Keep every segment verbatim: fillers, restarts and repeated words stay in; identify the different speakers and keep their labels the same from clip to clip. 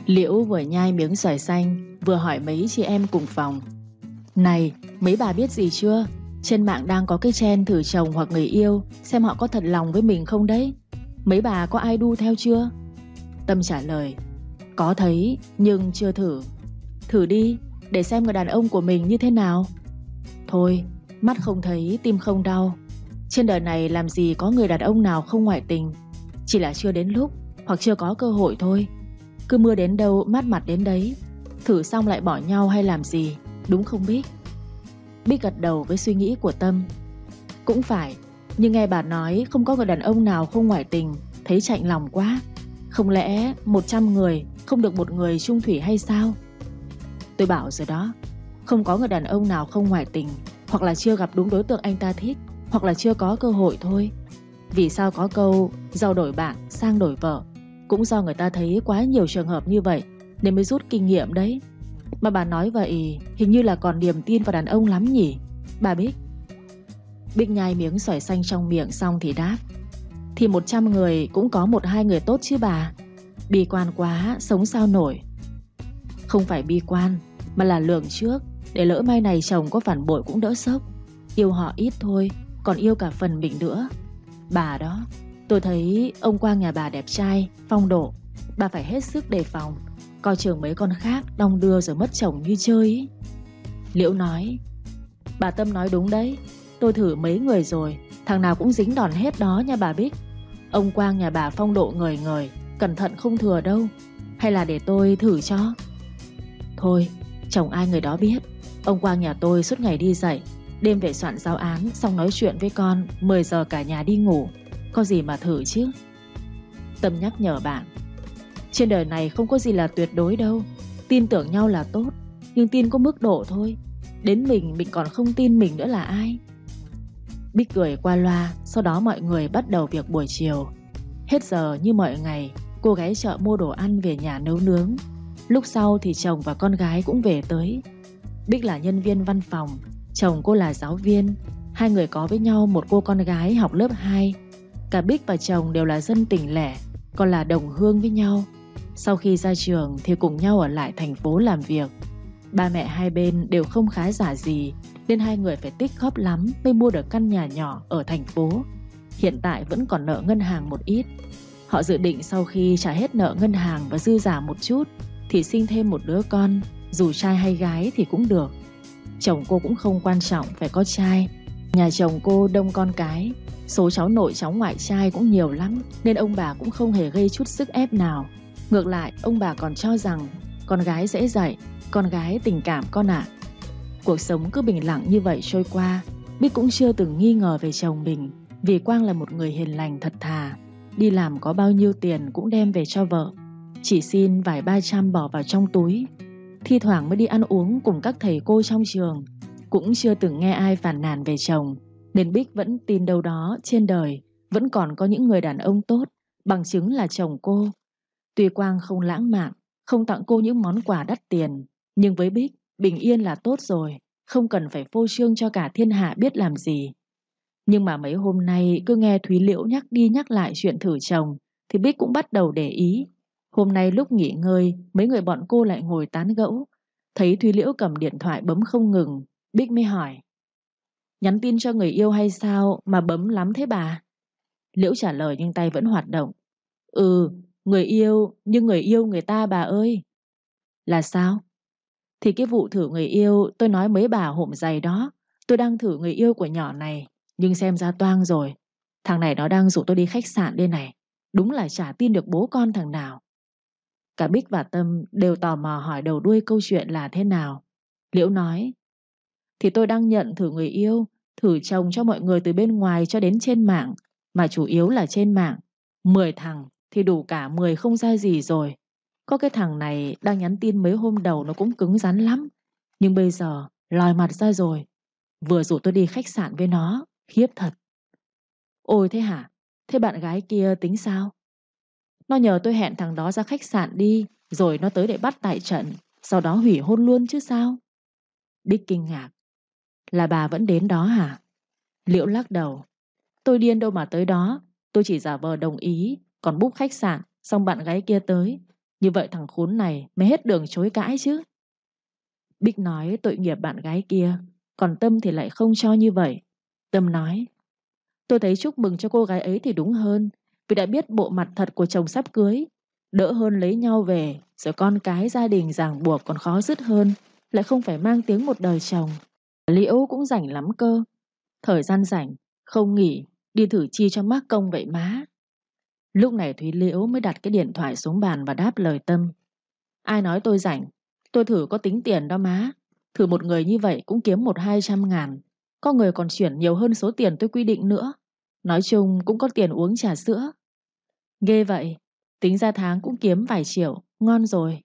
Speaker 1: Liễu vừa nhai miếng xoài xanh, vừa hỏi mấy chị em cùng phòng. Này, mấy bà biết gì chưa? Trên mạng đang có cái trend thử chồng hoặc người yêu, xem họ có thật lòng với mình không đấy. Mấy bà có ai đu theo chưa? Tâm trả lời, có thấy nhưng chưa thử. Thử đi, để xem người đàn ông của mình như thế nào. Thôi, mắt không thấy tim không đau. Trên đời này làm gì có người đàn ông nào không ngoại tình. Chỉ là chưa đến lúc, hoặc chưa có cơ hội thôi. Cứ mưa đến đâu mát mặt đến đấy. Thử xong lại bỏ nhau hay làm gì, đúng không Bích? Bích gật đầu với suy nghĩ của Tâm. Cũng phải, nhưng nghe bà nói không có người đàn ông nào không ngoại tình, thấy chạnh lòng quá. Không lẽ một trăm người không được một người chung thủy hay sao? Tôi bảo rồi đó, không có người đàn ông nào không ngoại tình. Hoặc là chưa gặp đúng đối tượng anh ta thích, hoặc là chưa có cơ hội thôi. Vì sao có câu giàu đổi bạn, sang đổi vợ? Cũng do người ta thấy quá nhiều trường hợp như vậy nên mới rút kinh nghiệm đấy. Mà bà nói vậy hình như là còn niềm tin vào đàn ông lắm nhỉ? Bà Bích. Bích nhai miếng xoài xanh trong miệng xong thì đáp, thì một trăm người cũng có một hai người tốt chứ bà. Bi quan quá, sống sao nổi. Không phải bi quan, mà là lường trước, để lỡ mai này chồng có phản bội cũng đỡ sốc. Yêu họ ít thôi, còn yêu cả phần mình nữa. Bà đó, tôi thấy ông Quang nhà bà đẹp trai, phong độ. Bà phải hết sức đề phòng, coi chừng mấy con khác đong đưa rồi mất chồng như chơi ý. Liễu nói, bà Tâm nói đúng đấy. Tôi thử mấy người rồi, thằng nào cũng dính đòn hết đó nha bà Bích. Ông Quang nhà bà phong độ ngời ngời, cẩn thận không thừa đâu. Hay là để tôi thử cho? Thôi, chồng ai người đó biết. Ông Quang nhà tôi suốt ngày đi dạy, đêm về soạn giáo án, xong nói chuyện với con, mười giờ cả nhà đi ngủ. Có gì mà thử chứ. Tâm nhắc nhở bạn, trên đời này không có gì là tuyệt đối đâu. Tin tưởng nhau là tốt, nhưng tin có mức độ thôi. Đến mình mình còn không tin mình nữa là ai? Bích cười qua loa. Sau đó mọi người bắt đầu việc buổi chiều. Hết giờ như mọi ngày, cô gái chợ mua đồ ăn về nhà nấu nướng. Lúc sau thì chồng và con gái cũng về tới. Bích là nhân viên văn phòng, chồng cô là giáo viên. Hai người có với nhau một cô con gái học lớp hai. Cả Bích và chồng đều là dân tỉnh lẻ, còn là đồng hương với nhau. Sau khi ra trường thì cùng nhau ở lại thành phố làm việc. Ba mẹ hai bên đều không khá giả gì, nên hai người phải tích góp lắm mới mua được căn nhà nhỏ ở thành phố. Hiện tại vẫn còn nợ ngân hàng một ít. Họ dự định sau khi trả hết nợ ngân hàng và dư giả một chút thì sinh thêm một đứa con, dù trai hay gái thì cũng được. Chồng cô cũng không quan trọng phải có trai. Nhà chồng cô đông con cái, số cháu nội cháu ngoại trai cũng nhiều lắm, nên ông bà cũng không hề gây chút sức ép nào. Ngược lại, ông bà còn cho rằng con gái dễ dạy, con gái tình cảm con ạ. Cuộc sống cứ bình lặng như vậy trôi qua. Bích cũng chưa từng nghi ngờ về chồng mình, vì Quang là một người hiền lành thật thà. Đi làm có bao nhiêu tiền cũng đem về cho vợ, chỉ xin vài ba trăm bỏ vào trong túi. Thi thoảng mới đi ăn uống cùng các thầy cô trong trường. Cũng chưa từng nghe ai phàn nàn về chồng, nên Bích vẫn tin đâu đó trên đời vẫn còn có những người đàn ông tốt, bằng chứng là chồng cô. Tuy Quang không lãng mạn, không tặng cô những món quà đắt tiền, nhưng với Bích, bình yên là tốt rồi, không cần phải phô trương cho cả thiên hạ biết làm gì. Nhưng mà mấy hôm nay cứ nghe Thúy Liễu nhắc đi nhắc lại chuyện thử chồng, thì Bích cũng bắt đầu để ý. Hôm nay lúc nghỉ ngơi, mấy người bọn cô lại ngồi tán gẫu. Thấy Thúy Liễu cầm điện thoại bấm không ngừng, Bích mới hỏi, nhắn tin cho người yêu hay sao mà bấm lắm thế bà? Liễu trả lời nhưng tay vẫn hoạt động. Ừ, người yêu, nhưng người yêu người ta bà ơi. Là sao? Thì cái vụ thử người yêu tôi nói mấy bà hổm dày đó. Tôi đang thử người yêu của nhỏ này, nhưng xem ra toang rồi. Thằng này nó đang rủ tôi đi khách sạn đây này. Đúng là chả tin được bố con thằng nào. Cả Bích và Tâm đều tò mò hỏi đầu đuôi câu chuyện là thế nào. Liễu nói, thì tôi đang nhận thử người yêu, thử chồng cho mọi người từ bên ngoài cho đến trên mạng. Mà chủ yếu là trên mạng. Mười thằng thì đủ cả mười không ra gì rồi. Có cái thằng này đang nhắn tin mấy hôm đầu nó cũng cứng rắn lắm. Nhưng bây giờ lòi mặt ra rồi. Vừa rủ tôi đi khách sạn với nó, khiếp thật. Ôi thế hả? Thế bạn gái kia tính sao? Nó nhờ tôi hẹn thằng đó ra khách sạn đi, rồi nó tới để bắt tại trận, sau đó hủy hôn luôn chứ sao? Bích kinh ngạc. Là bà vẫn đến đó hả? Liễu lắc đầu. Tôi điên đâu mà tới đó. Tôi chỉ giả vờ đồng ý, còn book khách sạn, xong bạn gái kia tới. Như vậy thằng khốn này mới hết đường chối cãi chứ. Bích nói tội nghiệp bạn gái kia, còn Tâm thì lại không cho như vậy. Tâm nói, tôi thấy chúc mừng cho cô gái ấy thì đúng hơn, vì đã biết bộ mặt thật của chồng sắp cưới. Đỡ hơn lấy nhau về, rồi con cái gia đình ràng buộc còn khó dứt hơn, lại không phải mang tiếng một đời chồng. Liễu cũng rảnh lắm cơ. Thời gian rảnh, không nghỉ, đi thử chi cho mắc công vậy má. Lúc này Thúy Liễu mới đặt cái điện thoại xuống bàn và đáp lời Tâm. Ai nói tôi rảnh, tôi thử có tính tiền đó má. Thử một người như vậy cũng kiếm một hai trăm ngàn. Có người còn chuyển nhiều hơn số tiền tôi quy định nữa. Nói chung cũng có tiền uống trà sữa. Ghê vậy, tính ra tháng cũng kiếm vài triệu, ngon rồi.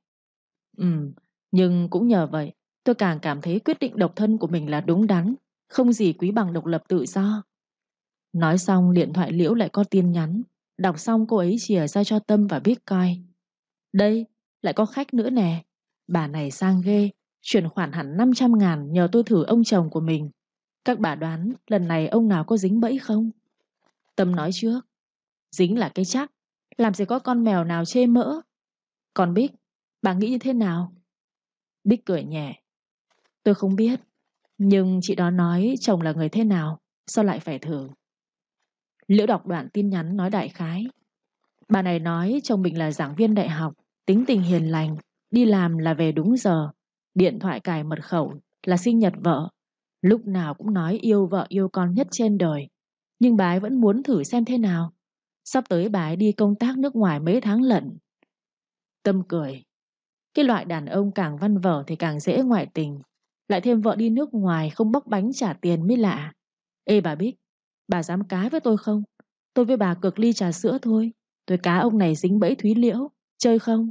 Speaker 1: Ừ, nhưng cũng nhờ vậy, tôi càng cảm thấy quyết định độc thân của mình là đúng đắn, không gì quý bằng độc lập tự do. Nói xong điện thoại Liễu lại có tin nhắn. Đọc xong cô ấy chìa ra cho Tâm và Bích coi. Đây, lại có khách nữa nè. Bà này sang ghê, chuyển khoản hẳn năm trăm ngàn nhờ tôi thử ông chồng của mình. Các bà đoán lần này ông nào có dính bẫy không? Tâm nói trước. Dính là cái chắc, làm gì có con mèo nào chê mỡ. Còn Bích, bà nghĩ như thế nào? Bích cười nhẹ. Tôi không biết, nhưng chị đó nói chồng là người thế nào, sao lại phải thử? Liễu đọc đoạn tin nhắn nói đại khái. Bà này nói chồng mình là giảng viên đại học, tính tình hiền lành, đi làm là về đúng giờ, điện thoại cài mật khẩu là sinh nhật vợ, lúc nào cũng nói yêu vợ yêu con nhất trên đời. Nhưng bà ấy vẫn muốn thử xem thế nào. Sắp tới bà ấy đi công tác nước ngoài mấy tháng lận. Tâm cười. Cái loại đàn ông càng văn vở thì càng dễ ngoại tình. Lại thêm vợ đi nước ngoài không bóc bánh trả tiền mới lạ. Ê bà Bích, bà dám cá với tôi không? Tôi với bà cực ly trà sữa thôi. Tôi cá ông này dính bẫy Thúy Liễu. Chơi không?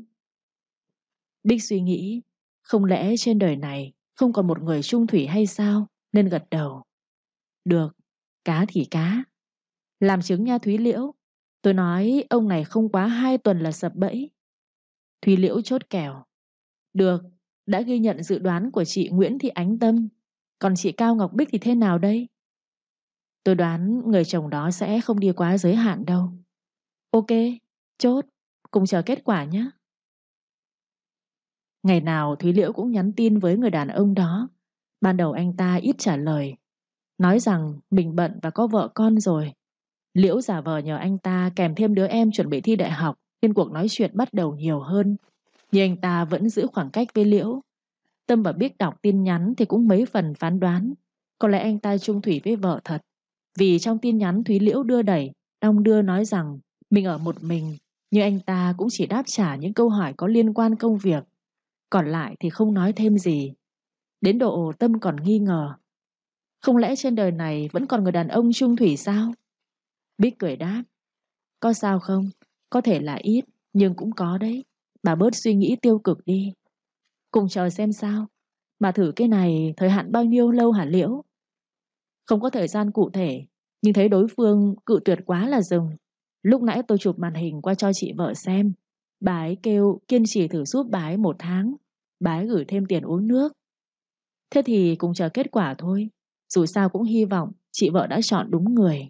Speaker 1: Bích suy nghĩ, không lẽ trên đời này không còn một người chung thủy hay sao? Nên gật đầu. Được, cá thì cá. Làm chứng nha Thúy Liễu. Tôi nói ông này không quá hai tuần là sập bẫy. Thúy Liễu chốt kèo. Được, đã ghi nhận dự đoán của chị Nguyễn Thị Ánh Tâm. Còn chị Cao Ngọc Bích thì thế nào đây? Tôi đoán người chồng đó sẽ không đi quá giới hạn đâu. Ok, chốt, cùng chờ kết quả nhé. Ngày nào Thúy Liễu cũng nhắn tin với người đàn ông đó. Ban đầu anh ta ít trả lời, nói rằng mình bận và có vợ con rồi. Liễu giả vờ nhờ anh ta kèm thêm đứa em chuẩn bị thi đại học, nên cuộc nói chuyện bắt đầu nhiều hơn. Nhưng anh ta vẫn giữ khoảng cách với Liễu. Tâm và Bích đọc tin nhắn thì cũng mấy phần phán đoán. Có lẽ anh ta chung thủy với vợ thật. Vì trong tin nhắn Thúy Liễu đưa đẩy, đong đưa nói rằng mình ở một mình, nhưng anh ta cũng chỉ đáp trả những câu hỏi có liên quan công việc. Còn lại thì không nói thêm gì. Đến độ Tâm còn nghi ngờ. Không lẽ trên đời này vẫn còn người đàn ông chung thủy sao? Bích cười đáp. Có sao không? Có thể là ít, nhưng cũng có đấy. Bà bớt suy nghĩ tiêu cực đi. Cùng chờ xem sao. Bà thử cái này thời hạn bao nhiêu lâu hả Liễu? Không có thời gian cụ thể, nhưng thấy đối phương cự tuyệt quá là dừng. Lúc nãy tôi chụp màn hình qua cho chị vợ xem. Bà ấy kêu kiên trì thử giúp bà ấy một tháng. Bà ấy gửi thêm tiền uống nước. Thế thì cùng chờ kết quả thôi. Dù sao cũng hy vọng chị vợ đã chọn đúng người.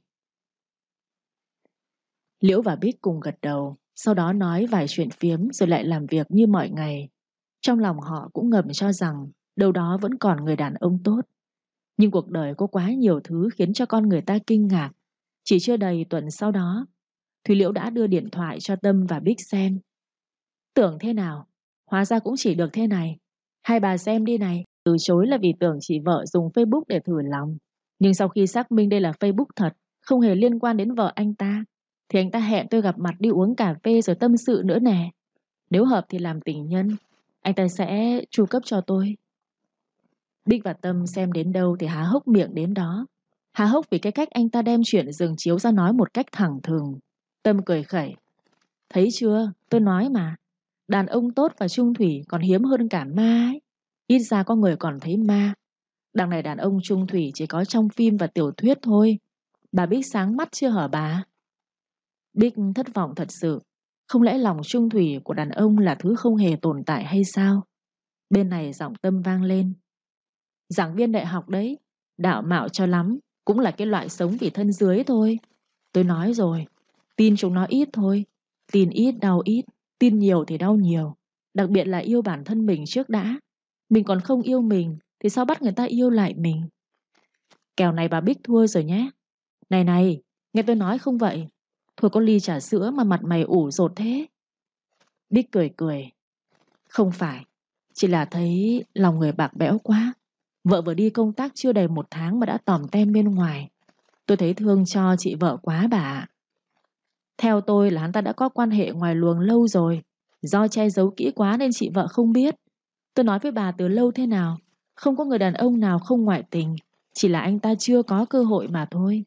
Speaker 1: Liễu và Bích cùng gật đầu, sau đó nói vài chuyện phiếm rồi lại làm việc như mọi ngày. Trong lòng họ cũng ngầm cho rằng đâu đó vẫn còn người đàn ông tốt. Nhưng cuộc đời có quá nhiều thứ khiến cho con người ta kinh ngạc. Chỉ chưa đầy tuần sau đó, Thúy Liễu đã đưa điện thoại cho Tâm và Bích xem. Tưởng thế nào? Hóa ra cũng chỉ được thế này. Hai bà xem đi này. Từ chối là vì tưởng chị vợ dùng Facebook để thử lòng. Nhưng sau khi xác minh đây là Facebook thật, không hề liên quan đến vợ anh ta, thì anh ta hẹn tôi gặp mặt đi uống cà phê rồi tâm sự nữa nè. Nếu hợp thì làm tình nhân, anh ta sẽ chu cấp cho tôi. Bích và Tâm xem đến đâu thì há hốc miệng đến đó. Há hốc vì cái cách anh ta đem chuyện giường chiếu ra nói một cách thẳng thừng. Tâm cười khẩy. Thấy chưa, tôi nói mà. Đàn ông tốt và chung thủy còn hiếm hơn cả ma ấy. Ít ra có người còn thấy ma. Đằng này đàn ông chung thủy chỉ có trong phim và tiểu thuyết thôi. Bà Bích sáng mắt chưa hả bà? Bích thất vọng thật sự. Không lẽ lòng chung thủy của đàn ông là thứ không hề tồn tại hay sao? Bên này giọng Tâm vang lên. Giảng viên đại học đấy, đạo mạo cho lắm, cũng là cái loại sống vì thân dưới thôi. Tôi nói rồi, tin chúng nó ít thôi. Tin ít đau ít. Tin nhiều thì đau nhiều, đặc biệt là yêu bản thân mình trước đã. Mình còn không yêu mình thì sao bắt người ta yêu lại mình? Kèo này bà Bích thua rồi nhé. Này này, nghe tôi nói không vậy? Thôi có ly trà sữa mà mặt mày ủ rột thế. Bích cười cười. Không phải, chỉ là thấy lòng người bạc bẽo quá. Vợ vừa đi công tác chưa đầy một tháng mà đã tòm tem bên ngoài. Tôi thấy thương cho chị vợ quá bà ạ. Theo tôi là hắn ta đã có quan hệ ngoài luồng lâu rồi. Do che giấu kỹ quá nên chị vợ không biết. Tôi nói với bà từ lâu thế nào, không có người đàn ông nào không ngoại tình, chỉ là anh ta chưa có cơ hội mà thôi.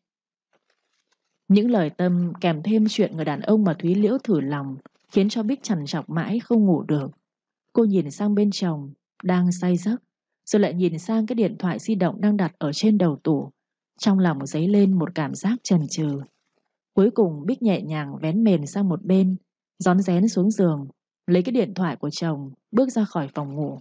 Speaker 1: Những lời Tâm kèm thêm chuyện người đàn ông mà Thúy Liễu thử lòng khiến cho Bích trằn trọc mãi không ngủ được. Cô nhìn sang bên chồng đang say giấc, rồi lại nhìn sang cái điện thoại di động đang đặt ở trên đầu tủ. Trong lòng dấy lên một cảm giác chần chừ. Cuối cùng Bích nhẹ nhàng vén mền sang một bên, rón rén xuống giường, lấy cái điện thoại của chồng, bước ra khỏi phòng ngủ.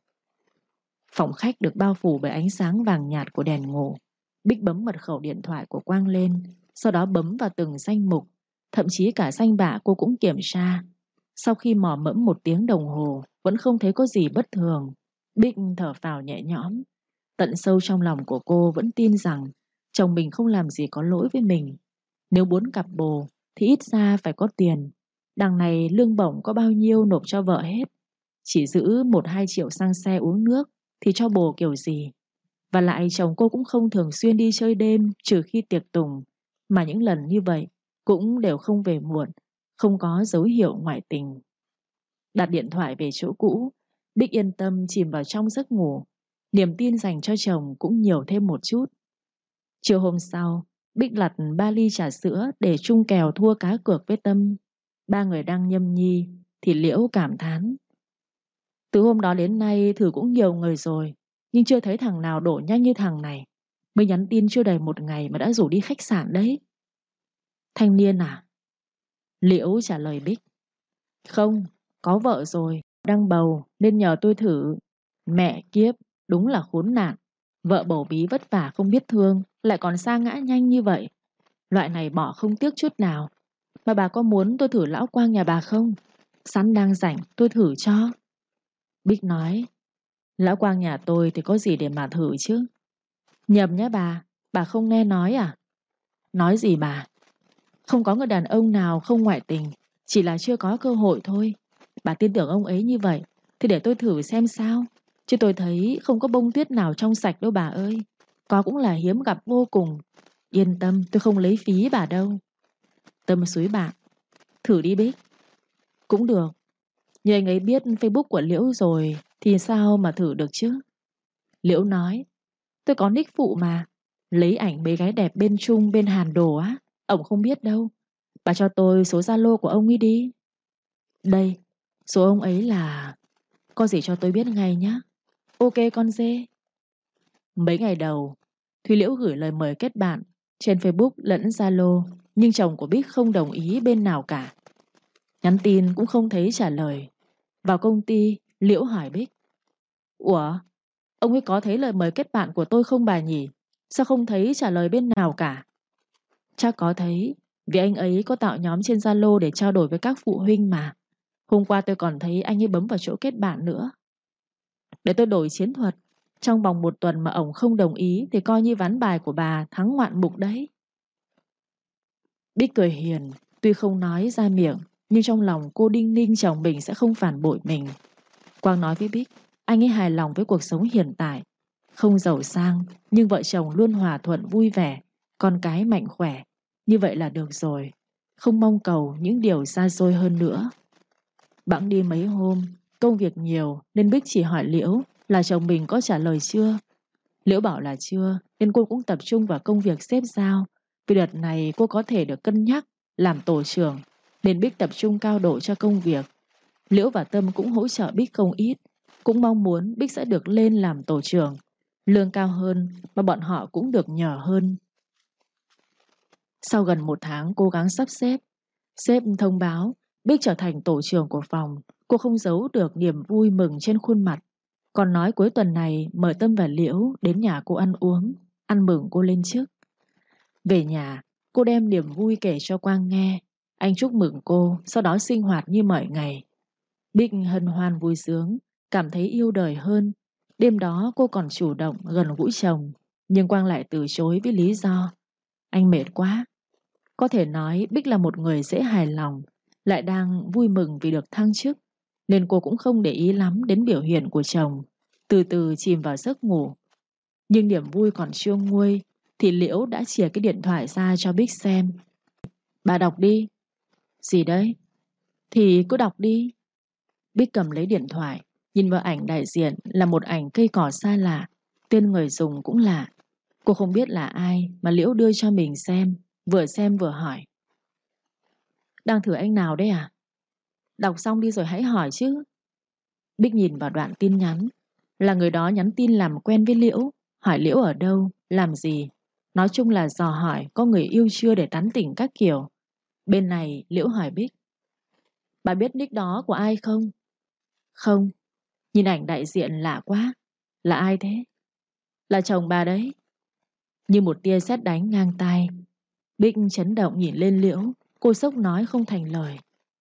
Speaker 1: Phòng khách được bao phủ bởi ánh sáng vàng nhạt của đèn ngủ. Bích bấm mật khẩu điện thoại của Quang lên, sau đó bấm vào từng danh mục, thậm chí cả danh bạ cô cũng kiểm tra. Sau khi mò mẫm một tiếng đồng hồ, vẫn không thấy có gì bất thường. Bích thở phào nhẹ nhõm. Tận sâu trong lòng của cô vẫn tin rằng chồng mình không làm gì có lỗi với mình. Nếu muốn cặp bồ thì ít ra phải có tiền. Đằng này lương bổng có bao nhiêu nộp cho vợ hết. Chỉ giữ một hai triệu xăng xe uống nước thì cho bồ kiểu gì. Và lại chồng cô cũng không thường xuyên đi chơi đêm trừ khi tiệc tùng. Mà những lần như vậy cũng đều không về muộn, không có dấu hiệu ngoại tình. Đặt điện thoại về chỗ cũ, Bích yên tâm chìm vào trong giấc ngủ. Niềm tin dành cho chồng cũng nhiều thêm một chút. Chiều hôm sau, Bích lặt ba ly trà sữa để chung kèo thua cá cược với Tâm. Ba người đang nhâm nhi thì Liễu cảm thán. Từ hôm đó đến nay thử cũng nhiều người rồi, nhưng chưa thấy thằng nào đổ nhanh như thằng này. Mới nhắn tin chưa đầy một ngày mà đã rủ đi khách sạn đấy. Thanh niên à? Liễu trả lời Bích. Không, có vợ rồi, đang bầu nên nhờ tôi thử. Mẹ kiếp, đúng là khốn nạn. Vợ bầu bí vất vả không biết thương, lại còn sa ngã nhanh như vậy. Loại này bỏ không tiếc chút nào. Mà bà có muốn tôi thử lão Quang nhà bà không? Sẵn đang rảnh, tôi thử cho. Bích nói, lão Quang nhà tôi thì có gì để mà thử chứ? Nhầm nhá bà, bà không nghe nói à? Nói gì bà? Không có người đàn ông nào không ngoại tình, chỉ là chưa có cơ hội thôi. Bà tin tưởng ông ấy như vậy thì để tôi thử xem sao. Chứ tôi thấy không có bông tuyết nào trong sạch đâu bà ơi. Có cũng là hiếm gặp vô cùng. Yên tâm, tôi không lấy phí bà đâu. Tâm xúi bạn. Thử đi Bích. Cũng được. Nhưng anh ấy biết Facebook của Liễu rồi thì sao mà thử được chứ? Liễu nói, tôi có nick phụ mà. Lấy ảnh mấy gái đẹp bên Trung bên Hàn đồ á. Ông không biết đâu. Bà cho tôi số Zalo của ông ấy đi. Đây, số ông ấy là... Có gì cho tôi biết ngay nhé. Ok con dê. Mấy ngày đầu, Thúy Liễu gửi lời mời kết bạn trên Facebook lẫn Zalo, nhưng chồng của Bích không đồng ý bên nào cả. Nhắn tin cũng không thấy trả lời. Vào công ty, Liễu hỏi Bích. Ủa, ông ấy có thấy lời mời kết bạn của tôi không bà nhỉ? Sao không thấy trả lời bên nào cả? Chắc có thấy, vì anh ấy có tạo nhóm trên Zalo để trao đổi với các phụ huynh mà. Hôm qua tôi còn thấy anh ấy bấm vào chỗ kết bạn nữa. Để tôi đổi chiến thuật. Trong vòng một tuần mà ổng không đồng ý thì coi như ván bài của bà thắng ngoạn mục đấy. Bích cười hiền, tuy không nói ra miệng, nhưng trong lòng cô đinh ninh chồng mình sẽ không phản bội mình. Quang nói với Bích, anh ấy hài lòng với cuộc sống hiện tại. Không giàu sang, nhưng vợ chồng luôn hòa thuận vui vẻ, con cái mạnh khỏe. Như vậy là được rồi. Không mong cầu những điều xa xôi hơn nữa. Bẵng đi mấy hôm, công việc nhiều nên Bích chỉ hỏi Liễu là chồng mình có trả lời chưa. Liễu bảo là chưa, nên cô cũng tập trung vào công việc xếp giao. Vì đợt này cô có thể được cân nhắc làm tổ trưởng, nên Bích tập trung cao độ cho công việc. Liễu và Tâm cũng hỗ trợ Bích không ít, cũng mong muốn Bích sẽ được lên làm tổ trưởng. Lương cao hơn mà bọn họ cũng được nhờ hơn. Sau gần một tháng cố gắng sắp xếp, sếp thông báo Bích trở thành tổ trưởng của phòng. Cô không giấu được niềm vui mừng trên khuôn mặt. Còn nói cuối tuần này mời Tâm và Liễu đến nhà cô ăn uống, ăn mừng cô lên chức. Về nhà, cô đem niềm vui kể cho Quang nghe. Anh chúc mừng cô, sau đó sinh hoạt như mọi ngày. Bích hân hoan vui sướng, cảm thấy yêu đời hơn. Đêm đó cô còn chủ động gần gũi chồng, nhưng Quang lại từ chối với lý do anh mệt quá. Có thể nói Bích là một người dễ hài lòng, lại đang vui mừng vì được thăng chức, nên cô cũng không để ý lắm đến biểu hiện của chồng, từ từ chìm vào giấc ngủ. Nhưng niềm vui còn chưa nguôi thì Liễu đã chìa cái điện thoại ra cho Bích xem. Bà đọc đi. Gì đấy? Thì cứ đọc đi. Bích cầm lấy điện thoại, nhìn vào ảnh đại diện là một ảnh cây cỏ xa lạ, tên người dùng cũng lạ. Cô không biết là ai mà Liễu đưa cho mình xem, vừa xem vừa hỏi. Đang thử anh nào đấy à? Đọc xong đi rồi hãy hỏi chứ. Bích nhìn vào đoạn tin nhắn, là người đó nhắn tin làm quen với Liễu, hỏi Liễu ở đâu, làm gì. Nói chung là dò hỏi có người yêu chưa để tán tỉnh các kiểu. Bên này Liễu hỏi Bích. Bà biết nick đó của ai không? Không. Nhìn ảnh đại diện lạ quá. Là ai thế? Là chồng bà đấy. Như một tia sét đánh ngang tai. Bích chấn động nhìn lên Liễu. Cô sốc nói không thành lời.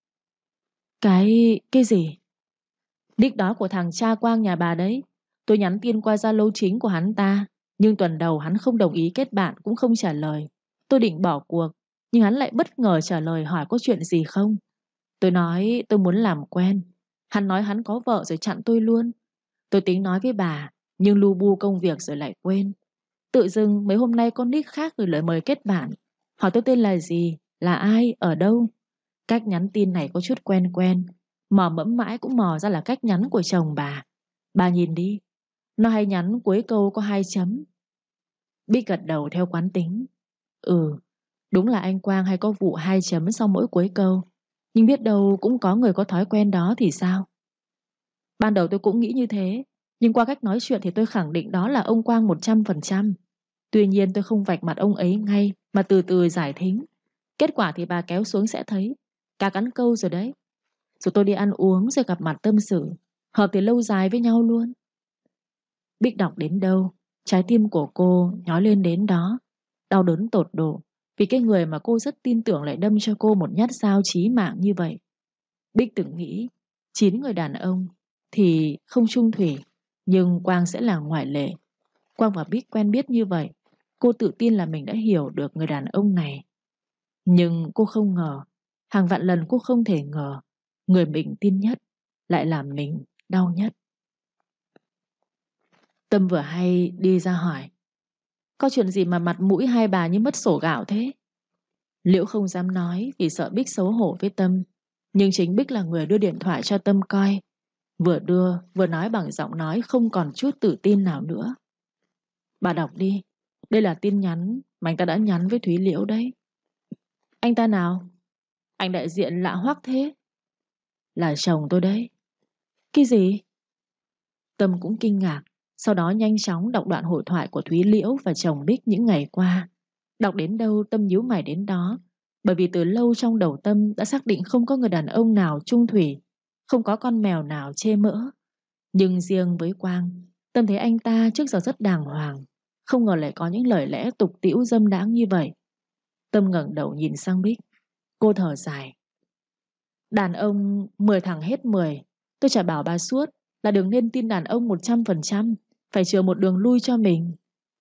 Speaker 1: Cái... cái gì? Nick đó của thằng cha Quang nhà bà đấy. Tôi nhắn tin qua Zalo chính của hắn ta, nhưng tuần đầu hắn không đồng ý kết bạn, cũng không trả lời. Tôi định bỏ cuộc, nhưng hắn lại bất ngờ trả lời hỏi có chuyện gì không. Tôi nói tôi muốn làm quen. Hắn nói hắn có vợ rồi chặn tôi luôn. Tôi tính nói với bà, nhưng lu bu công việc rồi lại quên. Tự dưng mấy hôm nay con nick khác gửi lời mời kết bạn. Hỏi tôi tên là gì, là ai, ở đâu. Cách nhắn tin này có chút quen quen. Mò mẫm mãi cũng mò ra là cách nhắn của chồng bà. Bà nhìn đi. Nó hay nhắn cuối câu có hai chấm. Bích gật đầu theo quán tính. Ừ, đúng là anh Quang hay có vụ hai chấm sau mỗi cuối câu. Nhưng biết đâu cũng có người có thói quen đó thì sao? Ban đầu tôi cũng nghĩ như thế, nhưng qua cách nói chuyện thì tôi khẳng định đó là ông Quang một trăm phần trăm. Tuy nhiên tôi không vạch mặt ông ấy ngay, mà từ từ giải thính. Kết quả thì bà kéo xuống sẽ thấy. Cá cắn câu rồi đấy. Rồi tôi đi ăn uống rồi gặp mặt tâm sự. Hợp thì lâu dài với nhau luôn. Bích đọc đến đâu, trái tim của cô nhói lên đến đó. Đau đớn tột độ, vì cái người mà cô rất tin tưởng lại đâm cho cô một nhát dao chí mạng như vậy. Bích từng nghĩ, chín người đàn ông thì không chung thủy, nhưng Quang sẽ là ngoại lệ. Quang và Bích quen biết như vậy, cô tự tin là mình đã hiểu được người đàn ông này. Nhưng cô không ngờ, hàng vạn lần cô không thể ngờ, người mình tin nhất lại làm mình đau nhất. Tâm vừa hay đi ra hỏi. Có chuyện gì mà mặt mũi hai bà như mất sổ gạo thế? Liễu không dám nói vì sợ Bích xấu hổ với Tâm. Nhưng chính Bích là người đưa điện thoại cho Tâm coi. Vừa đưa vừa nói bằng giọng nói không còn chút tự tin nào nữa. Bà đọc đi. Đây là tin nhắn mà anh ta đã nhắn với Thúy Liễu đấy. Anh ta nào? Anh đại diện lạ hoắc thế. Là chồng tôi đấy. Cái gì? Tâm cũng kinh ngạc. Sau đó nhanh chóng đọc đoạn hội thoại của Thúy Liễu và chồng Bích những ngày qua. Đọc đến đâu Tâm nhíu mày đến đó. Bởi vì từ lâu trong đầu Tâm đã xác định không có người đàn ông nào chung thủy, không có con mèo nào chê mỡ. Nhưng riêng với Quang, Tâm thấy anh ta trước giờ rất đàng hoàng, không ngờ lại có những lời lẽ tục tĩu dâm đãng như vậy. Tâm ngẩng đầu nhìn sang Bích. Cô thở dài. Đàn ông mười thằng hết mười. Tôi chả bảo bà suốt là đừng nên tin đàn ông một trăm phần trăm, phải chừa một đường lui cho mình.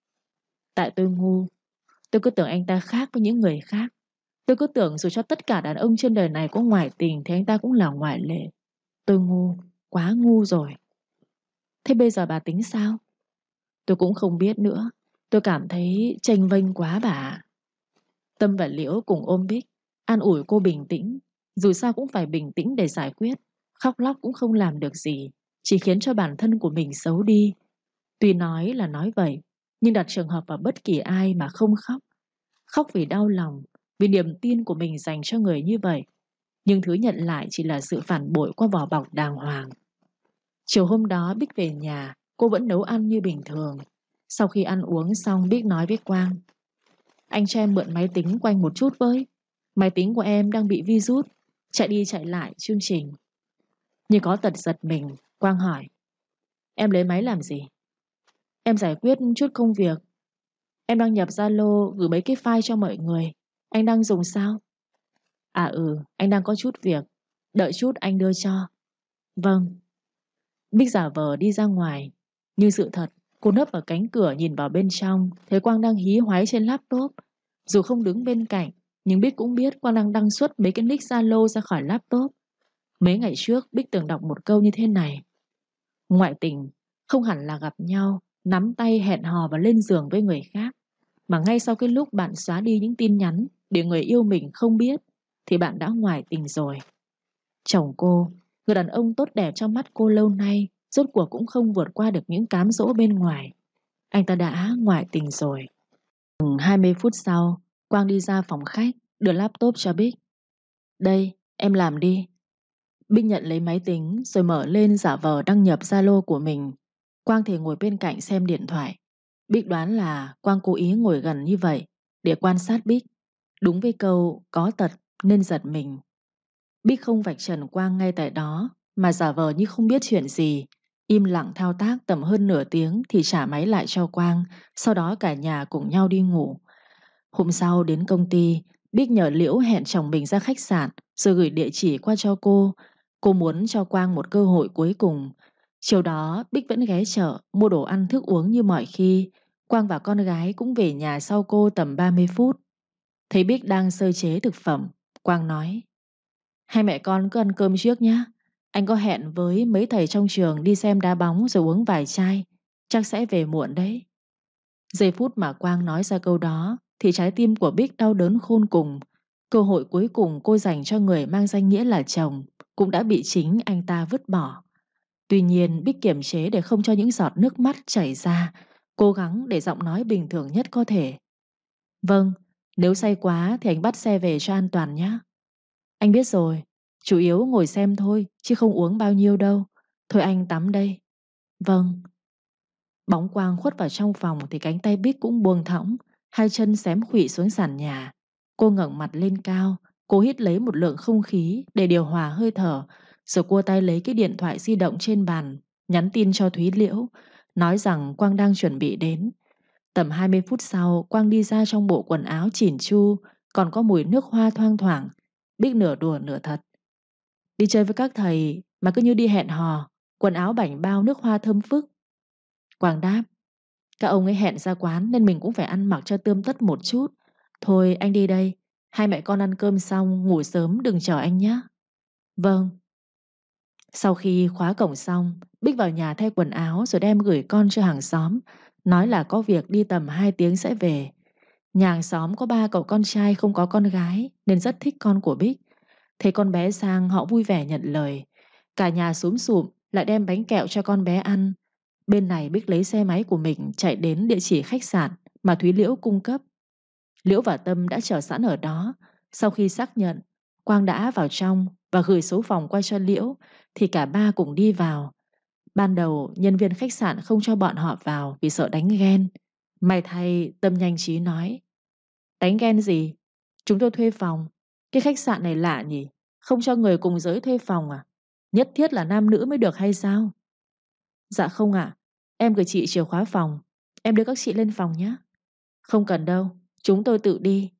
Speaker 1: Tại tôi ngu. Tôi cứ tưởng anh ta khác với những người khác. Tôi cứ tưởng dù cho tất cả đàn ông trên đời này có ngoại tình thì anh ta cũng là ngoại lệ. Tôi ngu, quá ngu rồi. Thế bây giờ bà tính sao? Tôi cũng không biết nữa. Tôi cảm thấy chênh vênh quá bà. Tâm và Liễu cùng ôm Bích, an ủi cô bình tĩnh. Dù sao cũng phải bình tĩnh để giải quyết. Khóc lóc cũng không làm được gì, chỉ khiến cho bản thân của mình xấu đi. Tuy nói là nói vậy, nhưng đặt trường hợp vào bất kỳ ai mà không khóc. Khóc vì đau lòng, vì niềm tin của mình dành cho người như vậy. Nhưng thứ nhận lại chỉ là sự phản bội qua vỏ bọc đàng hoàng. Chiều hôm đó Bích về nhà, cô vẫn nấu ăn như bình thường. Sau khi ăn uống xong Bích nói với Quang. Anh cho em mượn máy tính của anh một chút với. Máy tính của em đang bị virus, chạy đi chạy lại chương trình. Như có tật giật mình, Quang hỏi. Em lấy máy làm gì? Em giải quyết chút công việc. Em đang nhập Zalo gửi mấy cái file cho mọi người. Anh đang dùng sao? À ừ, anh đang có chút việc. Đợi chút anh đưa cho. Vâng. Bích giả vờ đi ra ngoài. Như sự thật, cô nấp ở cánh cửa nhìn vào bên trong, thấy Quang đang hí hoáy trên laptop. Dù không đứng bên cạnh, nhưng Bích cũng biết Quang đang đăng xuất mấy cái nick Zalo ra khỏi laptop. Mấy ngày trước, Bích từng đọc một câu như thế này. Ngoại tình không hẳn là gặp nhau, nắm tay hẹn hò và lên giường với người khác, mà ngay sau cái lúc bạn xóa đi những tin nhắn để người yêu mình không biết, thì bạn đã ngoại tình rồi. Chồng cô, người đàn ông tốt đẹp trong mắt cô lâu nay, rốt cuộc cũng không vượt qua được những cám dỗ bên ngoài. Anh ta đã ngoại tình rồi. hai mươi phút sau, Quang đi ra phòng khách, đưa laptop cho Bích. Đây, em làm đi. Bích nhận lấy máy tính rồi mở lên giả vờ đăng nhập Zalo của mình. Quang thì ngồi bên cạnh xem điện thoại. Bích đoán là Quang cố ý ngồi gần như vậy để quan sát Bích. Đúng với câu có tật nên giật mình. Bích không vạch trần Quang ngay tại đó, mà giả vờ như không biết chuyện gì. Im lặng thao tác tầm hơn nửa tiếng thì trả máy lại cho Quang. Sau đó cả nhà cùng nhau đi ngủ. Hôm sau đến công ty, Bích nhờ Liễu hẹn chồng mình ra khách sạn rồi gửi địa chỉ qua cho cô. Cô muốn cho Quang một cơ hội cuối cùng. Chiều đó Bích vẫn ghé chợ mua đồ ăn thức uống như mọi khi. Quang và con gái cũng về nhà sau cô tầm ba mươi phút. Thấy Bích đang sơ chế thực phẩm, Quang nói: Hai mẹ con cứ ăn cơm trước nhé. Anh có hẹn với mấy thầy trong trường đi xem đá bóng rồi uống vài chai. Chắc sẽ về muộn đấy. Giây phút mà Quang nói ra câu đó thì trái tim của Bích đau đớn khôn cùng. Cơ hội cuối cùng cô dành cho người mang danh nghĩa là chồng cũng đã bị chính anh ta vứt bỏ. Tuy nhiên Bích kiềm chế để không cho những giọt nước mắt chảy ra, cố gắng để giọng nói bình thường nhất có thể. Vâng, nếu say quá thì anh bắt xe về cho an toàn nhé. Anh biết rồi, chủ yếu ngồi xem thôi chứ không uống bao nhiêu đâu. Thôi anh tắm đây. Vâng. Bóng Quang khuất vào trong phòng thì cánh tay Bích cũng buông thõng, hai chân xém khuỵu xuống sàn nhà. Cô ngẩng mặt lên cao, cô hít lấy một lượng không khí để điều hòa hơi thở, rồi cua tay lấy cái điện thoại di động trên bàn, nhắn tin cho Thúy Liễu, nói rằng Quang đang chuẩn bị đến. Tầm hai mươi phút sau, Quang đi ra trong bộ quần áo chỉn chu, còn có mùi nước hoa thoang thoảng. Bích nửa đùa nửa thật. Đi chơi với các thầy mà cứ như đi hẹn hò, quần áo bảnh bao nước hoa thơm phức. Quang đáp: Các ông ấy hẹn ra quán nên mình cũng phải ăn mặc cho tươm tất một chút. Thôi anh đi đây, hai mẹ con ăn cơm xong ngủ sớm đừng chờ anh nhé. Vâng. Sau khi khóa cổng xong, Bích vào nhà thay quần áo rồi đem gửi con cho hàng xóm, nói là có việc đi tầm hai tiếng sẽ về. Nhà hàng xóm có ba cậu con trai không có con gái nên rất thích con của Bích. Thấy con bé sang họ vui vẻ nhận lời. Cả nhà xúm xụm lại đem bánh kẹo cho con bé ăn. Bên này Bích lấy xe máy của mình chạy đến địa chỉ khách sạn mà Thúy Liễu cung cấp. Liễu và Tâm đã chờ sẵn ở đó. Sau khi xác nhận Quang đã vào trong và gửi số phòng qua cho Liễu thì cả ba cùng đi vào. Ban đầu nhân viên khách sạn không cho bọn họ vào vì sợ đánh ghen. May thay Tâm nhanh trí nói: Đánh ghen gì? Chúng tôi thuê phòng. Cái khách sạn này lạ nhỉ? Không cho người cùng giới thuê phòng à? Nhất thiết là nam nữ mới được hay sao? Dạ không ạ. Em gửi chị chìa khóa phòng. Em đưa các chị lên phòng nhé. Không cần đâu. Chúng tôi tự đi.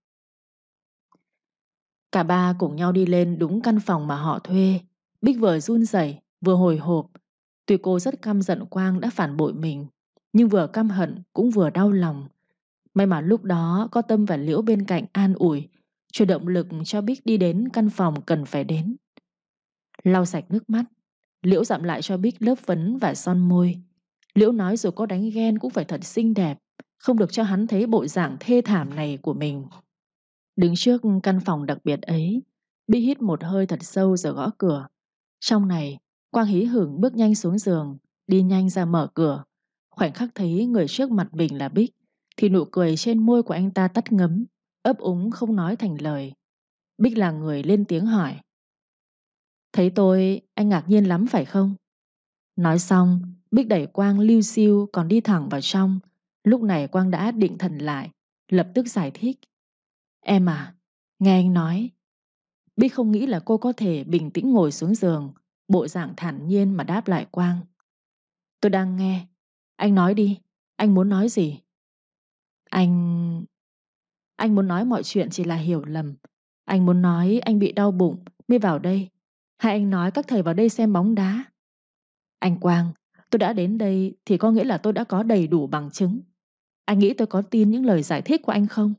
Speaker 1: Cả ba cùng nhau đi lên đúng căn phòng mà họ thuê. Bích vừa run rẩy vừa hồi hộp. Tuy cô rất căm giận Quang đã phản bội mình, nhưng vừa căm hận cũng vừa đau lòng. May mà lúc đó có Tâm và Liễu bên cạnh an ủi, truyền động lực cho Bích đi đến căn phòng cần phải đến. Lau sạch nước mắt, Liễu dặm lại cho Bích lớp phấn và son môi. Liễu nói dù có đánh ghen cũng phải thật xinh đẹp, không được cho hắn thấy bộ dạng thê thảm này của mình. Đứng trước căn phòng đặc biệt ấy, Bích hít một hơi thật sâu rồi gõ cửa. Trong này, Quang hí hửng bước nhanh xuống giường, đi nhanh ra mở cửa. Khoảnh khắc thấy người trước mặt mình là Bích, thì nụ cười trên môi của anh ta tắt ngấm, ấp úng không nói thành lời. Bích là người lên tiếng hỏi: Thấy tôi, anh ngạc nhiên lắm phải không? Nói xong, Bích đẩy Quang liu xiu còn đi thẳng vào trong. Lúc này Quang đã định thần lại, lập tức giải thích: Em à, nghe anh nói. Bích không nghĩ là cô có thể bình tĩnh ngồi xuống giường, bộ dạng thản nhiên mà đáp lại Quang: Tôi đang nghe. Anh nói đi, anh muốn nói gì? Anh... Anh muốn nói mọi chuyện chỉ là hiểu lầm. Anh muốn nói anh bị đau bụng mới vào đây, hay anh nói các thầy vào đây xem bóng đá? Anh Quang, tôi đã đến đây thì có nghĩa là tôi đã có đầy đủ bằng chứng. Anh nghĩ tôi có tin những lời giải thích của anh không?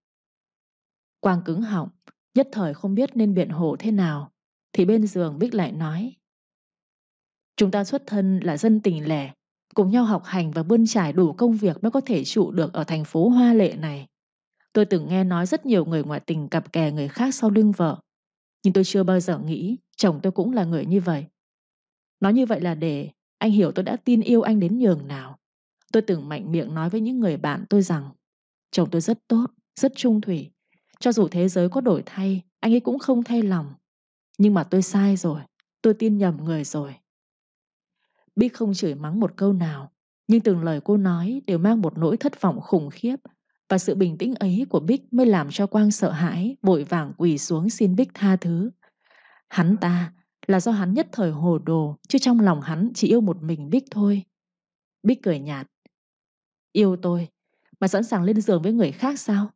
Speaker 1: Quang cứng họng, nhất thời không biết nên biện hộ thế nào. Thì bên giường Bích lại nói: chúng ta xuất thân là dân tình lẻ, cùng nhau học hành và bươn trải đủ công việc mới có thể trụ được ở thành phố hoa lệ này. Tôi từng nghe nói rất nhiều người ngoại tình cặp kè người khác sau lưng vợ, nhưng tôi chưa bao giờ nghĩ chồng tôi cũng là người như vậy. Nói như vậy là để anh hiểu tôi đã tin yêu anh đến nhường nào. Tôi từng mạnh miệng nói với những người bạn tôi rằng chồng tôi rất tốt, rất trung thủy. Cho dù thế giới có đổi thay, anh ấy cũng không thay lòng. Nhưng mà tôi sai rồi, tôi tin nhầm người rồi. Bích không chửi mắng một câu nào, nhưng từng lời cô nói đều mang một nỗi thất vọng khủng khiếp. Và sự bình tĩnh ấy của Bích mới làm cho Quang sợ hãi, vội vàng quỳ xuống xin Bích tha thứ. Hắn ta là do hắn nhất thời hồ đồ, chứ trong lòng hắn chỉ yêu một mình Bích thôi. Bích cười nhạt: yêu tôi mà sẵn sàng lên giường với người khác sao?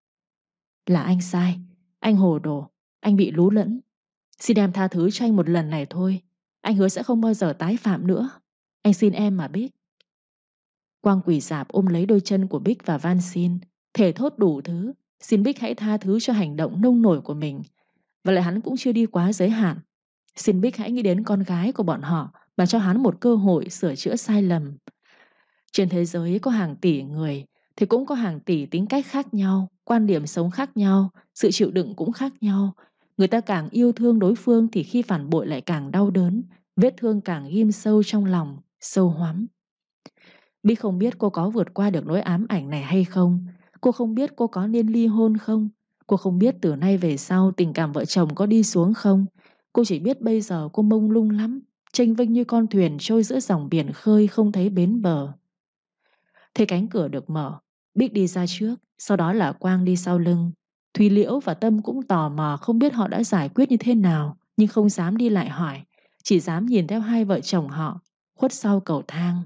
Speaker 1: Là anh sai, anh hồ đồ, anh bị lú lẫn. Xin em tha thứ cho anh một lần này thôi. Anh hứa sẽ không bao giờ tái phạm nữa. Anh xin em mà Bích. Quang quỳ rạp ôm lấy đôi chân của Bích và van xin, thề thốt đủ thứ, xin Bích hãy tha thứ cho hành động nông nổi của mình. Và lại hắn cũng chưa đi quá giới hạn. Xin Bích hãy nghĩ đến con gái của bọn họ và cho hắn một cơ hội sửa chữa sai lầm. Trên thế giới có hàng tỷ người, thì cũng có hàng tỷ tính cách khác nhau, quan điểm sống khác nhau, sự chịu đựng cũng khác nhau. Người ta càng yêu thương đối phương thì khi phản bội lại càng đau đớn, vết thương càng ghim sâu trong lòng, sâu hoắm. Bích không biết cô có vượt qua được nỗi ám ảnh này hay không. Cô không biết cô có nên ly hôn không. Cô không biết từ nay về sau tình cảm vợ chồng có đi xuống không. Cô chỉ biết bây giờ cô mông lung lắm, chênh vênh như con thuyền trôi giữa dòng biển khơi không thấy bến bờ. Thấy cánh cửa được mở, Bích đi ra trước, sau đó là Quang đi sau lưng. Thùy Liễu và Tâm cũng tò mò không biết họ đã giải quyết như thế nào, nhưng không dám đi lại hỏi, chỉ dám nhìn theo hai vợ chồng họ khuất sau cầu thang.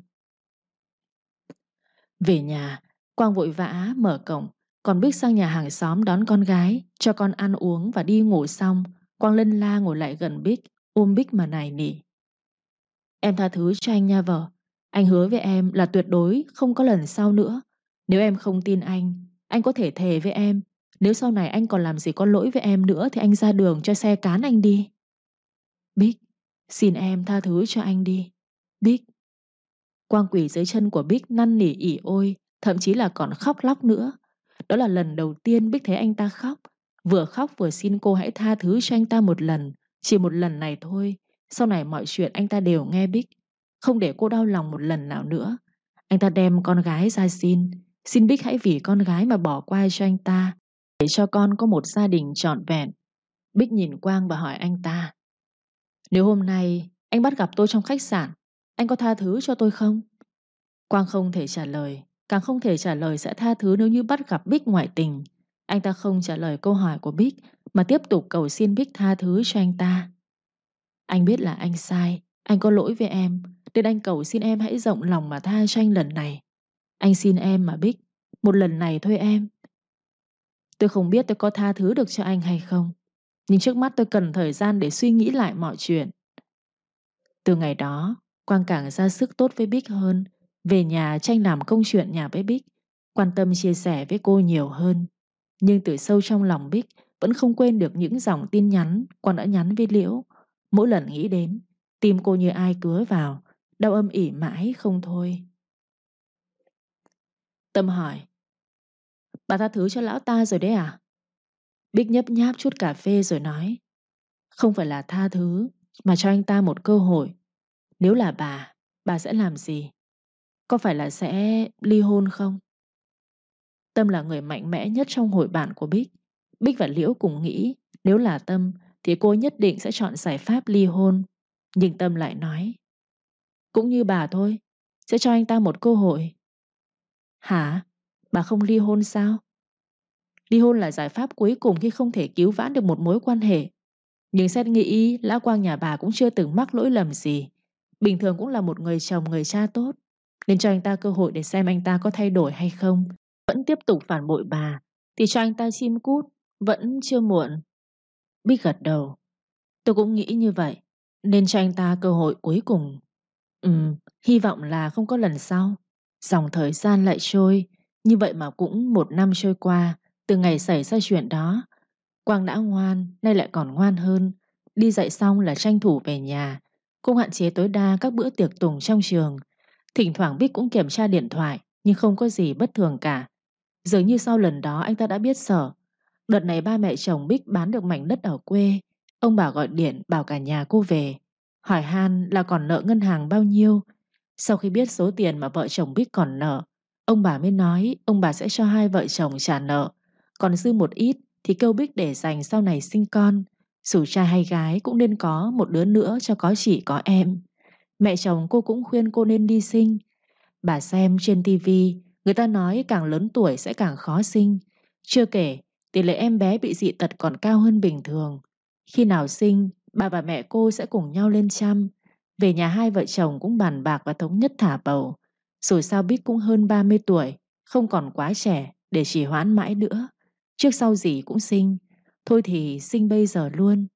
Speaker 1: Về nhà, Quang vội vã mở cổng, còn Bích sang nhà hàng xóm đón con gái, cho con ăn uống và đi ngủ xong. Quang lân la ngồi lại gần Bích, ôm Bích mà nài nỉ: em tha thứ cho anh nha vợ. Anh hứa với em là tuyệt đối không có lần sau nữa. Nếu em không tin anh, anh có thể thề với em, nếu sau này anh còn làm gì có lỗi với em nữa thì anh ra đường cho xe cán anh đi. Bích, xin em tha thứ cho anh đi. Bích. Quang quỳ dưới chân của Bích năn nỉ ỉ ôi, thậm chí là còn khóc lóc nữa. Đó là lần đầu tiên Bích thấy anh ta khóc, vừa khóc vừa xin cô hãy tha thứ cho anh ta một lần, chỉ một lần này thôi. Sau này mọi chuyện anh ta đều nghe Bích, không để cô đau lòng một lần nào nữa. Anh ta đem con gái ra xin, xin Bích hãy vì con gái mà bỏ qua cho anh ta, để cho con có một gia đình trọn vẹn. Bích nhìn Quang và hỏi anh ta: nếu hôm nay anh bắt gặp tôi trong khách sạn, anh có tha thứ cho tôi không? Quang không thể trả lời, càng không thể trả lời sẽ tha thứ nếu như bắt gặp Bích ngoại tình. Anh ta không trả lời câu hỏi của Bích mà tiếp tục cầu xin Bích tha thứ cho anh ta. Anh biết là anh sai, anh có lỗi với em, nên anh cầu xin em hãy rộng lòng mà tha cho anh lần này. Anh xin em mà Bích, một lần này thôi em. Tôi không biết tôi có tha thứ được cho anh hay không, nhưng trước mắt tôi cần thời gian để suy nghĩ lại mọi chuyện. Từ ngày đó, Quang càng ra sức tốt với Bích hơn. Về nhà tranh làm công chuyện nhà với Bích, quan tâm chia sẻ với cô nhiều hơn. Nhưng từ sâu trong lòng Bích vẫn không quên được những dòng tin nhắn Quang đã nhắn với Liễu. Mỗi lần nghĩ đến, tim cô như ai cứa vào, đau âm ỉ mãi không thôi. Tâm hỏi: bà tha thứ cho lão ta rồi đấy à? Bích nhấp nháp chút cà phê rồi nói: không phải là tha thứ, mà cho anh ta một cơ hội. Nếu là bà, bà sẽ làm gì? Có phải là sẽ ly hôn không? Tâm là người mạnh mẽ nhất trong hội bạn của Bích. Bích và Liễu cùng nghĩ nếu là Tâm thì cô nhất định sẽ chọn giải pháp ly hôn. Nhưng Tâm lại nói: cũng như bà thôi, sẽ cho anh ta một cơ hội. Hả? Bà không ly hôn sao? Ly hôn là giải pháp cuối cùng khi không thể cứu vãn được một mối quan hệ. Nhưng xét nghĩ lão Quang nhà bà cũng chưa từng mắc lỗi lầm gì, bình thường cũng là một người chồng người cha tốt, nên cho anh ta cơ hội để xem anh ta có thay đổi hay không. Vẫn tiếp tục phản bội bà thì cho anh ta chim cút, vẫn chưa muộn. Bích gật đầu. Tôi cũng nghĩ như vậy, nên cho anh ta cơ hội cuối cùng. Ừm, hy vọng là không có lần sau. Dòng thời gian lại trôi, như vậy mà cũng một năm trôi qua, từ ngày xảy ra chuyện đó. Quang đã ngoan, nay lại còn ngoan hơn. Đi dạy xong là tranh thủ về nhà. Cô hạn chế tối đa các bữa tiệc tùng trong trường. Thỉnh thoảng Bích cũng kiểm tra điện thoại, nhưng không có gì bất thường cả. Dường như sau lần đó anh ta đã biết sợ. Đợt này ba mẹ chồng Bích bán được mảnh đất ở quê. Ông bà gọi điện bảo cả nhà cô về, hỏi han là còn nợ ngân hàng bao nhiêu. Sau khi biết số tiền mà vợ chồng Bích còn nợ, ông bà mới nói ông bà sẽ cho hai vợ chồng trả nợ, còn dư một ít thì kêu Bích để dành sau này sinh con. Dù trai hay gái cũng nên có một đứa nữa cho có chị có em. Mẹ chồng cô cũng khuyên cô nên đi sinh. Bà xem trên tivi, người ta nói càng lớn tuổi sẽ càng khó sinh. Chưa kể, tỷ lệ em bé bị dị tật còn cao hơn bình thường. Khi nào sinh, bà và mẹ cô sẽ cùng nhau lên chăm. Về nhà hai vợ chồng cũng bàn bạc và thống nhất thả bầu. Rồi sao Bích cũng hơn ba mươi tuổi, không còn quá trẻ để trì hoãn mãi nữa. Trước sau gì cũng sinh. Thôi thì sinh bây giờ luôn.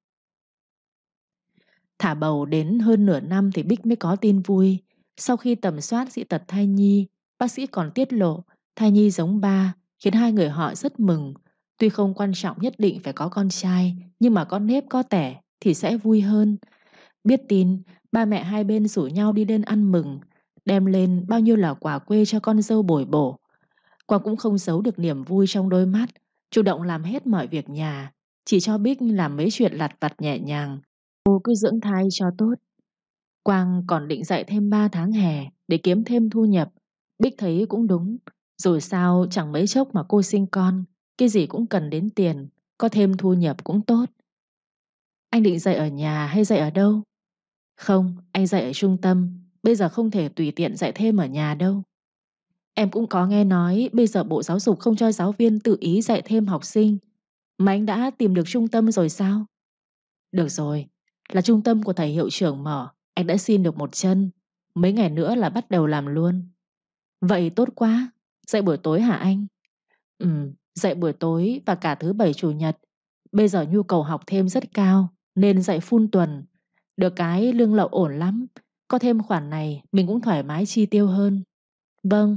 Speaker 1: Thả bầu đến hơn nửa năm thì Bích mới có tin vui. Sau khi tầm soát dị tật thai nhi, bác sĩ còn tiết lộ thai nhi giống ba, khiến hai người họ rất mừng. Tuy không quan trọng nhất định phải có con trai, nhưng mà có nếp có tẻ thì sẽ vui hơn. Biết tin, ba mẹ hai bên rủ nhau đi lên ăn mừng, đem lên bao nhiêu là quà quê cho con dâu bồi bổ. Quang cũng không giấu được niềm vui trong đôi mắt, chủ động làm hết mọi việc nhà, chỉ cho Bích làm mấy chuyện lặt vặt nhẹ nhàng. Cô cứ dưỡng thai cho tốt. Quang còn định dạy thêm ba tháng hè để kiếm thêm thu nhập. Bích thấy cũng đúng. Rồi sao chẳng mấy chốc mà cô sinh con, cái gì cũng cần đến tiền, có thêm thu nhập cũng tốt. Anh định dạy ở nhà hay dạy ở đâu? Không, anh dạy ở trung tâm. Bây giờ không thể tùy tiện dạy thêm ở nhà đâu. Em cũng có nghe nói bây giờ Bộ Giáo dục không cho giáo viên tự ý dạy thêm học sinh. Mà anh đã tìm được trung tâm rồi sao? Được rồi, là trung tâm của thầy hiệu trưởng mở, anh đã xin được một chân. Mấy ngày nữa là bắt đầu làm luôn. Vậy tốt quá. Dạy buổi tối hả anh? Ừ, dạy buổi tối và cả thứ bảy chủ nhật. Bây giờ nhu cầu học thêm rất cao, nên dạy full tuần. Được cái lương lậu ổn lắm. Có thêm khoản này mình cũng thoải mái chi tiêu hơn. Vâng.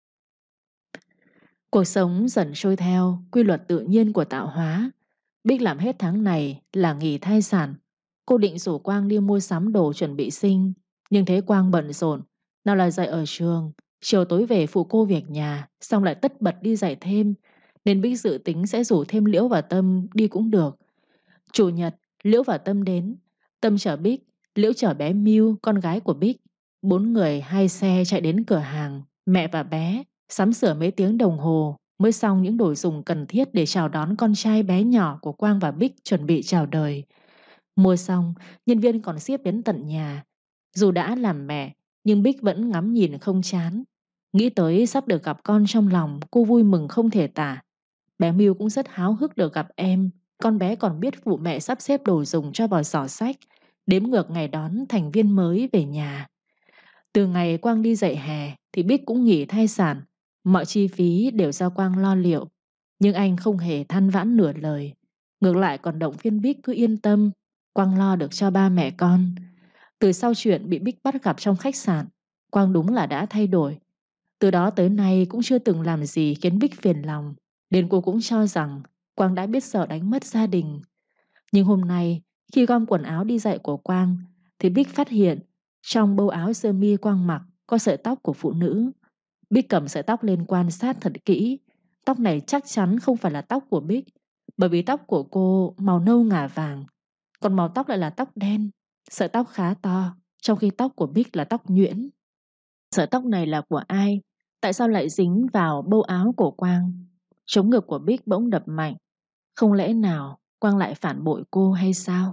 Speaker 1: Cuộc sống dần trôi theo quy luật tự nhiên của tạo hóa. Bích làm hết tháng này là nghỉ thai sản. Cô định rủ Quang đi mua sắm đồ chuẩn bị sinh, nhưng thấy Quang bận rộn, nào là dạy ở trường, chiều tối về phụ cô việc nhà, xong lại tất bật đi dạy thêm, nên Bích dự tính sẽ rủ thêm Liễu và Tâm đi cũng được. Chủ nhật, Liễu và Tâm đến. Tâm chở Bích, Liễu chở bé Miu, con gái của Bích. Bốn người hai xe chạy đến cửa hàng, mẹ và bé sắm sửa mấy tiếng đồng hồ mới xong những đồ dùng cần thiết để chào đón con trai bé nhỏ của Quang và Bích chuẩn bị chào đời. Mua xong, nhân viên còn ship đến tận nhà. Dù đã làm mẹ, nhưng Bích vẫn ngắm nhìn không chán. Nghĩ tới sắp được gặp con trong lòng, cô vui mừng không thể tả. Bé Miu cũng rất háo hức được gặp em. Con bé còn biết phụ mẹ sắp xếp đồ dùng cho vào giỏ sách, đếm ngược ngày đón thành viên mới về nhà. Từ ngày Quang đi dạy hè thì Bích cũng nghỉ thai sản. Mọi chi phí đều do Quang lo liệu. Nhưng anh không hề than vãn nửa lời. Ngược lại còn động viên Bích cứ yên tâm, Quang lo được cho ba mẹ con. Từ sau chuyện bị Bích bắt gặp trong khách sạn, Quang đúng là đã thay đổi. Từ đó tới nay cũng chưa từng làm gì khiến Bích phiền lòng. Đến cô cũng cho rằng Quang đã biết sợ đánh mất gia đình. Nhưng hôm nay, khi gom quần áo đi dạy của Quang, thì Bích phát hiện trong bâu áo sơ mi Quang mặc có sợi tóc của phụ nữ. Bích cầm sợi tóc lên quan sát thật kỹ. Tóc này chắc chắn không phải là tóc của Bích, bởi vì tóc của cô màu nâu ngả vàng, còn màu tóc lại là tóc đen. Sợi tóc khá to, trong khi tóc của Bích là tóc nhuyễn. Sợi tóc này là của ai? Tại sao lại dính vào bâu áo của Quang? Trống ngực của Bích bỗng đập mạnh. Không lẽ nào Quang lại phản bội cô hay sao?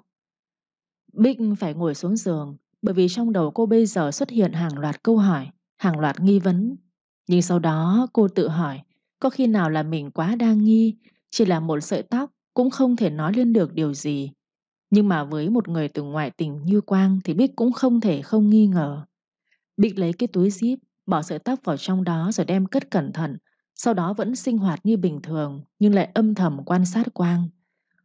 Speaker 1: Bích phải ngồi xuống giường, bởi vì trong đầu cô bây giờ xuất hiện hàng loạt câu hỏi, hàng loạt nghi vấn. Nhưng sau đó cô tự hỏi, có khi nào là mình quá đa nghi, chỉ là một sợi tóc cũng không thể nói lên được điều gì. Nhưng mà với một người từ ngoại tình như Quang thì Bích cũng không thể không nghi ngờ. Bích lấy cái túi zip, bỏ sợi tóc vào trong đó rồi đem cất cẩn thận, sau đó vẫn sinh hoạt như bình thường nhưng lại âm thầm quan sát Quang.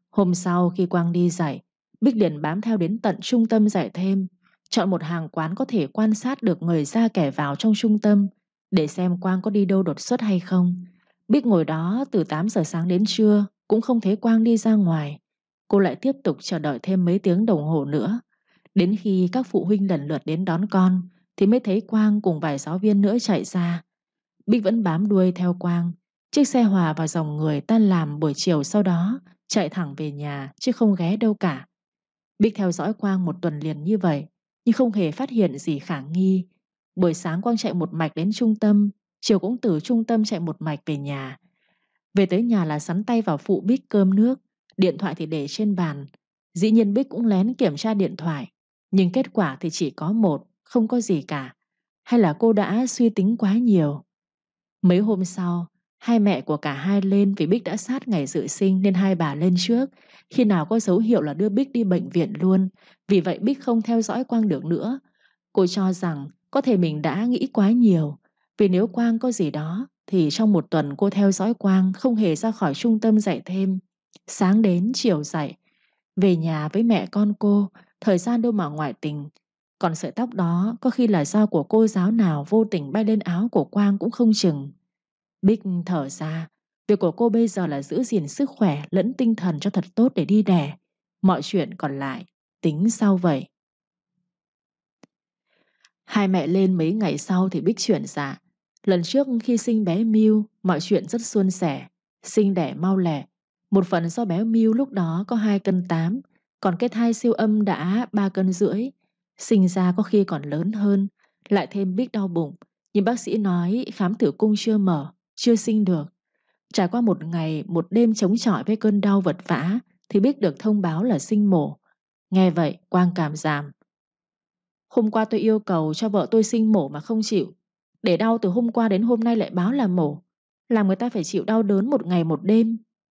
Speaker 1: Hôm sau khi Quang đi dạy, Bích liền bám theo đến tận trung tâm dạy thêm, chọn một hàng quán có thể quan sát được người ra kẻ vào trong trung tâm để xem Quang có đi đâu đột xuất hay không. Bích ngồi đó từ tám giờ sáng đến trưa, cũng không thấy Quang đi ra ngoài. Cô lại tiếp tục chờ đợi thêm mấy tiếng đồng hồ nữa. Đến khi các phụ huynh lần lượt đến đón con thì mới thấy Quang cùng vài giáo viên nữa chạy ra. Bích vẫn bám đuôi theo Quang. Chiếc xe hòa vào dòng người tan làm buổi chiều sau đó, chạy thẳng về nhà chứ không ghé đâu cả. Bích theo dõi Quang một tuần liền như vậy, nhưng không hề phát hiện gì khả nghi. Buổi sáng Quang chạy một mạch đến trung tâm, chiều cũng từ trung tâm chạy một mạch về nhà. Về tới nhà là sắn tay vào phụ Bích cơm nước, điện thoại thì để trên bàn. Dĩ nhiên Bích cũng lén kiểm tra điện thoại, nhưng kết quả thì chỉ có một, không có gì cả. Hay là cô đã suy tính quá nhiều? Mấy hôm sau, hai mẹ của cả hai lên vì Bích đã sát ngày dự sinh nên hai bà lên trước. Khi nào có dấu hiệu là đưa Bích đi bệnh viện luôn. Vì vậy Bích không theo dõi Quang được nữa. Cô cho rằng có thể mình đã nghĩ quá nhiều. Vì nếu Quang có gì đó thì trong một tuần cô theo dõi Quang không hề ra khỏi trung tâm dạy thêm. Sáng đến chiều dạy. Về nhà với mẹ con cô, thời gian đâu mà ngoại tình. Còn sợi tóc đó có khi là do của cô giáo nào vô tình bay lên áo của Quang cũng không chừng. Bích thở ra, việc của cô bây giờ là giữ gìn sức khỏe lẫn tinh thần cho thật tốt để đi đẻ. Mọi chuyện còn lại, tính sau vậy. Hai mẹ lên mấy ngày sau thì Bích chuyển dạ. Lần trước khi sinh bé Miu, mọi chuyện rất suôn sẻ, sinh đẻ mau lẹ. Một phần do bé Miu lúc đó có hai cân tám, còn cái thai siêu âm đã ba cân rưỡi. Sinh ra có khi còn lớn hơn, lại thêm Bích đau bụng. Nhưng bác sĩ nói khám tử cung chưa mở, chưa sinh được. Trải qua một ngày, một đêm chống chọi với cơn đau vật vã thì Bích được thông báo là sinh mổ. Nghe vậy, Quang cảm giảm. Hôm qua tôi yêu cầu cho vợ tôi sinh mổ mà không chịu. Để đau từ hôm qua đến hôm nay lại báo là mổ. Làm người ta phải chịu đau đớn một ngày một đêm.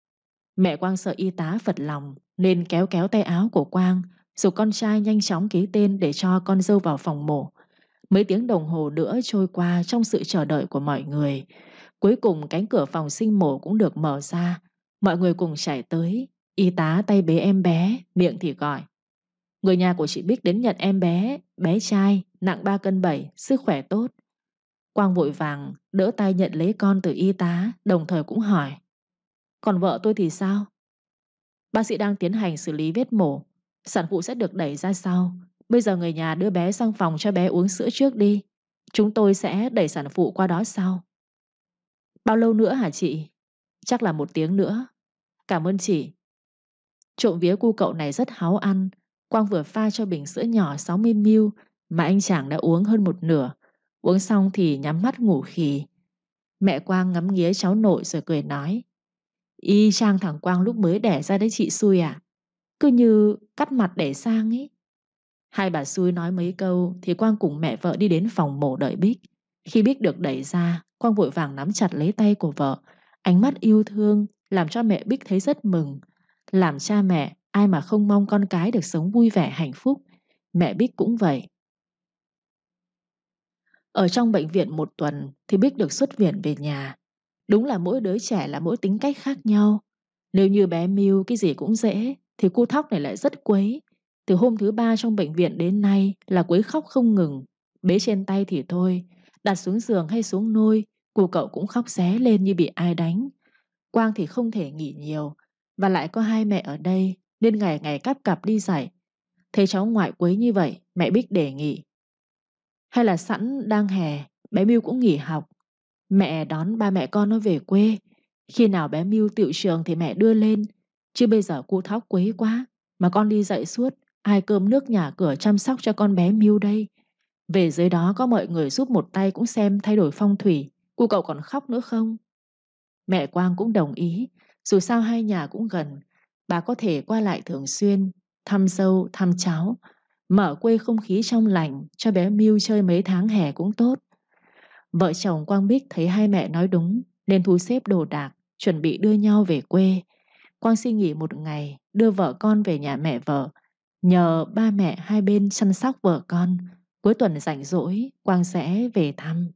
Speaker 1: Mẹ Quang sợ y tá phật lòng nên kéo kéo tay áo của Quang rồi con trai nhanh chóng ký tên để cho con dâu vào phòng mổ. Mấy tiếng đồng hồ nữa trôi qua trong sự chờ đợi của mọi người. Cuối cùng cánh cửa phòng sinh mổ cũng được mở ra. Mọi người cùng chạy tới. Y tá tay bế em bé, miệng thì gọi. Người nhà của chị Bích đến nhận em bé, bé trai, nặng ba cân bảy, sức khỏe tốt. Quang vội vàng đỡ tay nhận lấy con từ y tá, đồng thời cũng hỏi. Còn vợ tôi thì sao? Bác sĩ đang tiến hành xử lý vết mổ, sản phụ sẽ được đẩy ra sau. Bây giờ người nhà đưa bé sang phòng cho bé uống sữa trước đi. Chúng tôi sẽ đẩy sản phụ qua đó sau. Bao lâu nữa hả chị? Chắc là một tiếng nữa. Cảm ơn chị. Trộm vía cu cậu này rất háu ăn. Quang vừa pha cho bình sữa nhỏ sáu mươi mi li lít mà anh chàng đã uống hơn một nửa. Uống xong thì nhắm mắt ngủ khì. Mẹ Quang ngắm nghía cháu nội rồi cười nói. Y chang thằng Quang lúc mới đẻ ra đấy chị xui à? Cứ như cắt mặt để sang ấy. Hai bà xui nói mấy câu thì Quang cùng mẹ vợ đi đến phòng mổ đợi Bích. Khi Bích được đẩy ra, Quang vội vàng nắm chặt lấy tay của vợ. Ánh mắt yêu thương làm cho mẹ Bích thấy rất mừng. Làm cha mẹ, ai mà không mong con cái được sống vui vẻ hạnh phúc. Mẹ Bích cũng vậy. Ở trong bệnh viện một tuần thì Bích được xuất viện về nhà. Đúng là mỗi đứa trẻ là mỗi tính cách khác nhau. Nếu như bé Miu cái gì cũng dễ thì cô Thóc này lại rất quấy. Từ hôm thứ ba trong bệnh viện đến nay là quấy khóc không ngừng. Bế trên tay thì thôi, đặt xuống giường hay xuống nôi, cô cậu cũng khóc ré lên như bị ai đánh. Quang thì không thể nghỉ nhiều, và lại có hai mẹ ở đây nên ngày ngày cắp cặp đi dạy. Thấy cháu ngoại quấy như vậy, mẹ Bích đề nghị. Hay là sẵn đang hè, bé Miu cũng nghỉ học. Mẹ đón ba mẹ con nó về quê. Khi nào bé Miu tựu trường thì mẹ đưa lên. Chứ bây giờ cô Thóc quấy quá. Mà con đi dạy suốt, ai cơm nước nhà cửa chăm sóc cho con bé Miu đây. Về dưới đó có mọi người giúp một tay cũng xem thay đổi phong thủy. Cô cậu còn khóc nữa không? Mẹ Quang cũng đồng ý. Dù sao hai nhà cũng gần, bà có thể qua lại thường xuyên, thăm dâu, thăm cháu. Mở quê không khí trong lành cho bé Miu chơi mấy tháng hè cũng tốt. Vợ chồng Quang Bích thấy hai mẹ nói đúng nên thu xếp đồ đạc, chuẩn bị đưa nhau về quê. Quang xin nghỉ một ngày, đưa vợ con về nhà mẹ vợ, nhờ ba mẹ hai bên chăm sóc vợ con. Cuối tuần rảnh rỗi, Quang sẽ về thăm.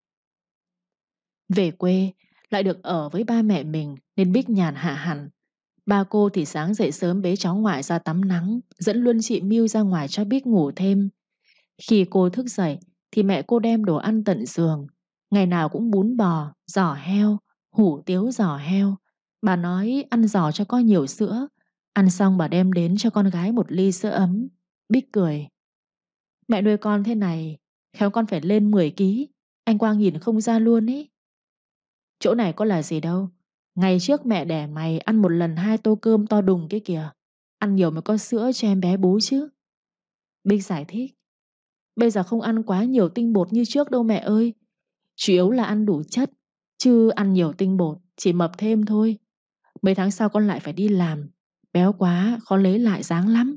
Speaker 1: Về quê, lại được ở với ba mẹ mình nên Bích nhàn hạ hẳn. Ba cô thì sáng dậy sớm bế cháu ngoại ra tắm nắng, dẫn luôn chị Miu ra ngoài cho Bích ngủ thêm. Khi cô thức dậy thì mẹ cô đem đồ ăn tận giường. Ngày nào cũng bún bò, giò heo, hủ tiếu giò heo. Bà nói ăn giò cho có nhiều sữa. Ăn xong bà đem đến cho con gái một ly sữa ấm. Bích cười. Mẹ nuôi con thế này, khéo con phải lên mười ký. Anh Quang nhìn không ra luôn ý. Chỗ này có là gì đâu. Ngày trước mẹ đẻ mày ăn một lần hai tô cơm to đùng cái kìa. Ăn nhiều mới có sữa cho em bé bú chứ. Bích giải thích. Bây giờ không ăn quá nhiều tinh bột như trước đâu mẹ ơi. Chủ yếu là ăn đủ chất. Chứ ăn nhiều tinh bột chỉ mập thêm thôi. Mấy tháng sau con lại phải đi làm. Béo quá khó lấy lại dáng lắm.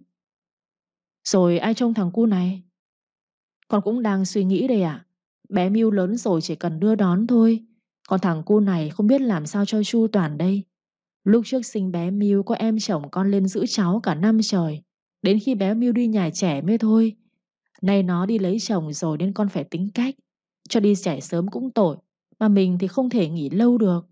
Speaker 1: Rồi ai trông thằng cu này? Con cũng đang suy nghĩ đây ạ. Bé Miu lớn rồi chỉ cần đưa đón thôi. Còn thằng cu này không biết làm sao cho chu toàn đây. Lúc trước sinh bé Miu có em chồng con lên giữ cháu cả năm trời. Đến khi bé Miu đi nhà trẻ mới thôi. Nay nó đi lấy chồng rồi nên con phải tính cách. Cho đi trẻ sớm cũng tội. Mà mình thì không thể nghỉ lâu được.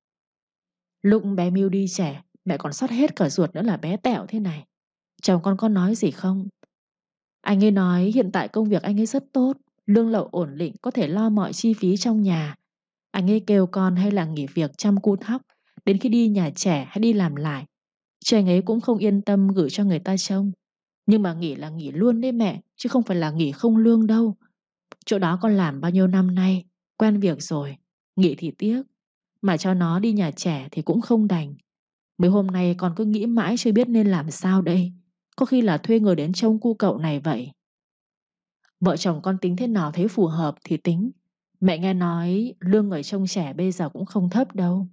Speaker 1: Lúc bé Miu đi trẻ, mẹ còn sót hết cả ruột nữa là bé Tẹo thế này. Chồng con có nói gì không? Anh ấy nói hiện tại công việc anh ấy rất tốt, lương lậu ổn định, có thể lo mọi chi phí trong nhà. Anh ấy kêu con hay là nghỉ việc chăm cu thóc, đến khi đi nhà trẻ hay đi làm lại. Chứ anh ấy cũng không yên tâm gửi cho người ta trông. Nhưng mà nghỉ là nghỉ luôn đấy mẹ, chứ không phải là nghỉ không lương đâu. Chỗ đó con làm bao nhiêu năm nay, quen việc rồi, nghỉ thì tiếc. Mà cho nó đi nhà trẻ thì cũng không đành. Mấy hôm nay con cứ nghĩ mãi chưa biết nên làm sao đây. Có khi là thuê người đến trông cu cậu này vậy. Vợ chồng con tính thế nào thấy phù hợp thì tính. Mẹ nghe nói lương người trông trẻ bây giờ cũng không thấp đâu.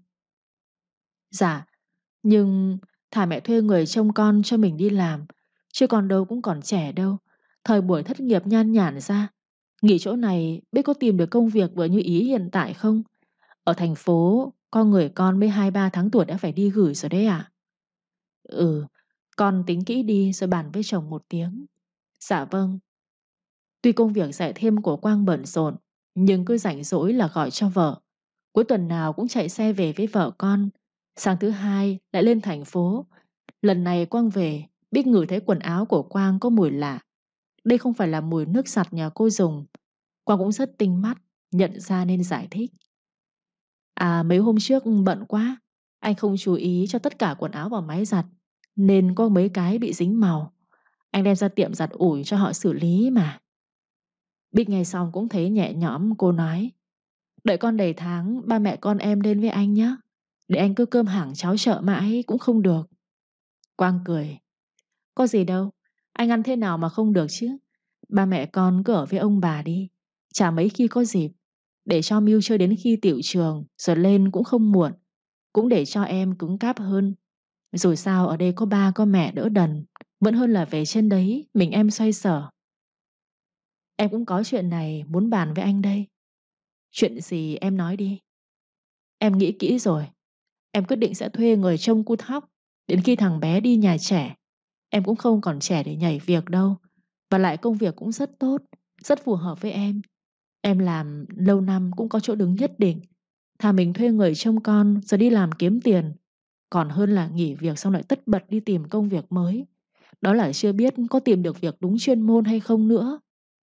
Speaker 1: Dạ, nhưng thà mẹ thuê người trông con cho mình đi làm. Chứ còn đâu cũng còn trẻ đâu. Thời buổi thất nghiệp nhan nhản ra. Nghỉ chỗ này biết có tìm được công việc vừa như ý hiện tại không? Ở thành phố, con người con mới hai ba tháng tuổi đã phải đi gửi rồi đấy ạ. Ừ, con tính kỹ đi rồi bàn với chồng một tiếng. Dạ vâng. Tuy công việc dạy thêm của Quang bận rộn, nhưng cứ rảnh rỗi là gọi cho vợ. Cuối tuần nào cũng chạy xe về với vợ con. Sáng thứ hai lại lên thành phố. Lần này Quang về, Bích ngửi thấy quần áo của Quang có mùi lạ. Đây không phải là mùi nước giặt nhà cô dùng. Quang cũng rất tinh mắt, nhận ra nên giải thích. À mấy hôm trước bận quá, anh không chú ý cho tất cả quần áo vào máy giặt, nên có mấy cái bị dính màu. Anh đem ra tiệm giặt ủi cho họ xử lý mà. Bích nghe xong cũng thấy nhẹ nhõm, cô nói. Đợi con đầy tháng, ba mẹ con em lên với anh nhé. Để anh cứ cơm hàng cháo chợ mãi cũng không được. Quang cười. Có gì đâu, anh ăn thế nào mà không được chứ. Ba mẹ con cứ ở với ông bà đi. Chả mấy khi có dịp. Để cho Miu chơi đến khi tiểu trường, rồi lên cũng không muộn. Cũng để cho em cứng cáp hơn. Dù sao ở đây có ba có mẹ đỡ đần. Vẫn hơn là về trên đấy, mình em xoay sở. Em cũng có chuyện này muốn bàn với anh đây. Chuyện gì em nói đi. Em nghĩ kỹ rồi. Em quyết định sẽ thuê người trông cu thóc. Đến khi thằng bé đi nhà trẻ. Em cũng không còn trẻ để nhảy việc đâu. Và lại công việc cũng rất tốt, rất phù hợp với em. Em làm lâu năm cũng có chỗ đứng nhất định. Thà mình thuê người trông con rồi đi làm kiếm tiền. Còn hơn là nghỉ việc xong lại tất bật đi tìm công việc mới. Đó là chưa biết có tìm được việc đúng chuyên môn hay không nữa.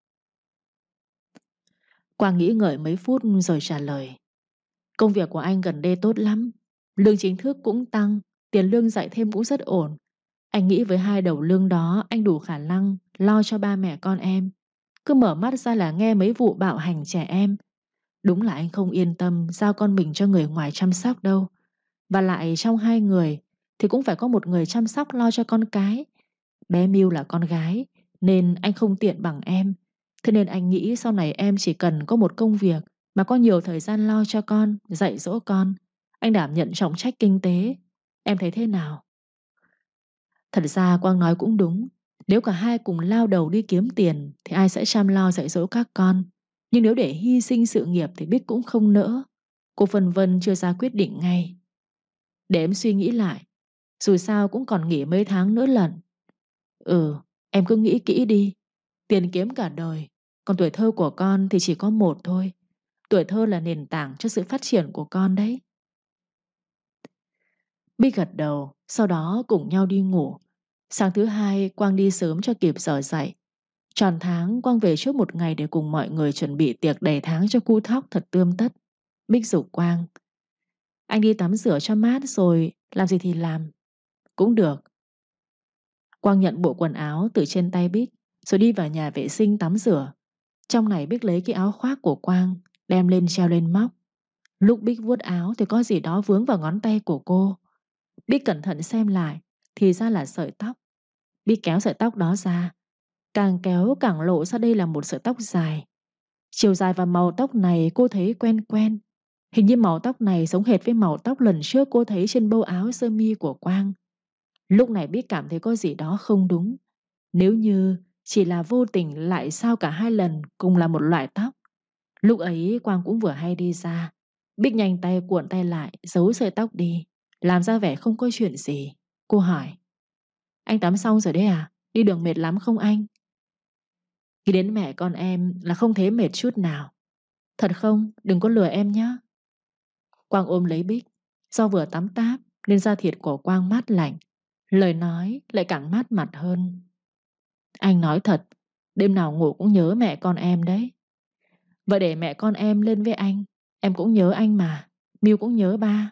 Speaker 1: Quang nghĩ ngợi mấy phút rồi trả lời. Công việc của anh gần đây tốt lắm. Lương chính thức cũng tăng, tiền lương dạy thêm cũng rất ổn. Anh nghĩ với hai đầu lương đó anh đủ khả năng lo cho ba mẹ con em. Cứ mở mắt ra là nghe mấy vụ bạo hành trẻ em. Đúng là anh không yên tâm giao con mình cho người ngoài chăm sóc đâu. Và lại trong hai người thì cũng phải có một người chăm sóc lo cho con cái. Bé Miu là con gái nên anh không tiện bằng em. Thế nên anh nghĩ sau này em chỉ cần có một công việc mà có nhiều thời gian lo cho con, dạy dỗ con. Anh đảm nhận trọng trách kinh tế. Em thấy thế nào? Thật ra Quang nói cũng đúng. Nếu cả hai cùng lao đầu đi kiếm tiền thì ai sẽ chăm lo dạy dỗ các con. Nhưng nếu để hy sinh sự nghiệp thì Bích cũng không nỡ. Cô phân vân chưa ra quyết định ngay. Để em suy nghĩ lại. Dù sao cũng còn nghỉ mấy tháng nữa lận. Ừ, em cứ nghĩ kỹ đi. Tiền kiếm cả đời. Còn tuổi thơ của con thì chỉ có một thôi. Tuổi thơ là nền tảng cho sự phát triển của con đấy. Bích gật đầu, sau đó cùng nhau đi ngủ. Sáng thứ hai, Quang đi sớm cho kịp giờ dậy. Tròn tháng, Quang về trước một ngày để cùng mọi người chuẩn bị tiệc đầy tháng cho cu Thóc thật tươm tất. Bích giục Quang: anh đi tắm rửa cho mát rồi làm gì thì làm. Cũng được. Quang nhận bộ quần áo từ trên tay Bích, rồi đi vào nhà vệ sinh tắm rửa. Trong này Bích lấy cái áo khoác của Quang, đem lên treo lên móc. Lúc Bích vuốt áo thì có gì đó vướng vào ngón tay của cô. Bích cẩn thận xem lại, thì ra là sợi tóc. Bích kéo sợi tóc đó ra. Càng kéo càng lộ ra đây là một sợi tóc dài. Chiều dài và màu tóc này cô thấy quen quen. Hình như màu tóc này giống hệt với màu tóc lần trước cô thấy trên bâu áo sơ mi của Quang. Lúc này Bích cảm thấy có gì đó không đúng. Nếu như chỉ là vô tình, lại sao cả hai lần cùng là một loại tóc. Lúc ấy Quang cũng vừa hay đi ra. Bích nhanh tay cuộn tay lại, giấu sợi tóc đi, làm ra vẻ không có chuyện gì. Cô hỏi: anh tắm xong rồi đấy à? Đi đường mệt lắm không anh? Khi đến mẹ con em là không thấy mệt chút nào. Thật không? Đừng có lừa em nhé. Quang ôm lấy Bích. Do vừa tắm táp nên da thịt của Quang mát lạnh, lời nói lại càng mát mặt hơn. Anh nói thật, đêm nào ngủ cũng nhớ mẹ con em đấy. Vậy để mẹ con em lên với anh. Em cũng nhớ anh mà. Miu cũng nhớ ba.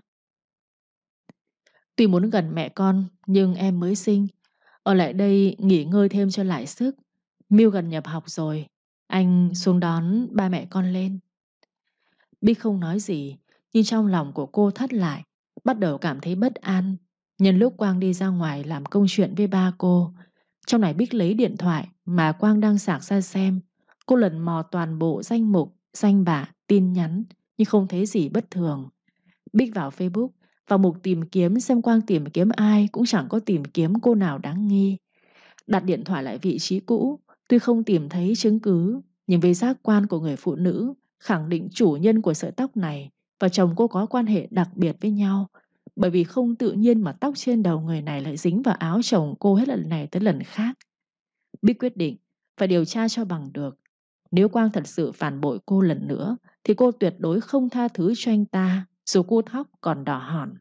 Speaker 1: Tuy muốn gần mẹ con, nhưng em mới sinh, ở lại đây nghỉ ngơi thêm cho lại sức. Miu gần nhập học rồi, anh xuống đón ba mẹ con lên. Bích không nói gì, nhưng trong lòng của cô thắt lại, bắt đầu cảm thấy bất an. Nhân lúc Quang đi ra ngoài làm công chuyện với ba cô, trong này Bích lấy điện thoại mà Quang đang sạc ra xem. Cô lần mò toàn bộ danh mục, danh bạ, tin nhắn, nhưng không thấy gì bất thường. Bích vào Facebook, vào mục tìm kiếm xem Quang tìm kiếm ai, cũng chẳng có tìm kiếm cô nào đáng nghi. Đặt điện thoại lại vị trí cũ, tuy không tìm thấy chứng cứ, nhưng với giác quan của người phụ nữ khẳng định chủ nhân của sợi tóc này và chồng cô có quan hệ đặc biệt với nhau. Bởi vì không tự nhiên mà tóc trên đầu người này lại dính vào áo chồng cô hết lần này tới lần khác. Bích quyết định phải điều tra cho bằng được. Nếu Quang thật sự phản bội cô lần nữa thì cô tuyệt đối không tha thứ cho anh ta, dù cô Thóc còn đỏ hòn.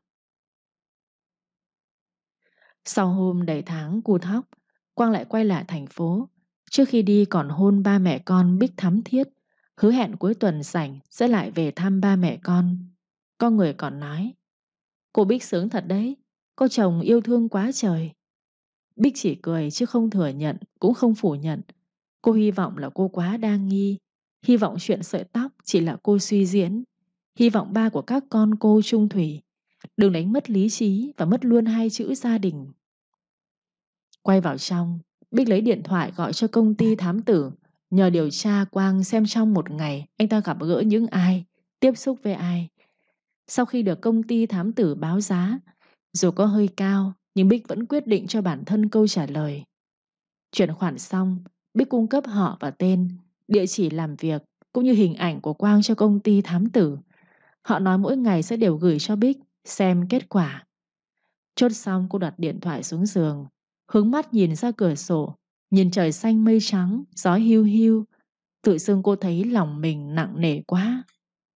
Speaker 1: Sau hôm đầy tháng cu Thóc, Quang lại quay lại thành phố. Trước khi đi còn hôn ba mẹ con Bích thắm thiết, hứa hẹn cuối tuần rảnh sẽ lại về thăm ba mẹ con. Con người còn nói: cô Bích sướng thật đấy, có chồng yêu thương quá trời. Bích chỉ cười chứ không thừa nhận, cũng không phủ nhận. Cô hy vọng là cô quá đa nghi, hy vọng chuyện sợi tóc chỉ là cô suy diễn, hy vọng ba của các con cô trung thủy, đừng đánh mất lý trí và mất luôn hai chữ gia đình. Quay vào trong, Bích lấy điện thoại gọi cho công ty thám tử, nhờ điều tra Quang xem trong một ngày anh ta gặp gỡ những ai, tiếp xúc với ai. Sau khi được công ty thám tử báo giá, dù có hơi cao, nhưng Bích vẫn quyết định cho bản thân câu trả lời. Chuyển khoản xong, Bích cung cấp họ và tên, địa chỉ làm việc, cũng như hình ảnh của Quang cho công ty thám tử. Họ nói mỗi ngày sẽ đều gửi cho Bích xem kết quả. Chốt xong, cô đặt điện thoại xuống giường, hướng mắt nhìn ra cửa sổ, nhìn trời xanh mây trắng, gió hiu hiu. Tự dưng cô thấy lòng mình nặng nề quá.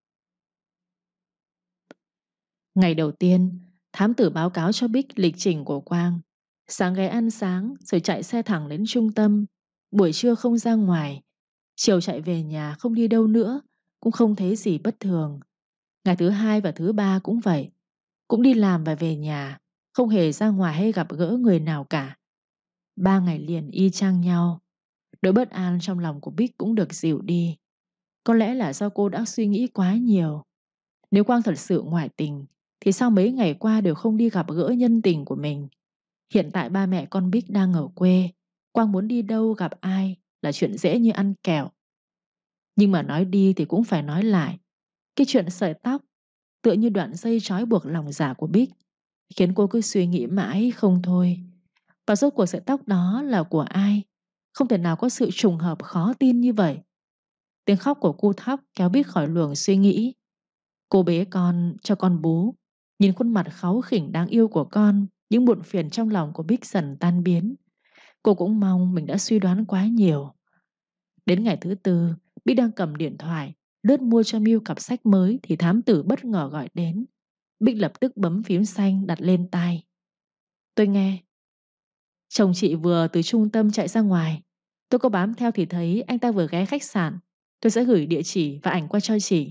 Speaker 1: Ngày đầu tiên, thám tử báo cáo cho Bích lịch trình của Quang. Sáng ghé ăn sáng rồi chạy xe thẳng đến trung tâm. Buổi trưa không ra ngoài. Chiều chạy về nhà không đi đâu nữa, cũng không thấy gì bất thường. Ngày thứ hai và thứ ba cũng vậy. Cũng đi làm và về nhà, không hề ra ngoài hay gặp gỡ người nào cả. Ba ngày liền y chang nhau. Nỗi bất an trong lòng của Bích cũng được dịu đi. Có lẽ là do cô đã suy nghĩ quá nhiều. Nếu Quang thật sự ngoại tình thì sao mấy ngày qua đều không đi gặp gỡ nhân tình của mình. Hiện tại ba mẹ con Bích đang ở quê, Quang muốn đi đâu gặp ai là chuyện dễ như ăn kẹo. Nhưng mà nói đi thì cũng phải nói lại. Cái chuyện sợi tóc tựa như đoạn dây trói buộc lòng dạ của Bích, khiến cô cứ suy nghĩ mãi không thôi. Và rốt cuộc sợi tóc đó là của ai? Không thể nào có sự trùng hợp khó tin như vậy. Tiếng khóc của cô Thóc kéo Bích khỏi luồng suy nghĩ. Cô bế con cho con bú, nhìn khuôn mặt kháu khỉnh đáng yêu của con, những muộn phiền trong lòng của Bích dần tan biến. Cô cũng mong mình đã suy đoán quá nhiều. Đến ngày thứ tư, Bích đang cầm điện thoại lướt mua cho Miu cặp sách mới thì thám tử bất ngờ gọi đến. Bích lập tức bấm phím xanh đặt lên tai. Tôi nghe. Chồng chị vừa từ trung tâm chạy ra ngoài. Tôi có bám theo thì thấy anh ta vừa ghé khách sạn. Tôi sẽ gửi địa chỉ và ảnh qua cho chị.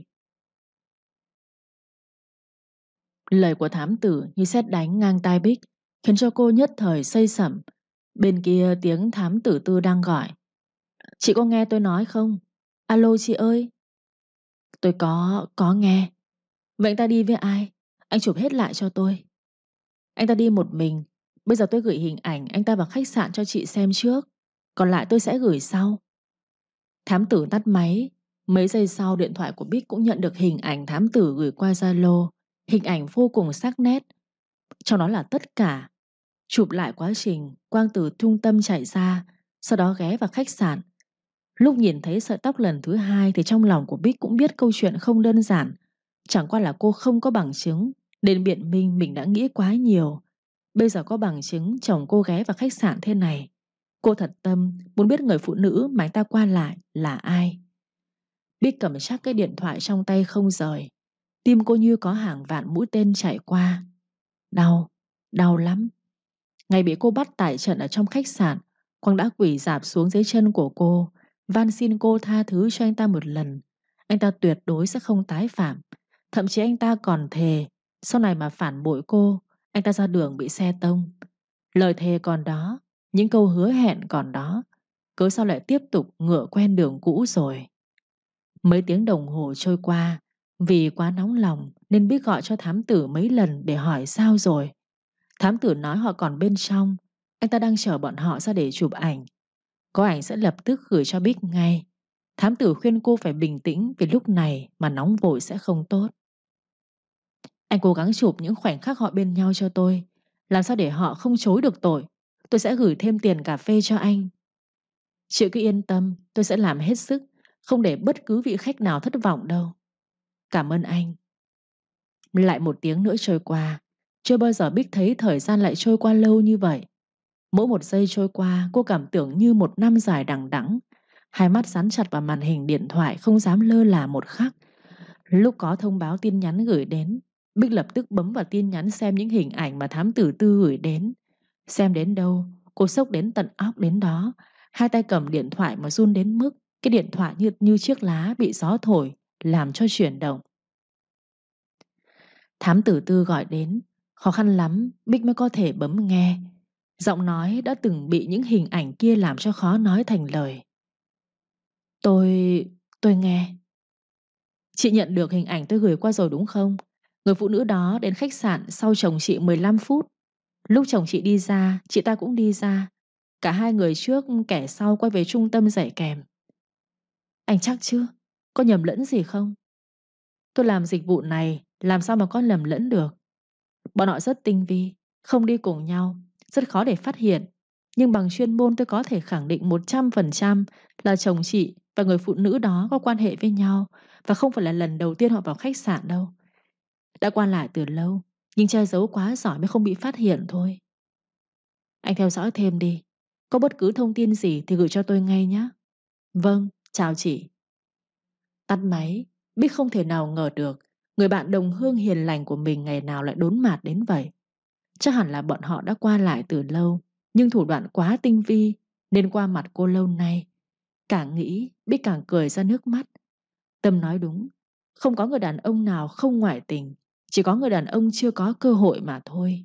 Speaker 1: Lời của thám tử như sét đánh ngang tai Bích, khiến cho cô nhất thời xây sẩm. Bên kia tiếng thám tử Tư đang gọi. Chị có nghe tôi nói không? Alo chị ơi. Tôi có, có nghe. Vậy anh ta đi với ai? Anh chụp hết lại cho tôi. Anh ta đi một mình. Bây giờ tôi gửi hình ảnh anh ta vào khách sạn cho chị xem trước. Còn lại tôi sẽ gửi sau. Thám tử tắt máy. Mấy giây sau điện thoại của Bích cũng nhận được hình ảnh thám tử gửi qua Zalo. Hình ảnh vô cùng sắc nét. Trong đó là tất cả. Chụp lại quá trình Quang từ trung tâm chạy ra, sau đó ghé vào khách sạn. Lúc nhìn thấy sợi tóc lần thứ hai thì trong lòng của Bích cũng biết câu chuyện không đơn giản. Chẳng qua là cô không có bằng chứng nên biện minh mình đã nghĩ quá nhiều. Bây giờ có bằng chứng chồng cô ghé vào khách sạn thế này. Cô thật tâm muốn biết người phụ nữ mà anh ta qua lại là ai. Bích cầm chắc cái điện thoại trong tay không rời. Tim cô như có hàng vạn mũi tên chạy qua. Đau, đau lắm. Ngày bị cô bắt tại trận ở trong khách sạn, Quang đã quỳ rạp xuống dưới chân của cô, van xin cô tha thứ cho anh ta một lần. Anh ta tuyệt đối sẽ không tái phạm. Thậm chí anh ta còn thề sau này mà phản bội cô, anh ta ra đường bị xe tông. Lời thề còn đó, những câu hứa hẹn còn đó, cớ sao lại tiếp tục ngựa quen đường cũ rồi. Mấy tiếng đồng hồ trôi qua, vì quá nóng lòng nên Bích gọi cho thám tử mấy lần để hỏi sao rồi. Thám tử nói họ còn bên trong, anh ta đang chờ bọn họ ra để chụp ảnh. Có ảnh sẽ lập tức gửi cho Bích ngay. Thám tử khuyên cô phải bình tĩnh vì lúc này mà nóng vội sẽ không tốt. Anh cố gắng chụp những khoảnh khắc họ bên nhau cho tôi. Làm sao để họ không chối được tội. Tôi sẽ gửi thêm tiền cà phê cho anh. Chị cứ yên tâm, tôi sẽ làm hết sức, không để bất cứ vị khách nào thất vọng đâu. Cảm ơn anh. Lại một tiếng nữa trôi qua. Chưa bao giờ Bích thấy thời gian lại trôi qua lâu như vậy. Mỗi một giây trôi qua cô cảm tưởng như một năm dài đằng đẵng. Hai mắt dán chặt vào màn hình điện thoại không dám lơ là một khắc. Lúc có thông báo tin nhắn gửi đến, Bích lập tức bấm vào tin nhắn xem những hình ảnh mà thám tử Tư gửi đến. Xem đến đâu, cô sốc đến tận óc đến đó. Hai tay cầm điện thoại mà run đến mức cái điện thoại như, như chiếc lá bị gió thổi, làm cho chuyển động. Thám tử Tư gọi đến, khó khăn lắm Bích mới có thể bấm nghe. Giọng nói đã từng bị những hình ảnh kia làm cho khó nói thành lời. Tôi... tôi nghe. Chị nhận được hình ảnh tôi gửi qua rồi đúng không? Người phụ nữ đó đến khách sạn sau chồng chị mười lăm phút. Lúc chồng chị đi ra, chị ta cũng đi ra. Cả hai người trước kẻ sau quay về trung tâm dạy kèm. Anh chắc chứ? Có nhầm lẫn gì không? Tôi làm dịch vụ này, làm sao mà có lầm lẫn được? Bọn họ rất tinh vi, không đi cùng nhau, rất khó để phát hiện. Nhưng bằng chuyên môn tôi có thể khẳng định một trăm phần trăm là chồng chị và người phụ nữ đó có quan hệ với nhau và không phải là lần đầu tiên họ vào khách sạn đâu. Đã qua lại từ lâu, nhưng che giấu quá giỏi mới không bị phát hiện thôi. Anh theo dõi thêm đi. Có bất cứ thông tin gì thì gửi cho tôi ngay nhé. Vâng, chào chị. Tắt máy, Bích không thể nào ngờ được người bạn đồng hương hiền lành của mình ngày nào lại đốn mạt đến vậy. Chắc hẳn là bọn họ đã qua lại từ lâu, nhưng thủ đoạn quá tinh vi nên qua mặt cô lâu nay. Càng nghĩ, Bích càng cười ra nước mắt. Tâm nói đúng, không có người đàn ông nào không ngoại tình, chỉ có người đàn ông chưa có cơ hội mà thôi.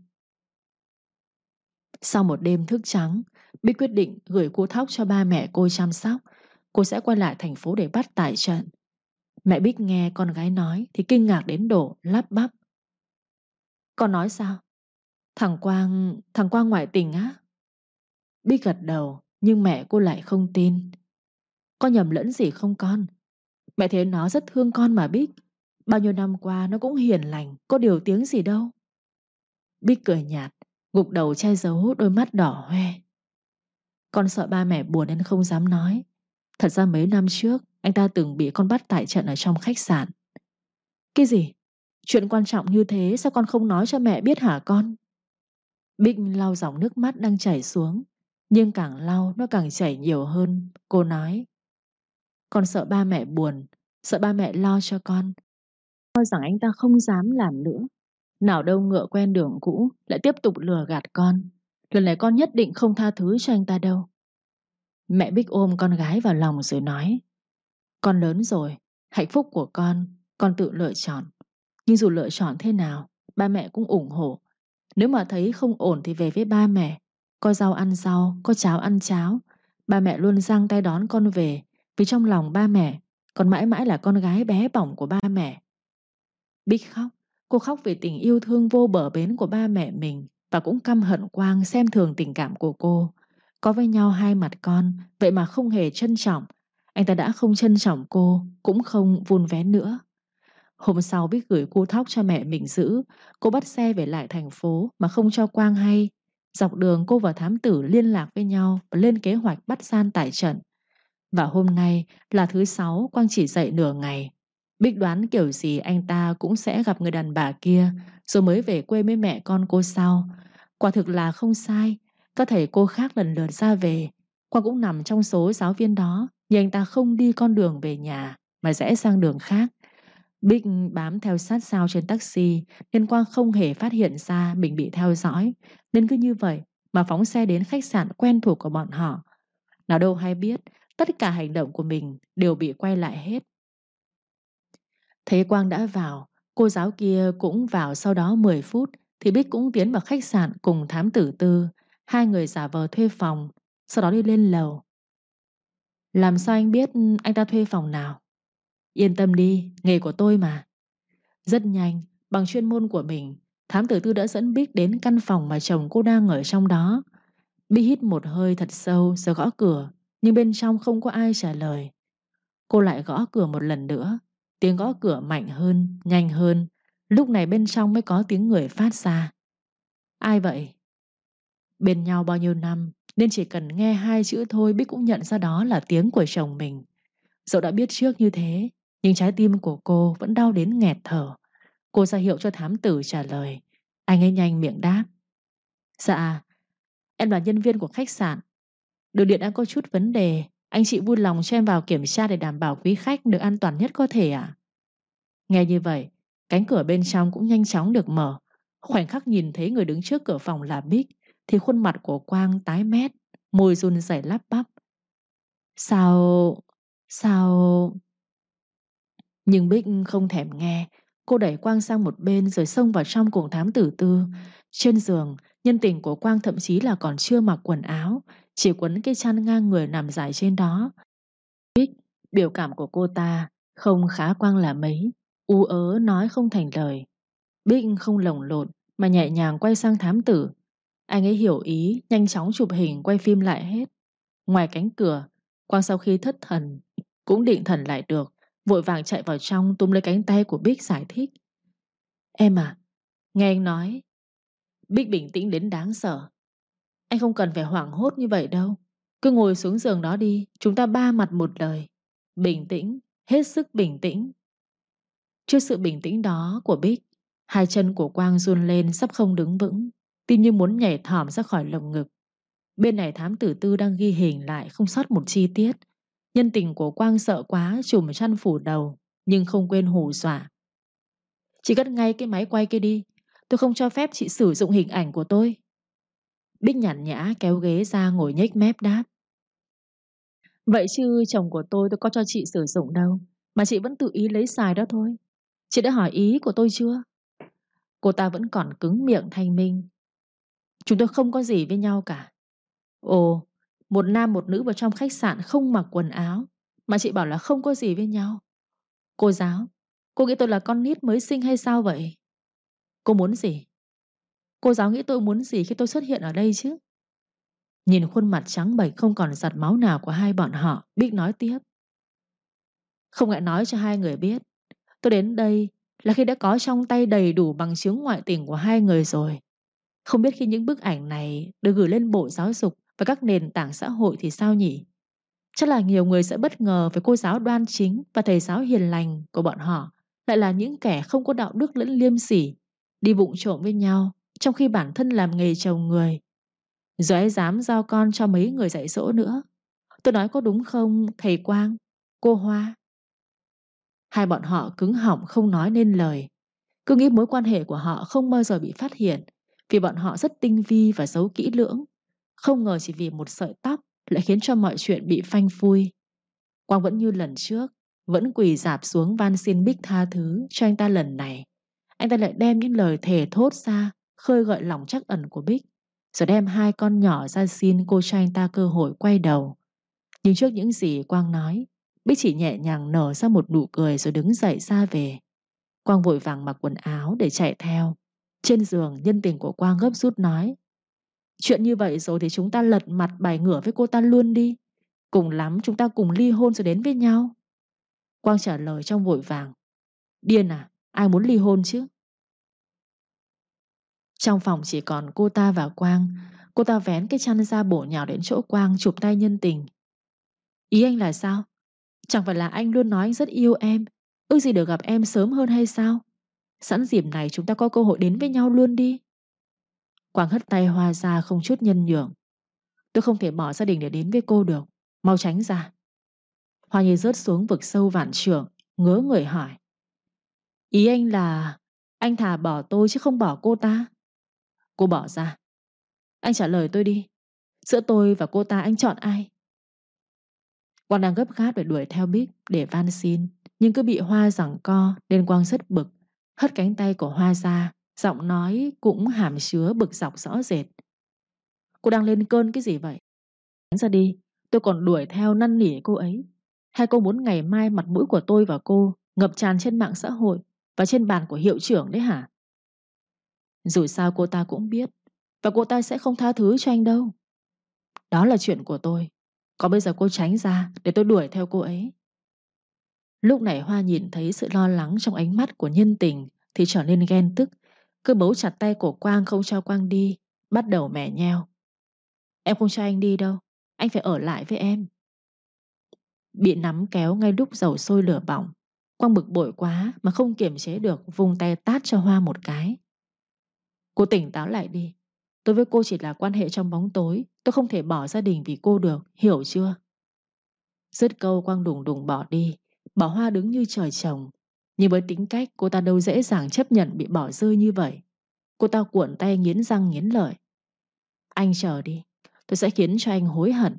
Speaker 1: Sau một đêm thức trắng, Bích quyết định gửi cô Thóc cho ba mẹ cô chăm sóc. Cô sẽ quay lại thành phố để bắt tại trận. Mẹ Bích nghe con gái nói thì kinh ngạc đến độ lắp bắp. Con nói sao? Thằng Quang, thằng Quang ngoại tình á? Bích gật đầu, nhưng mẹ cô lại không tin. Có nhầm lẫn gì không con? Mẹ thấy nó rất thương con mà Bích. Bao nhiêu năm qua nó cũng hiền lành, có điều tiếng gì đâu. Bích cười nhạt, gục đầu che giấu đôi mắt đỏ hoe. Con sợ ba mẹ buồn nên không dám nói. Thật ra mấy năm trước, anh ta từng bị con bắt tại trận ở trong khách sạn. Cái gì? Chuyện quan trọng như thế sao con không nói cho mẹ biết hả con? Bích lau dòng nước mắt đang chảy xuống, nhưng càng lau nó càng chảy nhiều hơn. Cô nói, con sợ ba mẹ buồn, sợ ba mẹ lo cho con. Cho rằng anh ta không dám làm nữa. Nào đâu ngựa quen đường cũ lại tiếp tục lừa gạt con. Lần này con nhất định không tha thứ cho anh ta đâu. Mẹ Bích ôm con gái vào lòng rồi nói: Con lớn rồi, hạnh phúc của con, con tự lựa chọn. Nhưng dù lựa chọn thế nào, ba mẹ cũng ủng hộ. Nếu mà thấy không ổn thì về với ba mẹ. Có rau ăn rau, có cháo ăn cháo. Ba mẹ luôn giang tay đón con về. Vì trong lòng ba mẹ, con mãi mãi là con gái bé bỏng của ba mẹ. Bích khóc. Cô khóc vì tình yêu thương vô bờ bến của ba mẹ mình. Và cũng căm hận Quang xem thường tình cảm của cô. Có với nhau hai mặt con, vậy mà không hề trân trọng. Anh ta đã không trân trọng cô, cũng không vun vén nữa. Hôm sau Bích gửi cu thóc cho mẹ mình giữ. Cô bắt xe về lại thành phố mà không cho Quang hay. Dọc đường cô và thám tử liên lạc với nhau và lên kế hoạch bắt gian tại trận. Và hôm nay là thứ sáu, Quang chỉ dậy nửa ngày. Bích đoán kiểu gì anh ta cũng sẽ gặp người đàn bà kia rồi mới về quê với mẹ con cô sau. Quả thực là không sai. Các thầy cô khác lần lượt ra về. Quang cũng nằm trong số giáo viên đó. Nhưng anh ta không đi con đường về nhà mà rẽ sang đường khác. Bích bám theo sát sao trên taxi nên Quang không hề phát hiện ra mình bị theo dõi. Nên cứ như vậy mà phóng xe đến khách sạn quen thuộc của bọn họ. Nào đâu hay biết tất cả hành động của mình đều bị quay lại hết. Thấy Quang đã vào, cô giáo kia cũng vào sau đó mười phút thì Bích cũng tiến vào khách sạn cùng thám tử Tư. Hai người giả vờ thuê phòng, sau đó đi lên lầu. Làm sao anh biết anh ta thuê phòng nào? Yên tâm đi, nghề của tôi mà. Rất nhanh, bằng chuyên môn của mình, thám tử Tư đã dẫn Bích đến căn phòng mà chồng cô đang ở trong đó. Bích hít một hơi thật sâu rồi gõ cửa, nhưng bên trong không có ai trả lời. Cô lại gõ cửa một lần nữa. Tiếng gõ cửa mạnh hơn, nhanh hơn. Lúc này bên trong mới có tiếng người phát ra. Ai vậy? Bên nhau bao nhiêu năm nên chỉ cần nghe hai chữ thôi Bích cũng nhận ra đó là tiếng của chồng mình. Dẫu đã biết trước như thế, nhưng trái tim của cô vẫn đau đến nghẹt thở. Cô ra hiệu cho thám tử trả lời. Anh ấy nhanh miệng đáp: Dạ, em là nhân viên của khách sạn. Đường điện đang có chút vấn đề. Anh chị vui lòng cho em vào kiểm tra để đảm bảo quý khách được an toàn nhất có thể ạ. Nghe như vậy, cánh cửa bên trong cũng nhanh chóng được mở. Khoảnh khắc nhìn thấy người đứng trước cửa phòng là Bích thì khuôn mặt của Quang tái mét, môi run rẩy lắp bắp. Sao... sao... Nhưng Bích không thèm nghe. Cô đẩy Quang sang một bên rồi xông vào trong cùng thám tử Tư. Trên giường, nhân tình của Quang thậm chí là còn chưa mặc quần áo, chỉ quấn cái chăn ngang người nằm dài trên đó. Bích, biểu cảm của cô ta không khá Quang là mấy, u ớ nói không thành lời. Bích không lồng lộn mà nhẹ nhàng quay sang thám tử. Anh ấy hiểu ý, nhanh chóng chụp hình quay phim lại hết. Ngoài cánh cửa, Quang sau khi thất thần cũng định thần lại được, vội vàng chạy vào trong túm lấy cánh tay của Bích giải thích. Em à, nghe anh nói. Bích bình tĩnh đến đáng sợ. Anh không cần phải hoảng hốt như vậy đâu. Cứ ngồi xuống giường đó đi, chúng ta ba mặt một lời. Bình tĩnh, hết sức bình tĩnh. Trước sự bình tĩnh đó của Bích, hai chân của Quang run lên sắp không đứng vững, tim như muốn nhảy thỏm ra khỏi lồng ngực. Bên này thám tử Tư đang ghi hình lại không sót một chi tiết. Nhân tình của Quang sợ quá trùm chăn phủ đầu, nhưng không quên hù dọa. Chị cất ngay cái máy quay kia đi, tôi không cho phép chị sử dụng hình ảnh của tôi. Bích nhàn nhã kéo ghế ra ngồi nhếch mép đáp. Vậy chứ chồng của tôi tôi có cho chị sử dụng đâu, mà chị vẫn tự ý lấy xài đó thôi. Chị đã hỏi ý của tôi chưa? Cô ta vẫn còn cứng miệng thanh minh. Chúng tôi không có gì với nhau cả. Ồ, một nam một nữ vào trong khách sạn không mặc quần áo mà chị bảo là không có gì với nhau. Cô giáo, cô nghĩ tôi là con nít mới sinh hay sao vậy? Cô muốn gì? Cô giáo nghĩ tôi muốn gì khi tôi xuất hiện ở đây chứ? Nhìn khuôn mặt trắng bệch không còn giọt máu nào của hai bọn họ, Bích nói tiếp. Không ngại nói cho hai người biết, tôi đến đây là khi đã có trong tay đầy đủ bằng chứng ngoại tình của hai người rồi. Không biết khi những bức ảnh này được gửi lên Bộ Giáo dục và các nền tảng xã hội thì sao nhỉ? Chắc là nhiều người sẽ bất ngờ với cô giáo đoan chính và thầy giáo hiền lành của bọn họ lại là những kẻ không có đạo đức lẫn liêm sỉ, đi vụng trộm với nhau trong khi bản thân làm nghề chồng người. Rồi ấy dám giao con cho mấy người dạy dỗ nữa. Tôi nói có đúng không thầy Quang, cô Hoa? Hai bọn họ cứng họng không nói nên lời. Cứ nghĩ mối quan hệ của họ không bao giờ bị phát hiện, vì bọn họ rất tinh vi và giấu kỹ lưỡng. Không ngờ chỉ vì một sợi tóc lại khiến cho mọi chuyện bị phanh phui. Quang vẫn như lần trước, vẫn quỳ rạp xuống van xin Bích tha thứ cho anh ta. Lần này anh ta lại đem những lời thề thốt ra, khơi gợi lòng trắc ẩn của Bích, rồi đem hai con nhỏ ra xin cô cho anh ta cơ hội quay đầu. Nhưng trước những gì Quang nói, Bích chỉ nhẹ nhàng nở ra một nụ cười rồi đứng dậy ra về. Quang vội vàng mặc quần áo để chạy theo. Trên giường, nhân tình của Quang gấp rút nói: chuyện như vậy rồi thì chúng ta lật mặt bài ngửa với cô ta luôn đi. Cùng lắm chúng ta cùng ly hôn rồi đến với nhau. Quang trả lời trong vội vàng: điên à, ai muốn ly hôn chứ. Trong phòng chỉ còn cô ta và Quang. Cô ta vén cái chăn ra bổ nhào đến chỗ Quang, chụp tay nhân tình. Ý anh là sao? Chẳng phải là anh luôn nói anh rất yêu em, ước gì được gặp em sớm hơn hay sao? Sẵn dịp này chúng ta có cơ hội đến với nhau luôn đi. Quang hất tay Hoa ra không chút nhân nhượng. Tôi không thể bỏ gia đình để đến với cô được, mau tránh ra. Hoa như rớt xuống vực sâu vạn trượng, ngớ người hỏi: ý anh là anh thà bỏ tôi chứ không bỏ cô ta? Cô bỏ ra. Anh trả lời tôi đi, giữa tôi và cô ta anh chọn ai? Quang đang gấp gáp để đuổi theo Bích để van xin, nhưng cứ bị Hoa giằng co nên Quang rất bực, hất cánh tay của Hoa ra, giọng nói cũng hàm chứa bực dọc rõ rệt. Cô đang lên cơn cái gì vậy? Tránh ra đi, tôi còn đuổi theo năn nỉ cô ấy. Hay cô muốn ngày mai mặt mũi của tôi và cô ngập tràn trên mạng xã hội và trên bàn của hiệu trưởng đấy hả? Dù sao cô ta cũng biết, và cô ta sẽ không tha thứ cho anh đâu. Đó là chuyện của tôi. Còn bây giờ cô tránh ra để tôi đuổi theo cô ấy. Lúc này Hoa nhìn thấy sự lo lắng trong ánh mắt của nhân tình thì trở nên ghen tức, cứ bấu chặt tay của Quang không cho Quang đi, bắt đầu mè nheo. Em không cho anh đi đâu, anh phải ở lại với em. Bị nắm kéo ngay lúc dầu sôi lửa bỏng, Quang bực bội quá mà không kiềm chế được, vung tay tát cho Hoa một cái. Cô tỉnh táo lại đi. Tôi với cô chỉ là quan hệ trong bóng tối, tôi không thể bỏ gia đình vì cô được, hiểu chưa? Dứt câu Quang đùng đùng bỏ đi, bỏ Hoa đứng như trời trồng. Nhưng với tính cách, cô ta đâu dễ dàng chấp nhận bị bỏ rơi như vậy. Cô ta cuộn tay nghiến răng nghiến lợi. Anh chờ đi, tôi sẽ khiến cho anh hối hận.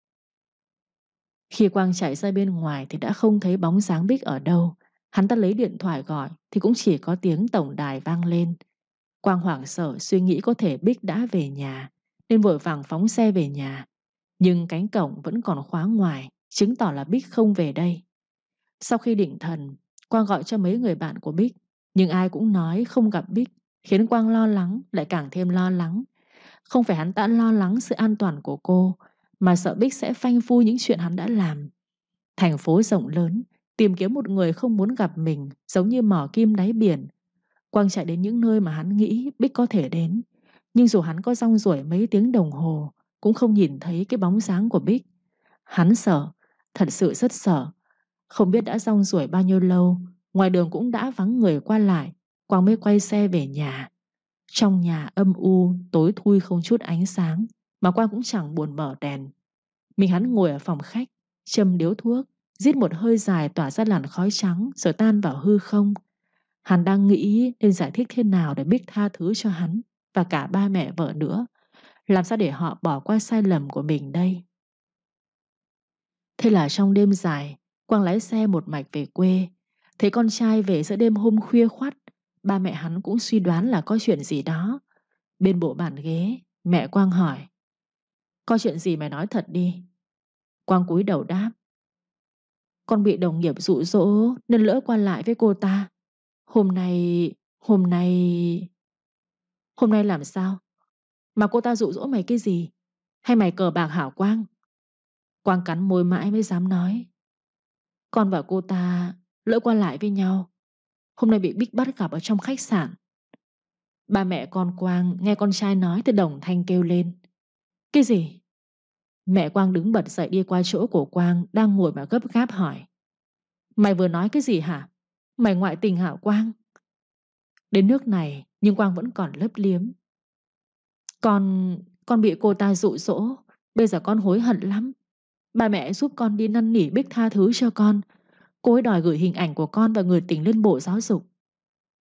Speaker 1: Khi Quang chạy ra bên ngoài thì đã không thấy bóng dáng Bích ở đâu. Hắn ta lấy điện thoại gọi thì cũng chỉ có tiếng tổng đài vang lên. Quang hoảng sợ suy nghĩ có thể Bích đã về nhà, nên vội vàng phóng xe về nhà. Nhưng cánh cổng vẫn còn khóa ngoài, chứng tỏ là Bích không về đây. Sau khi định thần, Quang gọi cho mấy người bạn của Bích, nhưng ai cũng nói không gặp Bích, khiến Quang lo lắng, lại càng thêm lo lắng. Không phải hắn ta lo lắng sự an toàn của cô, mà sợ Bích sẽ phanh phui những chuyện hắn đã làm. Thành phố rộng lớn, tìm kiếm một người không muốn gặp mình giống như mỏ kim đáy biển. Quang chạy đến những nơi mà hắn nghĩ Bích có thể đến, nhưng dù hắn có dong ruổi mấy tiếng đồng hồ cũng không nhìn thấy cái bóng dáng của Bích. Hắn sợ, thật sự rất sợ. Không biết đã dong ruổi bao nhiêu lâu, ngoài đường cũng đã vắng người qua lại, Quang mới quay xe về nhà. Trong nhà âm u, tối thui không chút ánh sáng, mà Quang cũng chẳng buồn mở đèn. Mình hắn ngồi ở phòng khách, châm điếu thuốc, rít một hơi dài tỏa ra làn khói trắng rồi tan vào hư không. Hắn đang nghĩ nên giải thích thế nào để Bích tha thứ cho hắn và cả ba mẹ vợ nữa. Làm sao để họ bỏ qua sai lầm của mình đây? Thế là trong đêm dài, Quang lái xe một mạch về quê. Thấy con trai về giữa đêm hôm khuya khoắt, ba mẹ hắn cũng suy đoán là có chuyện gì đó. Bên bộ bàn ghế, mẹ Quang hỏi: có chuyện gì mày nói thật đi. Quang cúi đầu đáp: con bị đồng nghiệp dụ dỗ nên lỡ qua lại với cô ta. Hôm nay... Hôm nay... Hôm nay làm sao? Mà cô ta dụ dỗ mày cái gì? Hay mày cờ bạc hả Quang? Quang cắn môi mãi mới dám nói: con và cô ta lỡ qua lại với nhau. Hôm nay bị Bích bắt gặp ở trong khách sạn. Ba mẹ con Quang nghe con trai nói thì đồng thanh kêu lên: cái gì? Mẹ Quang đứng bật dậy đi qua chỗ của Quang đang ngồi mà gấp gáp hỏi: mày vừa nói cái gì hả? Mày ngoại tình hả Quang? Đến nước này nhưng Quang vẫn còn lấp liếm: Con... con bị cô ta dụ dỗ. Bây giờ con hối hận lắm. Ba mẹ giúp con đi năn nỉ Bích tha thứ cho con. Cô ấy đòi gửi hình ảnh của con và người tình lên Bộ Giáo dục.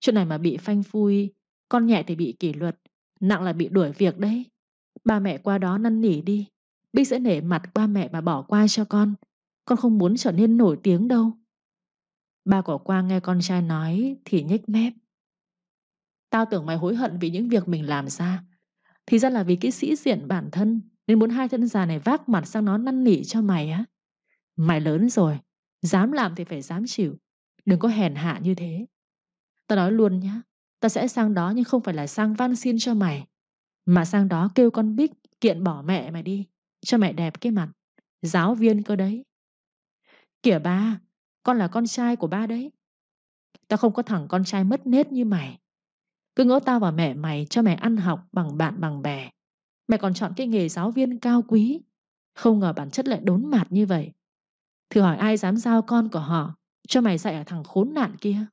Speaker 1: Chuyện này mà bị phanh phui, con nhẹ thì bị kỷ luật, nặng là bị đuổi việc đấy. Ba mẹ qua đó năn nỉ đi. Bích sẽ nể mặt ba mẹ mà bỏ qua cho con. Con không muốn trở nên nổi tiếng đâu. Ba của Quang nghe con trai nói thì nhếch mép. Tao tưởng mày hối hận vì những việc mình làm ra. Thì ra là vì cái sĩ diện bản thân, nên muốn hai thân già này vác mặt sang nó năn nỉ cho mày á. Mày lớn rồi, dám làm thì phải dám chịu. Đừng có hèn hạ như thế. Tao nói luôn nhá, tao sẽ sang đó nhưng không phải là sang van xin cho mày, mà sang đó kêu con Bích kiện bỏ mẹ mày đi, cho mẹ đẹp cái mặt. Giáo viên cơ đấy. Kìa ba, con là con trai của ba đấy. Tao không có thằng con trai mất nết như mày. Cứ ngỡ tao và mẹ mày cho mày ăn học bằng bạn bằng bè. Mày còn chọn cái nghề giáo viên cao quý. Không ngờ bản chất lại đốn mạt như vậy. Thử hỏi ai dám giao con của họ cho mày dạy ở thằng khốn nạn kia.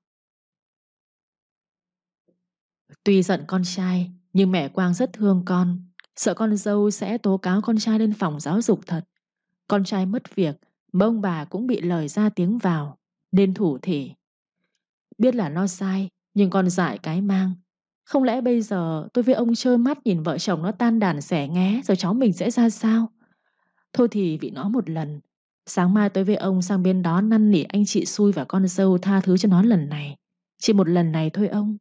Speaker 1: Tuy giận con trai, nhưng mẹ Quang rất thương con. Sợ con dâu sẽ tố cáo con trai lên phòng giáo dục thật. Con trai mất việc, mà ông bà cũng bị lời ra tiếng vào, nên thủ thỉ. Biết là nó sai, nhưng con dại cái mang. Không lẽ bây giờ tôi với ông trơ mắt nhìn vợ chồng nó tan đàn xẻ nghé, rồi cháu mình sẽ ra sao? Thôi thì vì nó một lần. Sáng mai tôi với ông sang bên đó năn nỉ anh chị xui và con dâu tha thứ cho nó lần này. Chỉ một lần này thôi ông.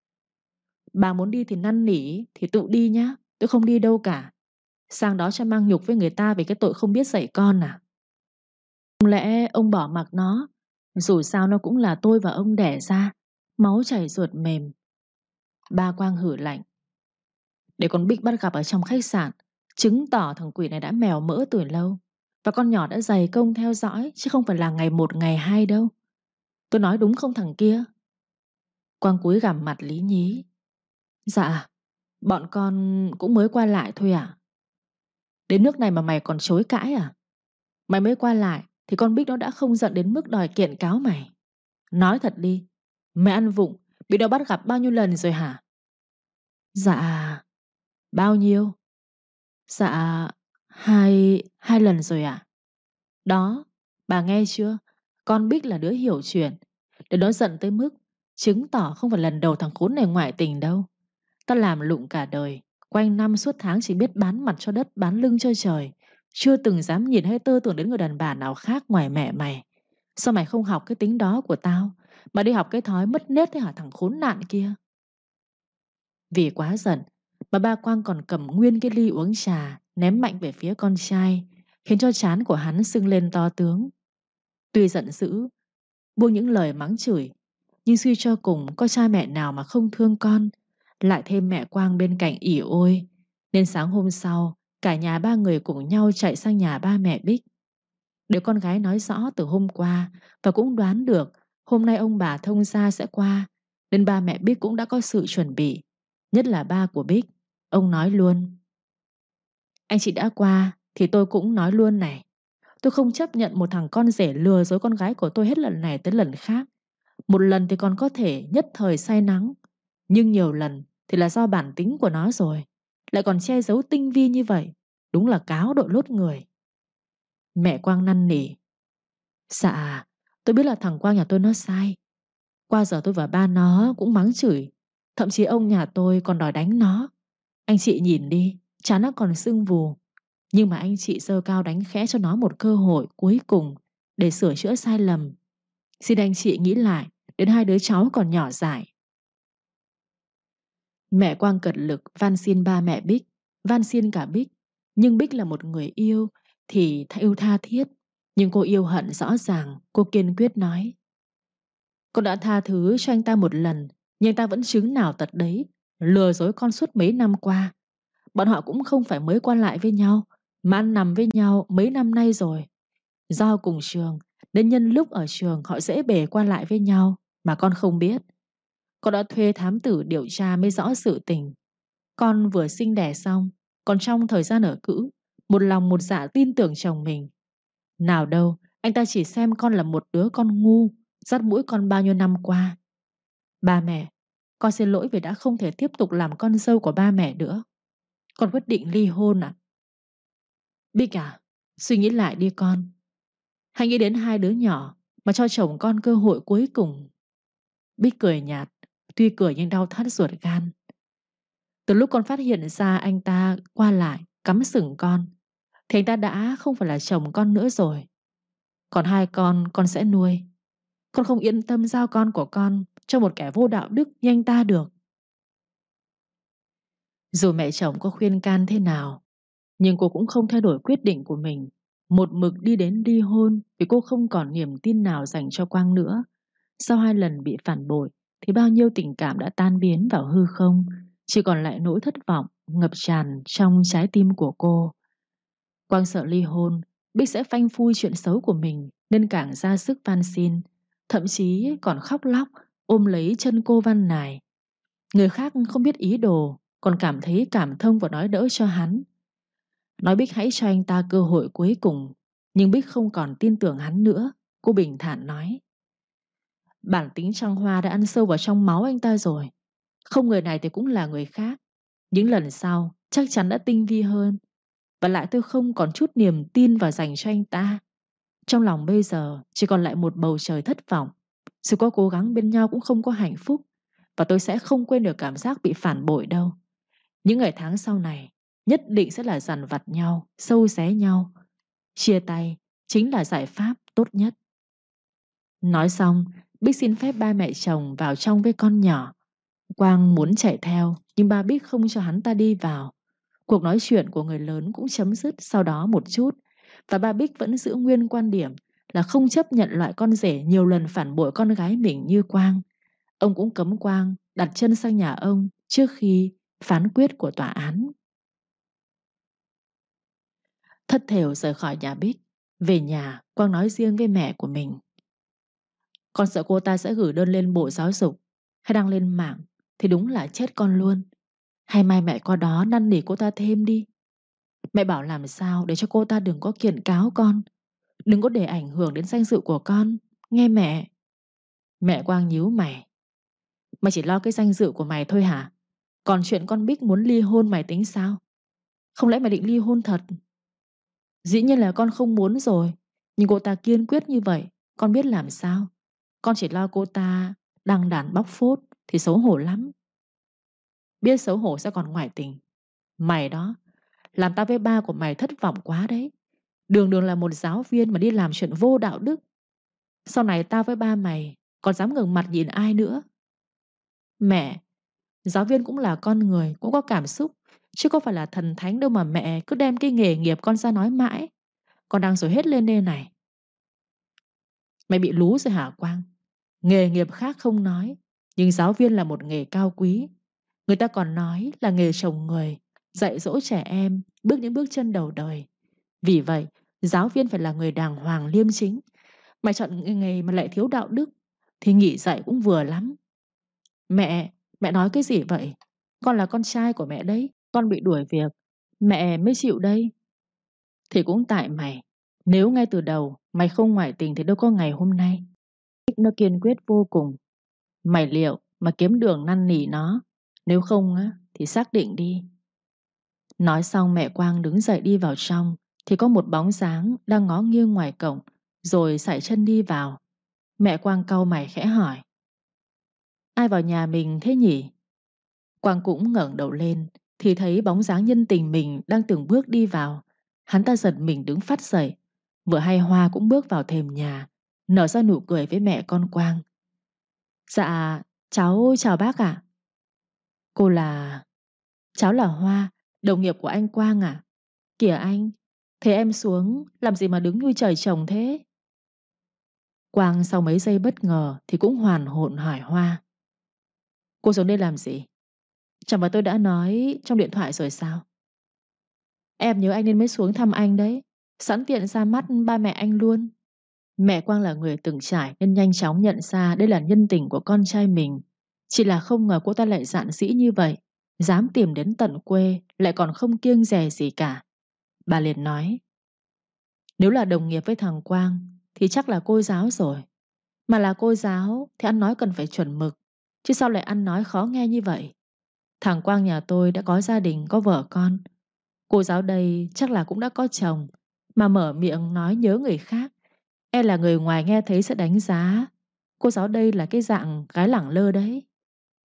Speaker 1: Bà muốn đi thì năn nỉ thì tự đi nhá. Tôi không đi đâu cả. Sang đó cho mang nhục với người ta vì cái tội không biết dạy con à? Không lẽ ông bỏ mặc nó? Dù sao nó cũng là tôi và ông đẻ ra. Máu chảy ruột mềm. Ba Quang hử lạnh. Để con Bích bắt gặp ở trong khách sạn, chứng tỏ thằng quỷ này đã mèo mỡ từ lâu. Và con nhỏ đã dày công theo dõi, chứ không phải là ngày một ngày hai đâu. Tôi nói đúng không thằng kia? Quang cúi gằm mặt lý nhí. Dạ, bọn con cũng mới qua lại thôi à? Đến nước này mà mày còn chối cãi à? Mày mới qua lại thì con Bích nó đã không giận đến mức đòi kiện cáo mày. Nói thật đi, mày ăn vụng, bị nó bắt gặp bao nhiêu lần rồi hả? Dạ, bao nhiêu? Dạ, hai, hai lần rồi ạ. Đó, bà nghe chưa? Con Bích là đứa hiểu chuyện. Để nó giận tới mức chứng tỏ không phải lần đầu thằng khốn này ngoại tình đâu. Tao làm lụng cả đời, quanh năm suốt tháng chỉ biết bán mặt cho đất, bán lưng cho trời. Chưa từng dám nhìn hay tơ tưởng đến người đàn bà nào khác ngoài mẹ mày. Sao mày không học cái tính đó của tao, mà đi học cái thói mất nết thế hả thằng khốn nạn kia? Vì quá giận, mà ba Quang còn cầm nguyên cái ly uống trà, ném mạnh về phía con trai, khiến cho trán của hắn sưng lên to tướng. Tuy giận dữ, buông những lời mắng chửi, nhưng suy cho cùng có cha mẹ nào mà không thương con. Lại thêm mẹ Quang bên cạnh ỉ ôi, nên sáng hôm sau, cả nhà ba người cùng nhau chạy sang nhà ba mẹ Bích. Đứa con gái nói rõ từ hôm qua và cũng đoán được hôm nay ông bà thông gia sẽ qua, nên ba mẹ Bích cũng đã có sự chuẩn bị. Nhất là ba của Bích, ông nói luôn. Anh chị đã qua thì tôi cũng nói luôn này. Tôi không chấp nhận một thằng con rể lừa dối con gái của tôi hết lần này tới lần khác. Một lần thì còn có thể nhất thời say nắng, nhưng nhiều lần thì là do bản tính của nó rồi. Lại còn che giấu tinh vi như vậy. Đúng là cáo đội lốt người. Mẹ Quang năn nỉ. Dạ, tôi biết là thằng Quang nhà tôi nó sai. Qua giờ tôi và ba nó cũng mắng chửi. Thậm chí ông nhà tôi còn đòi đánh nó. Anh chị nhìn đi, chán nó còn sưng vù. Nhưng mà anh chị giơ cao đánh khẽ cho nó một cơ hội cuối cùng để sửa chữa sai lầm. Xin anh chị nghĩ lại đến hai đứa cháu còn nhỏ dại. Mẹ Quang cật lực van xin ba mẹ Bích, van xin cả Bích. Nhưng Bích là một người yêu thì yêu tha thiết. Nhưng cô yêu hận rõ ràng, cô kiên quyết nói. Con đã tha thứ cho anh ta một lần, nhưng anh ta vẫn chứng nào tật đấy, lừa dối con suốt mấy năm qua. Bọn họ cũng không phải mới qua lại với nhau, mà ăn nằm với nhau mấy năm nay rồi. Do cùng trường, nên nhân lúc ở trường họ dễ bề qua lại với nhau, mà con không biết. Con đã thuê thám tử điều tra mới rõ sự tình. Con vừa sinh đẻ xong, còn trong thời gian ở cữ, một lòng một dạ tin tưởng chồng mình. Nào đâu, anh ta chỉ xem con là một đứa con ngu, dắt mũi con bao nhiêu năm qua. Ba mẹ, con xin lỗi vì đã không thể tiếp tục làm con dâu của ba mẹ nữa. Con quyết định ly hôn ạ. Bích à, suy nghĩ lại đi con. Hãy nghĩ đến hai đứa nhỏ mà cho chồng con cơ hội cuối cùng. Bích cười nhạt, Tuy cười nhưng đau thắt ruột gan. Từ lúc con phát hiện ra anh ta qua lại cắm sừng con thì anh ta đã không phải là chồng con nữa rồi. Còn hai con con sẽ nuôi. Con không yên tâm giao con của con cho một kẻ vô đạo đức như anh ta được. Dù mẹ chồng có khuyên can thế nào, nhưng cô cũng không thay đổi quyết định của mình, một mực đi đến ly hôn vì cô không còn niềm tin nào dành cho Quang nữa. Sau hai lần bị phản bội thì bao nhiêu tình cảm đã tan biến vào hư không, chỉ còn lại nỗi thất vọng ngập tràn trong trái tim của cô. Quang sợ ly hôn, Bích sẽ phanh phui chuyện xấu của mình nên càng ra sức van xin, thậm chí còn khóc lóc ôm lấy chân cô van nài. Người khác không biết ý đồ còn cảm thấy cảm thông và nói đỡ cho hắn. Nói Bích hãy cho anh ta cơ hội cuối cùng, nhưng Bích không còn tin tưởng hắn nữa. Cô bình thản nói: bản tính trăng hoa đã ăn sâu vào trong máu anh ta rồi. Không người này thì cũng là người khác. Những lần sau chắc chắn đã tinh vi hơn. Và lại tôi không còn chút niềm tin vào dành cho anh ta. Trong lòng bây giờ chỉ còn lại một bầu trời thất vọng. Dù có cố gắng bên nhau cũng không có hạnh phúc. Và tôi sẽ không quên được cảm giác bị phản bội đâu. Những ngày tháng sau này nhất định sẽ là dằn vặt nhau, sâu xé nhau. Chia tay chính là giải pháp tốt nhất. Nói xong, Bích xin phép ba mẹ chồng vào trong với con nhỏ. Quang muốn chạy theo, nhưng ba Bích không cho hắn ta đi vào. Cuộc nói chuyện của người lớn cũng chấm dứt sau đó một chút, và ba Bích vẫn giữ nguyên quan điểm là không chấp nhận loại con rể nhiều lần phản bội con gái mình như Quang. Ông cũng cấm Quang đặt chân sang nhà ông trước khi phán quyết của tòa án. Thất thểu rời khỏi nhà Bích. Về nhà, Quang nói riêng với mẹ của mình: con sợ cô ta sẽ gửi đơn lên Bộ Giáo dục hay đăng lên mạng thì đúng là chết con luôn. Hay mai mẹ qua đó năn nỉ cô ta thêm đi. Mẹ bảo làm sao để cho cô ta đừng có kiện cáo con, đừng có để ảnh hưởng đến danh dự của con. Nghe mẹ. Mẹ Quang nhíu mày: mày chỉ lo cái danh dự của mày thôi hả? Còn chuyện con Bích muốn ly hôn mày tính sao? Không lẽ mày định ly hôn thật? Dĩ nhiên là con không muốn rồi, nhưng cô ta kiên quyết như vậy, con biết làm sao? Con chỉ lo cô ta đăng đàn bóc phốt thì xấu hổ lắm. Biết xấu hổ sẽ còn ngoại tình. Mày đó, làm tao với ba của mày thất vọng quá đấy. Đường đường là một giáo viên mà đi làm chuyện vô đạo đức. Sau này tao với ba mày còn dám ngẩng mặt nhìn ai nữa? Mẹ, giáo viên cũng là con người, cũng có cảm xúc, chứ có phải là thần thánh đâu mà mẹ cứ đem cái nghề nghiệp con ra nói mãi. Con đang rồi hết lên đây này. Mày bị lú rồi hả Quang? Nghề nghiệp khác không nói, nhưng giáo viên là một nghề cao quý. Người ta còn nói là nghề chồng người, dạy dỗ trẻ em bước những bước chân đầu đời. Vì vậy, giáo viên phải là người đàng hoàng liêm chính. Mày chọn nghề mà lại thiếu đạo đức thì nghỉ dạy cũng vừa lắm. Mẹ, mẹ nói cái gì vậy? Con là con trai của mẹ đấy. Con bị đuổi việc, mẹ mới chịu đây. Thì cũng tại mày. Nếu ngay từ đầu mày không ngoại tình thì đâu có ngày hôm nay. Nó kiên quyết vô cùng. Mày liệu mà kiếm đường năn nỉ nó. Nếu không á thì xác định đi. Nói xong mẹ Quang đứng dậy đi vào trong thì có một bóng dáng đang ngó nghiêng ngoài cổng rồi sải chân đi vào. Mẹ Quang cau mày khẽ hỏi: ai vào nhà mình thế nhỉ? Quang cũng ngẩng đầu lên thì thấy bóng dáng nhân tình mình đang từng bước đi vào. Hắn ta giật mình đứng phắt dậy. Vừa hay Hoa cũng bước vào thềm nhà, nở ra nụ cười với mẹ con Quang. Dạ, cháu chào bác ạ. Cô là... Cháu là Hoa, đồng nghiệp của anh Quang à? Kìa anh, thế em xuống, làm gì mà đứng như trời trồng thế? Quang sau mấy giây bất ngờ thì cũng hoàn hồn hỏi Hoa: cô xuống đây làm gì? Chẳng phải tôi đã nói trong điện thoại rồi sao? Em nhớ anh nên mới xuống thăm anh đấy, sẵn tiện ra mắt ba mẹ anh luôn. Mẹ Quang là người từng trải nên nhanh chóng nhận ra đây là nhân tình của con trai mình. Chỉ là không ngờ cô ta lại dạn dĩ như vậy, dám tìm đến tận quê, lại còn không kiêng dè gì cả. Bà liền nói: nếu là đồng nghiệp với thằng Quang thì chắc là cô giáo rồi. Mà là cô giáo thì ăn nói cần phải chuẩn mực, chứ sao lại ăn nói khó nghe như vậy? Thằng Quang nhà tôi đã có gia đình, có vợ con. Cô giáo đây chắc là cũng đã có chồng, mà mở miệng nói nhớ người khác, e là người ngoài nghe thấy sẽ đánh giá cô giáo đây là cái dạng gái lẳng lơ đấy.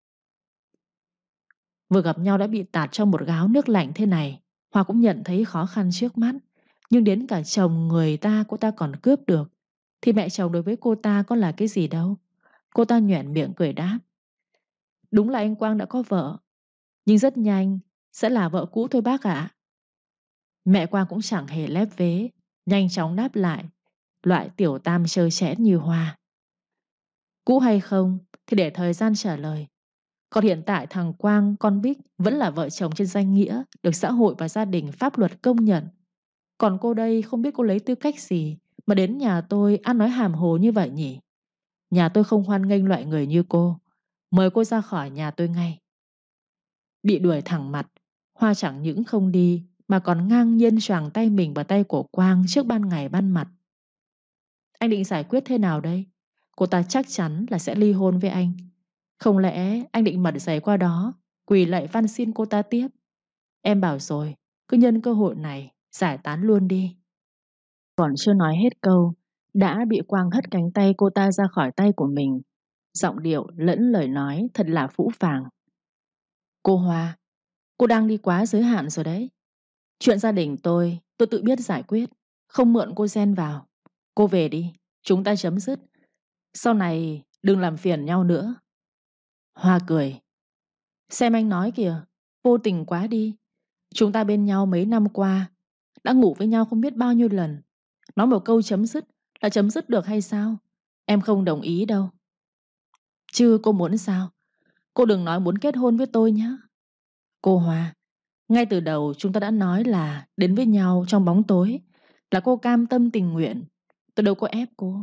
Speaker 1: Vừa gặp nhau đã bị tạt trong một gáo nước lạnh thế này, Hoa cũng nhận thấy khó khăn trước mắt. Nhưng đến cả chồng người ta cô ta còn cướp được, thì mẹ chồng đối với cô ta có là cái gì đâu. Cô ta nhoẻn miệng cười đáp: Đúng là anh Quang đã có vợ, nhưng rất nhanh sẽ là vợ cũ thôi bác ạ. Mẹ Quang cũng chẳng hề lép vế, nhanh chóng đáp lại, loại tiểu tam trơ trẽn như Hoa. Cũ hay không thì để thời gian trả lời. Còn hiện tại thằng Quang con Bích vẫn là vợ chồng trên danh nghĩa, được xã hội và gia đình pháp luật công nhận. Còn cô đây không biết cô lấy tư cách gì mà đến nhà tôi ăn nói hàm hồ như vậy nhỉ? Nhà tôi không hoan nghênh loại người như cô. Mời cô ra khỏi nhà tôi ngay. Bị đuổi thẳng mặt, Hoa chẳng những không đi mà còn ngang nhiên choàng tay mình vào tay của Quang trước ban ngày ban mặt. Anh định giải quyết thế nào đây? Cô ta chắc chắn là sẽ ly hôn với anh. Không lẽ anh định mật giấy qua đó, quỳ lạy van xin cô ta tiếp? Em bảo rồi, cứ nhân cơ hội này giải tán luôn đi. Còn chưa nói hết câu, đã bị Quang hất cánh tay cô ta ra khỏi tay của mình. Giọng điệu lẫn lời nói thật là phũ phàng. Cô Hoa, cô đang đi quá giới hạn rồi đấy. Chuyện gia đình tôi, tôi tự biết giải quyết, không mượn cô xen vào. Cô về đi, chúng ta chấm dứt. Sau này đừng làm phiền nhau nữa. Hoa cười. Xem anh nói kìa, vô tình quá đi. Chúng ta bên nhau mấy năm qua, đã ngủ với nhau không biết bao nhiêu lần. Nói một câu chấm dứt là chấm dứt được hay sao? Em không đồng ý đâu. Chứ cô muốn sao? Cô đừng nói muốn kết hôn với tôi nhé. Cô Hoa, ngay từ đầu chúng ta đã nói là đến với nhau trong bóng tối, là cô cam tâm tình nguyện. Tôi đâu có ép cô.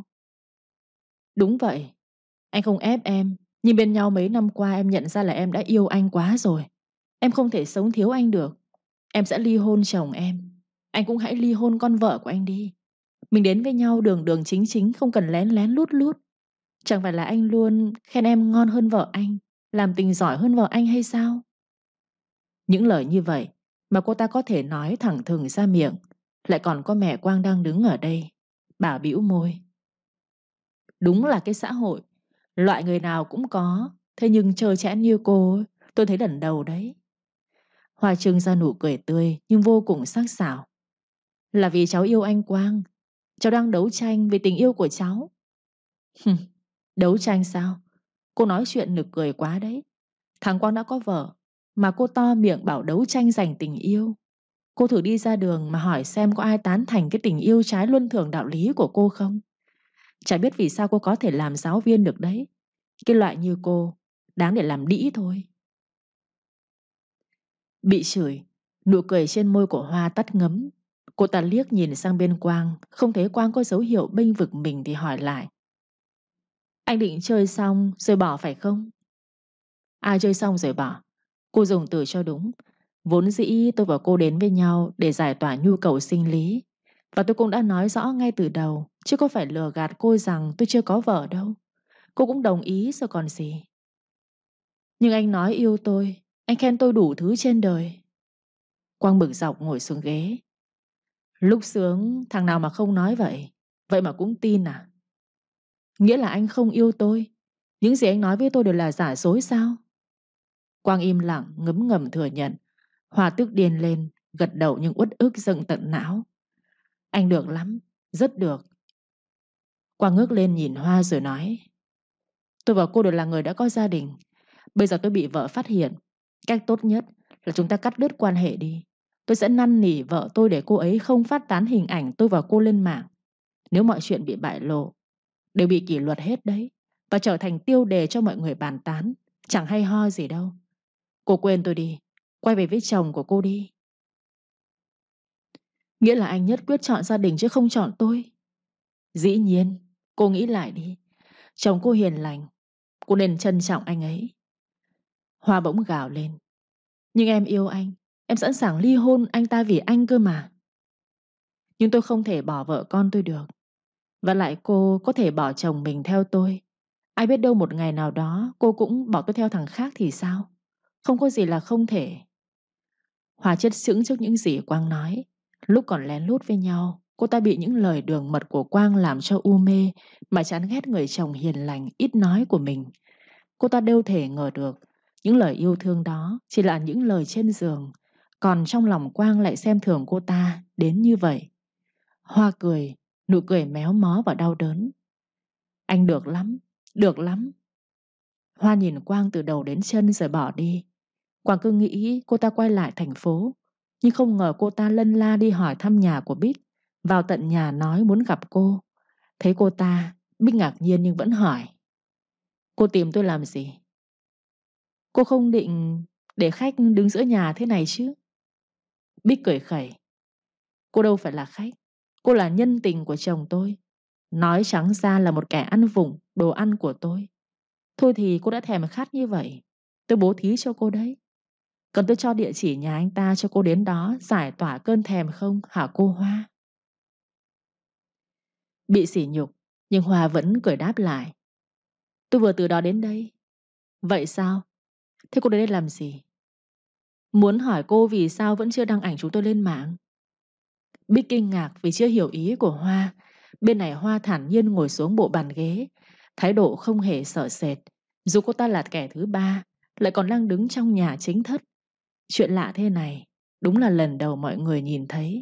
Speaker 1: Đúng vậy, anh không ép em. Nhưng bên nhau mấy năm qua em nhận ra là em đã yêu anh quá rồi. Em không thể sống thiếu anh được. Em sẽ ly hôn chồng em. Anh cũng hãy ly hôn con vợ của anh đi. Mình đến với nhau đường đường chính chính, không cần lén lén lút lút. Chẳng phải là anh luôn khen em ngon hơn vợ anh, làm tình giỏi hơn vợ anh hay sao? Những lời như vậy mà cô ta có thể nói thẳng thừng ra miệng. Lại còn có mẹ Quang đang đứng ở đây. Bà bĩu môi. Đúng là cái xã hội, loại người nào cũng có. Thế nhưng trơ trẽn như cô, tôi thấy lần đầu đấy. Hoa trưng ra nụ cười tươi nhưng vô cùng sắc sảo. Là vì cháu yêu anh Quang. Cháu đang đấu tranh vì tình yêu của cháu. Đấu tranh sao? Cô nói chuyện nực cười quá đấy. Thằng Quang đã có vợ mà cô to miệng bảo đấu tranh giành tình yêu. Cô thử đi ra đường mà hỏi xem có ai tán thành cái tình yêu trái luân thường đạo lý của cô không? Chả biết vì sao cô có thể làm giáo viên được đấy. Cái loại như cô đáng để làm đĩ thôi. Bị chửi, nụ cười trên môi của Hoa tắt ngấm. Cô ta liếc nhìn sang bên Quang, không thấy Quang có dấu hiệu bênh vực mình thì hỏi lại. Anh định chơi xong rồi bỏ phải không? Ai chơi xong rồi bỏ? Cô dùng từ cho đúng. Vốn dĩ tôi và cô đến với nhau để giải tỏa nhu cầu sinh lý. Và tôi cũng đã nói rõ ngay từ đầu, chứ có phải lừa gạt cô rằng tôi chưa có vợ đâu. Cô cũng đồng ý rồi còn gì. Nhưng anh nói yêu tôi, anh khen tôi đủ thứ trên đời. Quang bực dọc ngồi xuống ghế. Lúc sướng thằng nào mà không nói vậy? Vậy mà cũng tin à? Nghĩa là anh không yêu tôi? Những gì anh nói với tôi đều là giả dối sao? Quang im lặng ngấm ngầm thừa nhận. Hoa tức điên lên, gật đầu nhưng uất ức dâng tận não. Anh được lắm, rất được. Quang ngước lên nhìn Hoa rồi nói. Tôi và cô đều là người đã có gia đình. Bây giờ tôi bị vợ phát hiện. Cách tốt nhất là chúng ta cắt đứt quan hệ đi. Tôi sẽ năn nỉ vợ tôi để cô ấy không phát tán hình ảnh tôi và cô lên mạng. Nếu mọi chuyện bị bại lộ, đều bị kỷ luật hết đấy. Và trở thành tiêu đề cho mọi người bàn tán. Chẳng hay ho gì đâu. Cô quên tôi đi. Quay về với chồng của cô đi. Nghĩa là anh nhất quyết chọn gia đình chứ không chọn tôi? Dĩ nhiên. Cô nghĩ lại đi. Chồng cô hiền lành. Cô nên trân trọng anh ấy. Hoa bỗng gào lên. Nhưng em yêu anh. Em sẵn sàng ly hôn anh ta vì anh cơ mà. Nhưng tôi không thể bỏ vợ con tôi được. Và lại cô có thể bỏ chồng mình theo tôi. Ai biết đâu một ngày nào đó cô cũng bỏ tôi theo thằng khác thì sao? Không có gì là không thể. Hoa chết sững trước những gì Quang nói. Lúc còn lén lút với nhau, cô ta bị những lời đường mật của Quang làm cho u mê mà chán ghét người chồng hiền lành, ít nói của mình. Cô ta đâu thể ngờ được Những lời yêu thương đó chỉ là những lời trên giường, còn trong lòng Quang lại xem thường cô ta đến như vậy. Hoa cười, nụ cười méo mó và đau đớn. Anh được lắm, được lắm. Hoa nhìn Quang từ đầu đến chân rồi bỏ đi. Quang cứ nghĩ cô ta quay lại thành phố, nhưng không ngờ cô ta lân la đi hỏi thăm nhà của Bích, vào tận nhà nói muốn gặp cô. Thấy cô ta, Bích ngạc nhiên nhưng vẫn hỏi: Cô tìm tôi làm gì? Cô không định để khách đứng giữa nhà thế này chứ? Bích cười khẩy: Cô đâu phải là khách, cô là nhân tình của chồng tôi. Nói trắng ra là một kẻ ăn vụng đồ ăn của tôi. Thôi thì cô đã thèm khát như vậy, tôi bố thí cho cô đấy. Cần tôi cho địa chỉ nhà anh ta cho cô đến đó giải tỏa cơn thèm không hả cô Hoa? Bị sỉ nhục, nhưng Hoa vẫn cười đáp lại: Tôi vừa từ đó đến đây. Vậy sao? Thế cô đến đây làm gì? Muốn hỏi cô vì sao vẫn chưa đăng ảnh chúng tôi lên mạng. Bích kinh ngạc vì chưa hiểu ý của Hoa. Bên này Hoa thản nhiên ngồi xuống bộ bàn ghế, thái độ không hề sợ sệt. Dù cô ta là kẻ thứ ba, lại còn đang đứng trong nhà chính thất. Chuyện lạ thế này đúng là lần đầu mọi người nhìn thấy.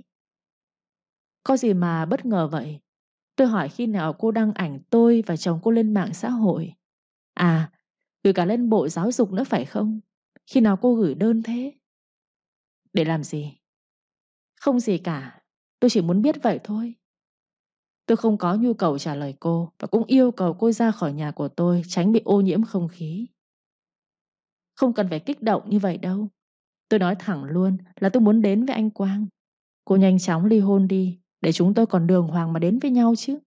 Speaker 1: Có gì mà bất ngờ vậy? Tôi hỏi khi nào cô đăng ảnh tôi và chồng cô lên mạng xã hội. À, gửi cả lên Bộ Giáo dục nữa phải không? Khi nào cô gửi đơn thế? Để làm gì? Không gì cả, tôi chỉ muốn biết vậy thôi. Tôi không có nhu cầu trả lời cô, và cũng yêu cầu cô ra khỏi nhà của tôi, tránh bị ô nhiễm không khí. Không cần phải kích động như vậy đâu. Tôi nói thẳng luôn là tôi muốn đến với anh Quang. Cô nhanh chóng ly hôn đi, để chúng tôi còn đường hoàng mà đến với nhau chứ.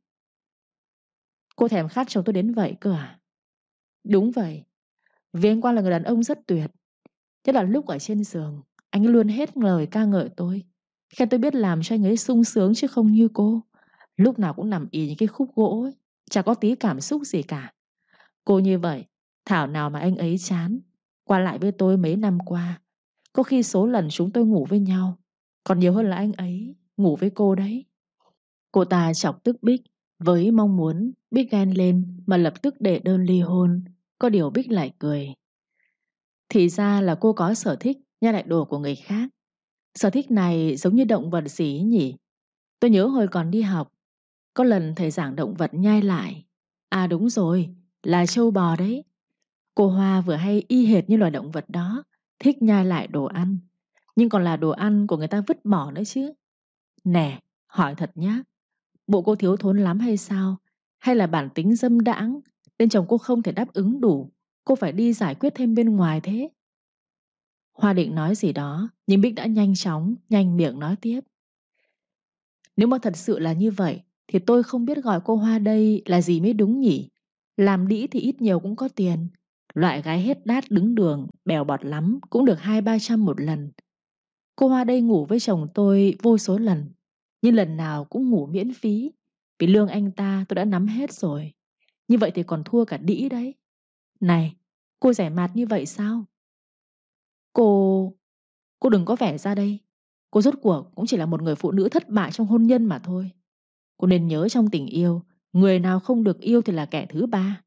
Speaker 1: Cô thèm khát chồng tôi đến vậy cơ à? Đúng vậy, vì anh Quang là người đàn ông rất tuyệt. Nhất là lúc ở trên giường, anh ấy luôn hết lời ca ngợi tôi, khen tôi biết làm cho anh ấy sung sướng chứ không như cô. Lúc nào cũng nằm ì những cái khúc gỗ ấy, chả có tí cảm xúc gì cả. Cô như vậy, thảo nào mà anh ấy chán. Qua lại với tôi mấy năm qua, có khi số lần chúng tôi ngủ với nhau còn nhiều hơn là anh ấy ngủ với cô đấy. Cô ta chọc tức Bích với mong muốn Bích ghen lên mà lập tức đệ đơn ly hôn. Có điều Bích lại cười. Thì ra là cô có sở thích nhai lại đồ của người khác. Sở thích này giống như động vật gì ấy nhỉ? Tôi nhớ hồi còn đi học, có lần thầy giảng động vật nhai lại. À đúng rồi, là trâu bò đấy. Cô Hoa vừa hay y hệt như loài động vật đó, thích nhai lại đồ ăn. Nhưng còn là đồ ăn của người ta vứt bỏ nữa chứ. Nè, hỏi thật nhá, bộ cô thiếu thốn lắm hay sao? Hay là bản tính dâm đãng nên chồng cô không thể đáp ứng đủ, cô phải đi giải quyết thêm bên ngoài thế? Hoa định nói gì đó, nhưng Bích đã nhanh chóng, nhanh miệng nói tiếp. Nếu mà thật sự là như vậy, thì tôi không biết gọi cô Hoa đây là gì mới đúng nhỉ? Làm đĩ thì ít nhiều cũng có tiền. Loại gái hết đát đứng đường, bèo bọt lắm, cũng được hai ba trăm một lần. Cô Hoa đây ngủ với chồng tôi vô số lần, nhưng lần nào cũng ngủ miễn phí. Vì lương anh ta tôi đã nắm hết rồi. Như vậy thì còn thua cả đĩ đấy. Này, cô rẻ mạt như vậy sao? Cô... Cô đừng có vẻ ra đây. Cô rốt cuộc cũng chỉ là một người phụ nữ thất bại trong hôn nhân mà thôi. Cô nên nhớ trong tình yêu, người nào không được yêu thì là kẻ thứ ba.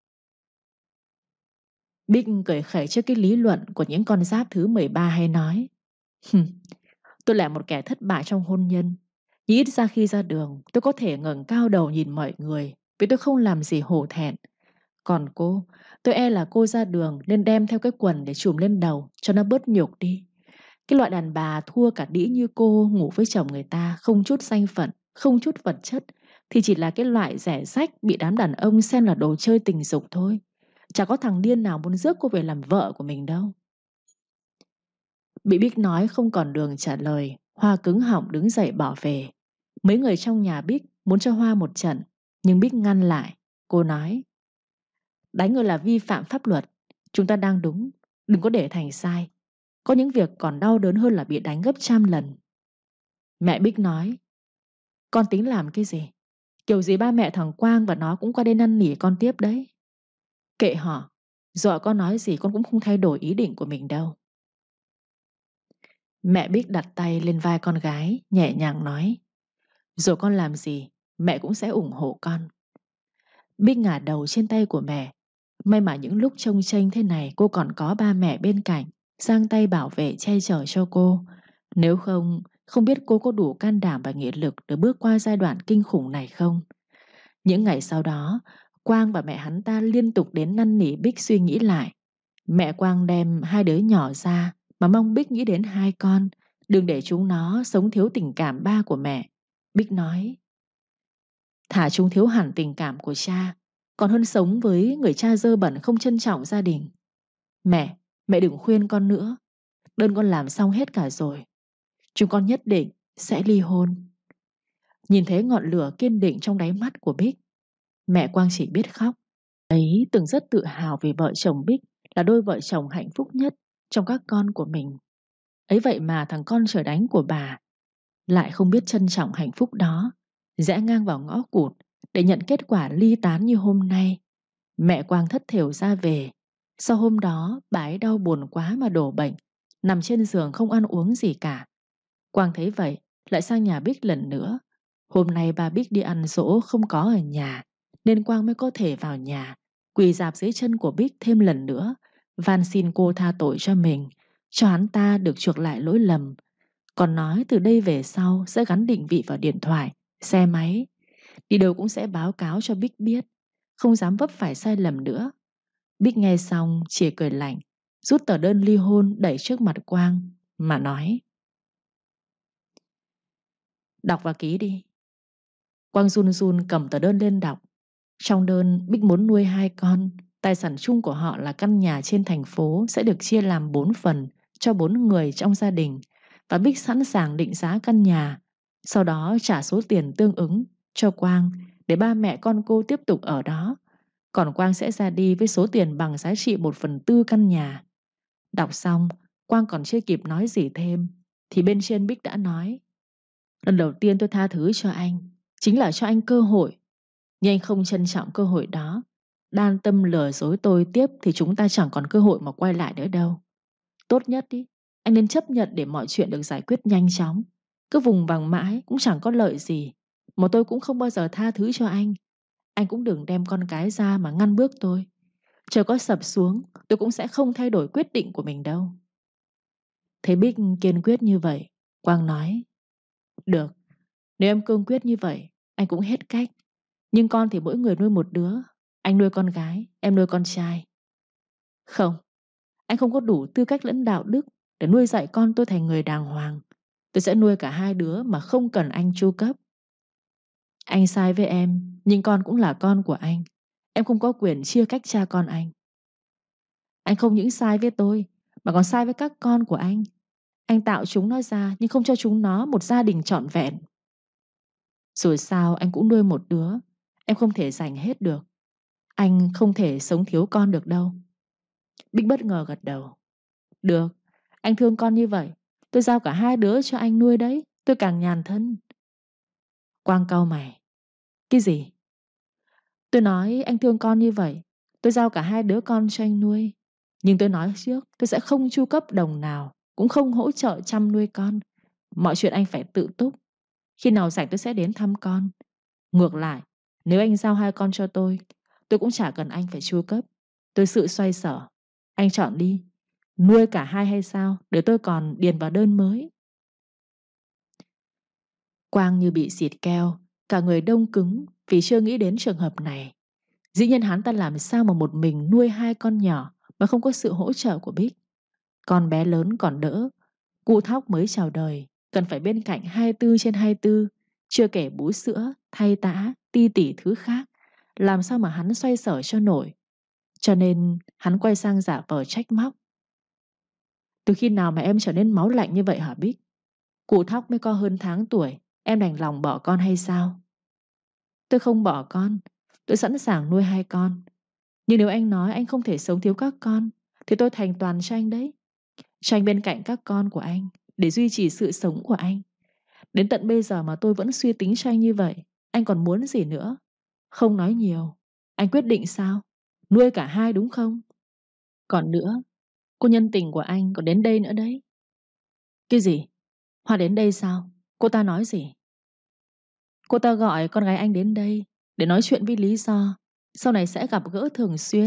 Speaker 1: Bích cười khẩy trước cái lý luận của những con giáp thứ mười ba hay nói. Tôi là một kẻ thất bại trong hôn nhân. Nhưng ít ra khi ra đường, tôi có thể ngẩng cao đầu nhìn mọi người, vì tôi không làm gì hổ thẹn. Còn cô, tôi e là cô ra đường nên đem theo cái quần để trùm lên đầu cho nó bớt nhục đi. Cái loại đàn bà thua cả đĩ như cô ngủ với chồng người ta không chút danh phận, không chút vật chất, thì chỉ là cái loại rẻ rách bị đám đàn ông xem là đồ chơi tình dục thôi. Chả có thằng điên nào muốn rước cô về làm vợ của mình đâu. Bị Bích nói không còn đường trả lời, Hoa cứng họng đứng dậy bỏ về. Mấy người trong nhà Bích muốn cho Hoa một trận, nhưng Bích ngăn lại. Cô nói: Đánh người là vi phạm pháp luật, chúng ta đang đúng, đừng có để thành sai. Có những việc còn đau đớn hơn là bị đánh gấp trăm lần. Mẹ Bích nói: Con tính làm cái gì? Kiểu gì ba mẹ thằng Quang và nó cũng qua đây năn nỉ con tiếp đấy. Kệ họ, dọa con nói gì con cũng không thay đổi ý định của mình đâu. Mẹ Bích đặt tay lên vai con gái, nhẹ nhàng nói: Rồi con làm gì, mẹ cũng sẽ ủng hộ con. Bích ngả đầu trên tay của mẹ. May mà những lúc trông chênh thế này cô còn có ba mẹ bên cạnh, giang tay bảo vệ che chở cho cô. Nếu không, không biết cô có đủ can đảm và nghị lực để bước qua giai đoạn kinh khủng này không. Những ngày sau đó, Quang và mẹ hắn ta liên tục đến năn nỉ Bích suy nghĩ lại. Mẹ Quang đem hai đứa nhỏ ra mà mong Bích nghĩ đến hai con, đừng để chúng nó sống thiếu tình cảm ba của mẹ. Bích nói, thả chúng thiếu hẳn tình cảm của cha, còn hơn sống với người cha dơ bẩn không trân trọng gia đình. Mẹ, mẹ đừng khuyên con nữa, đơn con làm xong hết cả rồi. Chúng con nhất định sẽ ly hôn. Nhìn thấy ngọn lửa kiên định trong đáy mắt của Bích, mẹ Quang chỉ biết khóc. Ấy từng rất tự hào vì vợ chồng Bích là đôi vợ chồng hạnh phúc nhất trong các con của mình. Ấy vậy mà thằng con trời đánh của bà lại không biết trân trọng hạnh phúc đó, rẽ ngang vào ngõ cụt để nhận kết quả ly tán như hôm nay. Mẹ Quang thất thểu ra về. Sau hôm đó bà ấy đau buồn quá mà đổ bệnh, nằm trên giường không ăn uống gì cả. Quang thấy vậy lại sang nhà Bích lần nữa. Hôm nay bà Bích đi ăn dỗ không có ở nhà, nên Quang mới có thể vào nhà, quỳ rạp dưới chân của Bích thêm lần nữa, van xin cô tha tội cho mình, cho hắn ta được chuộc lại lỗi lầm. Còn nói từ đây về sau sẽ gắn định vị vào điện thoại, xe máy, đi đâu cũng sẽ báo cáo cho Bích biết, không dám vấp phải sai lầm nữa. Bích nghe xong chỉ cười lạnh, rút tờ đơn ly hôn đẩy trước mặt Quang mà nói, đọc và ký đi. Quang run run cầm tờ đơn lên đọc. Trong đơn, Bích muốn nuôi hai con. Tài sản chung của họ là căn nhà trên thành phố sẽ được chia làm bốn phần cho bốn người trong gia đình. Và Bích sẵn sàng định giá căn nhà, sau đó trả số tiền tương ứng cho Quang để ba mẹ con cô tiếp tục ở đó. Còn Quang sẽ ra đi với số tiền bằng giá trị một phần tư căn nhà. Đọc xong, Quang còn chưa kịp nói gì thêm thì bên trên Bích đã nói, lần đầu tiên tôi tha thứ cho anh chính là cho anh cơ hội. Nhưng anh không trân trọng cơ hội đó, đan tâm lừa dối tôi tiếp thì chúng ta chẳng còn cơ hội mà quay lại nữa đâu. Tốt nhất đi, anh nên chấp nhận để mọi chuyện được giải quyết nhanh chóng. Cứ vùng vằng mãi cũng chẳng có lợi gì, mà tôi cũng không bao giờ tha thứ cho anh. Anh cũng đừng đem con cái ra mà ngăn bước tôi. Trời có sập xuống, tôi cũng sẽ không thay đổi quyết định của mình đâu. Thấy Bích kiên quyết như vậy, Quang nói, được, nếu em cương quyết như vậy, anh cũng hết cách. Nhưng con thì mỗi người nuôi một đứa. Anh nuôi con gái, em nuôi con trai. Không, anh không có đủ tư cách lẫn đạo đức để nuôi dạy con tôi thành người đàng hoàng. Tôi sẽ nuôi cả hai đứa mà không cần anh chu cấp. Anh sai với em, nhưng con cũng là con của anh. Em không có quyền chia cách cha con anh. Anh không những sai với tôi, mà còn sai với các con của anh. Anh tạo chúng nó ra nhưng không cho chúng nó một gia đình trọn vẹn. Rồi sao anh cũng nuôi một đứa, em không thể dành hết được. Anh không thể sống thiếu con được đâu. Bích bất ngờ gật đầu. Được, anh thương con như vậy, tôi giao cả hai đứa cho anh nuôi đấy, tôi càng nhàn thân. Quang cau mày. Cái gì? Tôi nói anh thương con như vậy, tôi giao cả hai đứa con cho anh nuôi. Nhưng tôi nói trước, tôi sẽ không chu cấp đồng nào, cũng không hỗ trợ chăm nuôi con. Mọi chuyện anh phải tự túc. Khi nào rảnh tôi sẽ đến thăm con. Ngược lại, nếu anh giao hai con cho tôi, tôi cũng chả cần anh phải chu cấp. Tôi sự xoay sở. Anh chọn đi. Nuôi cả hai hay sao, để tôi còn điền vào đơn mới. Quang như bị xịt keo, cả người đông cứng vì chưa nghĩ đến trường hợp này. Dĩ nhiên hắn ta làm sao mà một mình nuôi hai con nhỏ mà không có sự hỗ trợ của Bích. Con bé lớn còn đỡ, cu thóc mới chào đời, cần phải bên cạnh hai mươi tư trên hai mươi tư, chưa kể bú sữa, thay tã, ti tỉ thứ khác. Làm sao mà hắn xoay sở cho nổi. Cho nên hắn quay sang giả vờ trách móc. Từ khi nào mà em trở nên máu lạnh như vậy hả Bích? Cụ thóc mới có hơn tháng tuổi, em đành lòng bỏ con hay sao? Tôi không bỏ con, tôi sẵn sàng nuôi hai con. Nhưng nếu anh nói anh không thể sống thiếu các con, thì tôi thành toàn cho anh đấy. Cho anh bên cạnh các con của anh, để duy trì sự sống của anh. Đến tận bây giờ mà tôi vẫn suy tính cho anh như vậy, anh còn muốn gì nữa? Không nói nhiều, anh quyết định sao? Nuôi cả hai đúng không? Còn nữa, cô nhân tình của anh còn đến đây nữa đấy. Cái gì? Hoa đến đây sao? Cô ta nói gì? Cô ta gọi con gái anh đến đây để nói chuyện với lý do sau này sẽ gặp gỡ thường xuyên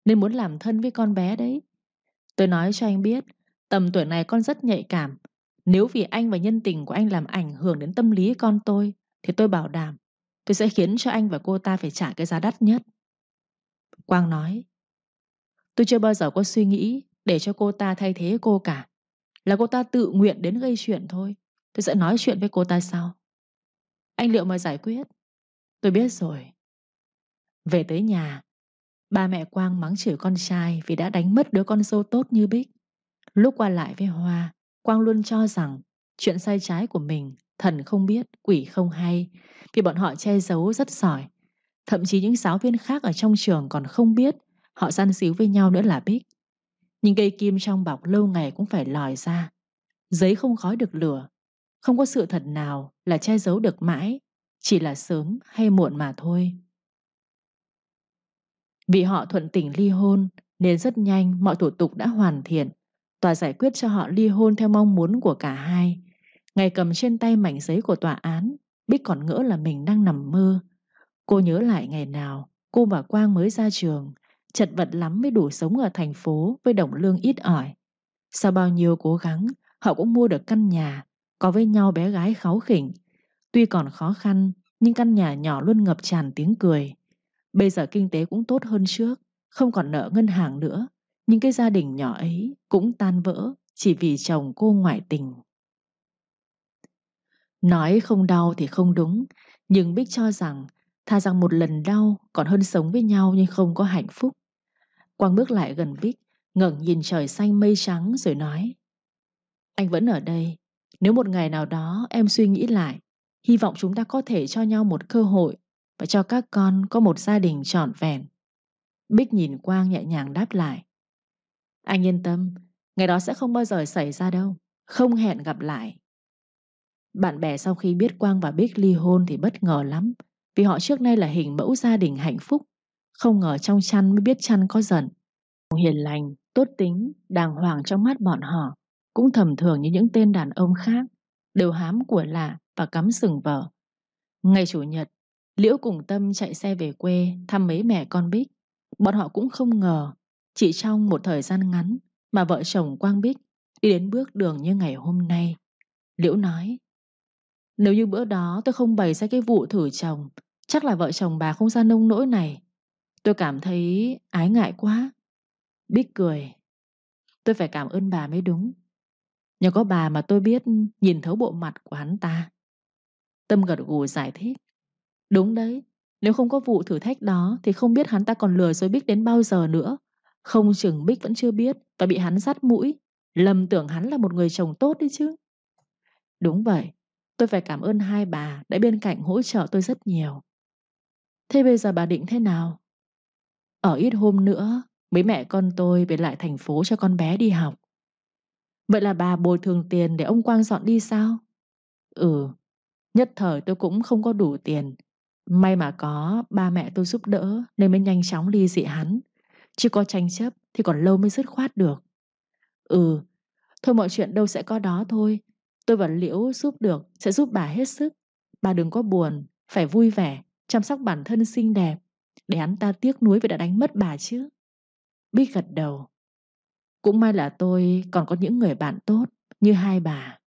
Speaker 1: nên muốn làm thân với con bé đấy. Tôi nói cho anh biết, tầm tuổi này con rất nhạy cảm. Nếu vì anh và nhân tình của anh làm ảnh hưởng đến tâm lý con tôi, thì tôi bảo đảm tôi sẽ khiến cho anh và cô ta phải trả cái giá đắt nhất. Quang nói, tôi chưa bao giờ có suy nghĩ để cho cô ta thay thế cô cả. Là cô ta tự nguyện đến gây chuyện thôi. Tôi sẽ nói chuyện với cô ta sau. Anh liệu mà giải quyết. Tôi biết rồi. Về tới nhà, ba mẹ Quang mắng chửi con trai vì đã đánh mất đứa con dâu tốt như Bích. Lúc qua lại với Hoa, Quang luôn cho rằng chuyện sai trái của mình thần không biết, quỷ không hay, vì bọn họ che giấu rất giỏi. Thậm chí những giáo viên khác ở trong trường còn không biết họ gian xíu với nhau nữa là Bích. Nhưng cây kim trong bọc lâu ngày cũng phải lòi ra. Giấy không khói được lửa. Không có sự thật nào là che giấu được mãi, chỉ là sớm hay muộn mà thôi. Vì họ thuận tình ly hôn nên rất nhanh mọi thủ tục đã hoàn thiện. Tòa giải quyết cho họ ly hôn theo mong muốn của cả hai. Ngày cầm trên tay mảnh giấy của tòa án, Bích còn ngỡ là mình đang nằm mơ. Cô nhớ lại ngày nào cô và Quang mới ra trường, chật vật lắm mới đủ sống ở thành phố với đồng lương ít ỏi. Sau bao nhiêu cố gắng, họ cũng mua được căn nhà, có với nhau bé gái kháu khỉnh. Tuy còn khó khăn, nhưng căn nhà nhỏ luôn ngập tràn tiếng cười. Bây giờ kinh tế cũng tốt hơn trước, không còn nợ ngân hàng nữa. Nhưng cái gia đình nhỏ ấy cũng tan vỡ chỉ vì chồng cô ngoại tình. Nói không đau thì không đúng, nhưng Bích cho rằng thà rằng một lần đau còn hơn sống với nhau nhưng không có hạnh phúc. Quang bước lại gần Bích, ngẩng nhìn trời xanh mây trắng rồi nói: Anh vẫn ở đây. Nếu một ngày nào đó em suy nghĩ lại, hy vọng chúng ta có thể cho nhau một cơ hội và cho các con có một gia đình trọn vẹn. Bích nhìn Quang nhẹ nhàng đáp lại: Anh yên tâm, ngày đó sẽ không bao giờ xảy ra đâu. Không hẹn gặp lại. Bạn bè sau khi biết Quang và Bích ly hôn thì bất ngờ lắm, vì họ trước nay là hình mẫu gia đình hạnh phúc. Không ngờ trong chăn mới biết chăn có giận. Hiền lành, tốt tính, đàng hoàng trong mắt bọn họ, cũng thầm thường như những tên đàn ông khác, đều hám của lạ và cắm sừng vợ. Ngày Chủ nhật, Liễu cùng Tâm chạy xe về quê thăm mấy mẹ con Bích. Bọn họ cũng không ngờ, chỉ trong một thời gian ngắn mà vợ chồng Quang Bích đi đến bước đường như ngày hôm nay. Liễu nói: Nếu như bữa đó tôi không bày ra cái vụ thử chồng, chắc là vợ chồng bà không ra nông nỗi này. Tôi cảm thấy ái ngại quá. Bích cười: Tôi phải cảm ơn bà mới đúng. Nhờ có bà mà tôi biết nhìn thấu bộ mặt của hắn ta. Tâm gật gù giải thích: Đúng đấy, nếu không có vụ thử thách đó thì không biết hắn ta còn lừa dối Bích đến bao giờ nữa. Không chừng Bích vẫn chưa biết và bị hắn dắt mũi, lầm tưởng hắn là một người chồng tốt đấy chứ. Đúng vậy, tôi phải cảm ơn hai bà đã bên cạnh hỗ trợ tôi rất nhiều. Thế bây giờ bà định thế nào? Ở ít hôm nữa, mấy mẹ con tôi về lại thành phố cho con bé đi học. Vậy là bà bồi thường tiền để ông Quang dọn đi sao? Ừ, nhất thời tôi cũng không có đủ tiền. May mà có ba mẹ tôi giúp đỡ nên mới nhanh chóng ly dị hắn. Chứ có tranh chấp thì còn lâu mới dứt khoát được. Ừ, thôi mọi chuyện đâu sẽ có đó thôi. Tôi và Liễu giúp được sẽ giúp bà hết sức. Bà đừng có buồn, phải vui vẻ, chăm sóc bản thân xinh đẹp, để hắn ta tiếc nuối vì đã đánh mất bà chứ. Bích gật đầu. Cũng may là tôi còn có những người bạn tốt như hai bà.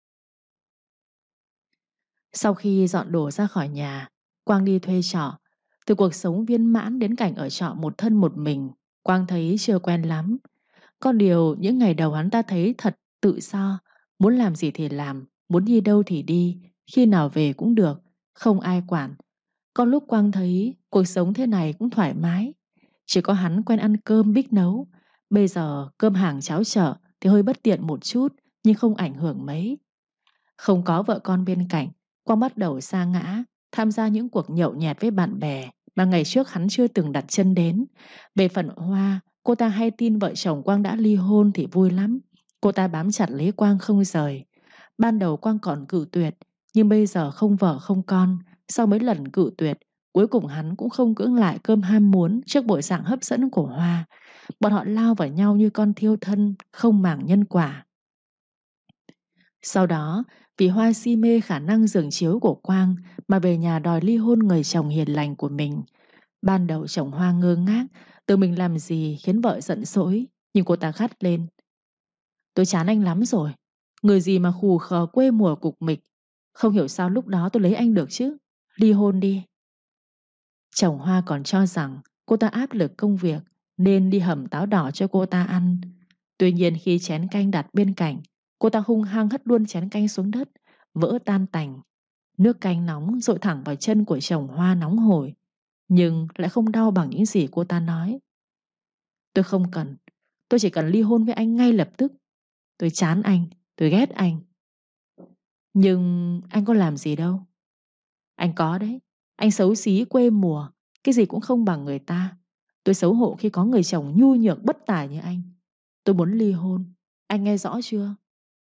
Speaker 1: Sau khi dọn đồ ra khỏi nhà, Quang đi thuê trọ. Từ cuộc sống viên mãn đến cảnh ở trọ một thân một mình, Quang thấy chưa quen lắm. Có điều những ngày đầu hắn ta thấy thật tự do, muốn làm gì thì làm, muốn đi đâu thì đi, khi nào về cũng được, không ai quản. Có lúc Quang thấy cuộc sống thế này cũng thoải mái. Chỉ có hắn quen ăn cơm Bích nấu. Bây giờ cơm hàng cháo chợ thì hơi bất tiện một chút, nhưng không ảnh hưởng mấy. Không có vợ con bên cạnh, Quang bắt đầu sa ngã, tham gia những cuộc nhậu nhẹt với bạn bè mà ngày trước hắn chưa từng đặt chân đến. Về phần Hoa, cô ta hay tin vợ chồng Quang đã ly hôn thì vui lắm. Cô ta bám chặt lấy Quang không rời. Ban đầu Quang còn cự tuyệt, nhưng bây giờ không vợ không con. Sau mấy lần cự tuyệt, cuối cùng hắn cũng không cưỡng lại cơm ham muốn trước bộ dạng hấp dẫn của Hoa. Bọn họ lao vào nhau như con thiêu thân, không màng nhân quả. Sau đó, vì Hoa si mê khả năng giường chiếu của Quang mà về nhà đòi ly hôn người chồng hiền lành của mình. Ban đầu chồng Hoa ngơ ngác, Tự mình làm gì khiến vợ giận dỗi, nhưng cô ta gắt lên. Tôi chán anh lắm rồi. Người gì mà khù khờ quê mùa cục mịch. Không hiểu sao lúc đó tôi lấy anh được chứ. Ly hôn đi. Chồng Hoa còn cho rằng cô ta áp lực công việc nên đi hầm táo đỏ cho cô ta ăn. Tuy nhiên khi chén canh đặt bên cạnh, cô ta hung hăng hất luôn chén canh xuống đất, vỡ tan tành. Nước canh nóng dội thẳng vào chân của chồng Hoa nóng hổi, nhưng lại không đau bằng những gì cô ta nói. Tôi không cần, tôi chỉ cần ly hôn với anh ngay lập tức. Tôi chán anh, tôi ghét anh. Nhưng anh có làm gì đâu. Anh có đấy. Anh xấu xí quê mùa, cái gì cũng không bằng người ta. Tôi xấu hổ khi có người chồng nhu nhược bất tài như anh. Tôi muốn ly hôn. Anh nghe rõ chưa?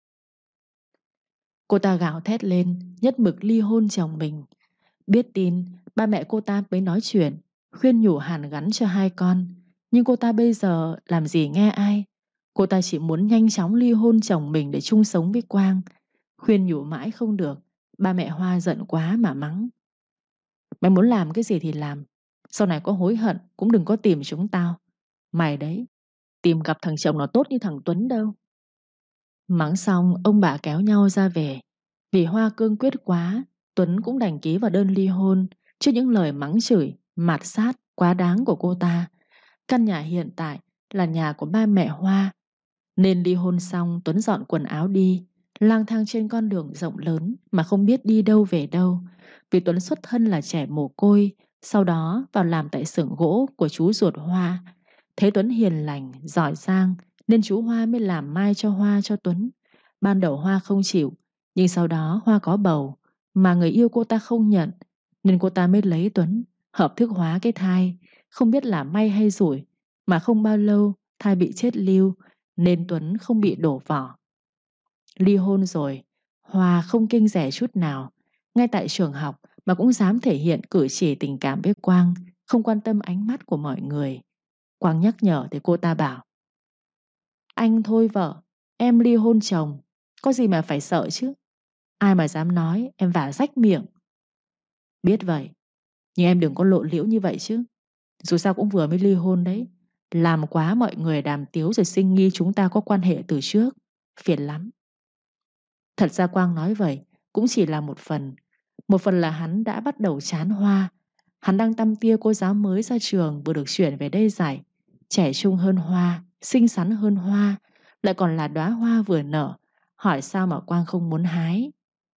Speaker 1: Cô ta gào thét lên, nhất mực ly hôn chồng mình. Biết tin, ba mẹ cô ta mới nói chuyện, khuyên nhủ hàn gắn cho hai con. Nhưng cô ta bây giờ làm gì nghe ai. Cô ta chỉ muốn nhanh chóng ly hôn chồng mình để chung sống với Quang. Khuyên nhủ mãi không được. Ba mẹ Hoa giận quá mà mắng. Mày muốn làm cái gì thì làm. Sau này có hối hận cũng đừng có tìm chúng tao. Mày đấy, tìm gặp thằng chồng nó tốt như thằng Tuấn đâu. Mắng xong, ông bà kéo nhau ra về. Vì Hoa cương quyết quá, Tuấn cũng đành ký vào đơn ly hôn trước những lời mắng chửi, mạt sát quá đáng của cô ta. Căn nhà hiện tại là nhà của ba mẹ Hoa. Nên ly hôn xong, Tuấn dọn quần áo đi, lang thang trên con đường rộng lớn mà không biết đi đâu về đâu. Vì Tuấn xuất thân là trẻ mồ côi, sau đó vào làm tại xưởng gỗ của chú ruột Hoa. Thấy Tuấn hiền lành, giỏi giang nên chú Hoa mới làm mai cho Hoa cho Tuấn. Ban đầu Hoa không chịu, nhưng sau đó Hoa có bầu, mà người yêu cô ta không nhận, nên cô ta mới lấy Tuấn, hợp thức hóa cái thai. Không biết là may hay rủi, mà không bao lâu thai bị chết lưu, nên Tuấn không bị đổ vỏ. Ly hôn rồi, Hoa không kiêng dè chút nào. Ngay tại trường học mà cũng dám thể hiện cử chỉ tình cảm với Quang, không quan tâm ánh mắt của mọi người. Quang nhắc nhở thì cô ta bảo: Anh thôi vợ, em ly hôn chồng, có gì mà phải sợ chứ. Ai mà dám nói em vả rách miệng. Biết vậy, nhưng em đừng có lộ liễu như vậy chứ. Dù sao cũng vừa mới ly hôn đấy. Làm quá mọi người đàm tiếu rồi sinh nghi chúng ta có quan hệ từ trước. Phiền lắm. Thật ra Quang nói vậy cũng chỉ là một phần. Một phần là hắn đã bắt đầu chán Hoa. Hắn đang tăm tia cô giáo mới ra trường vừa được chuyển về đây dạy. Trẻ trung hơn Hoa, xinh xắn hơn Hoa, lại còn là đóa hoa vừa nở. Hỏi sao mà Quang không muốn hái.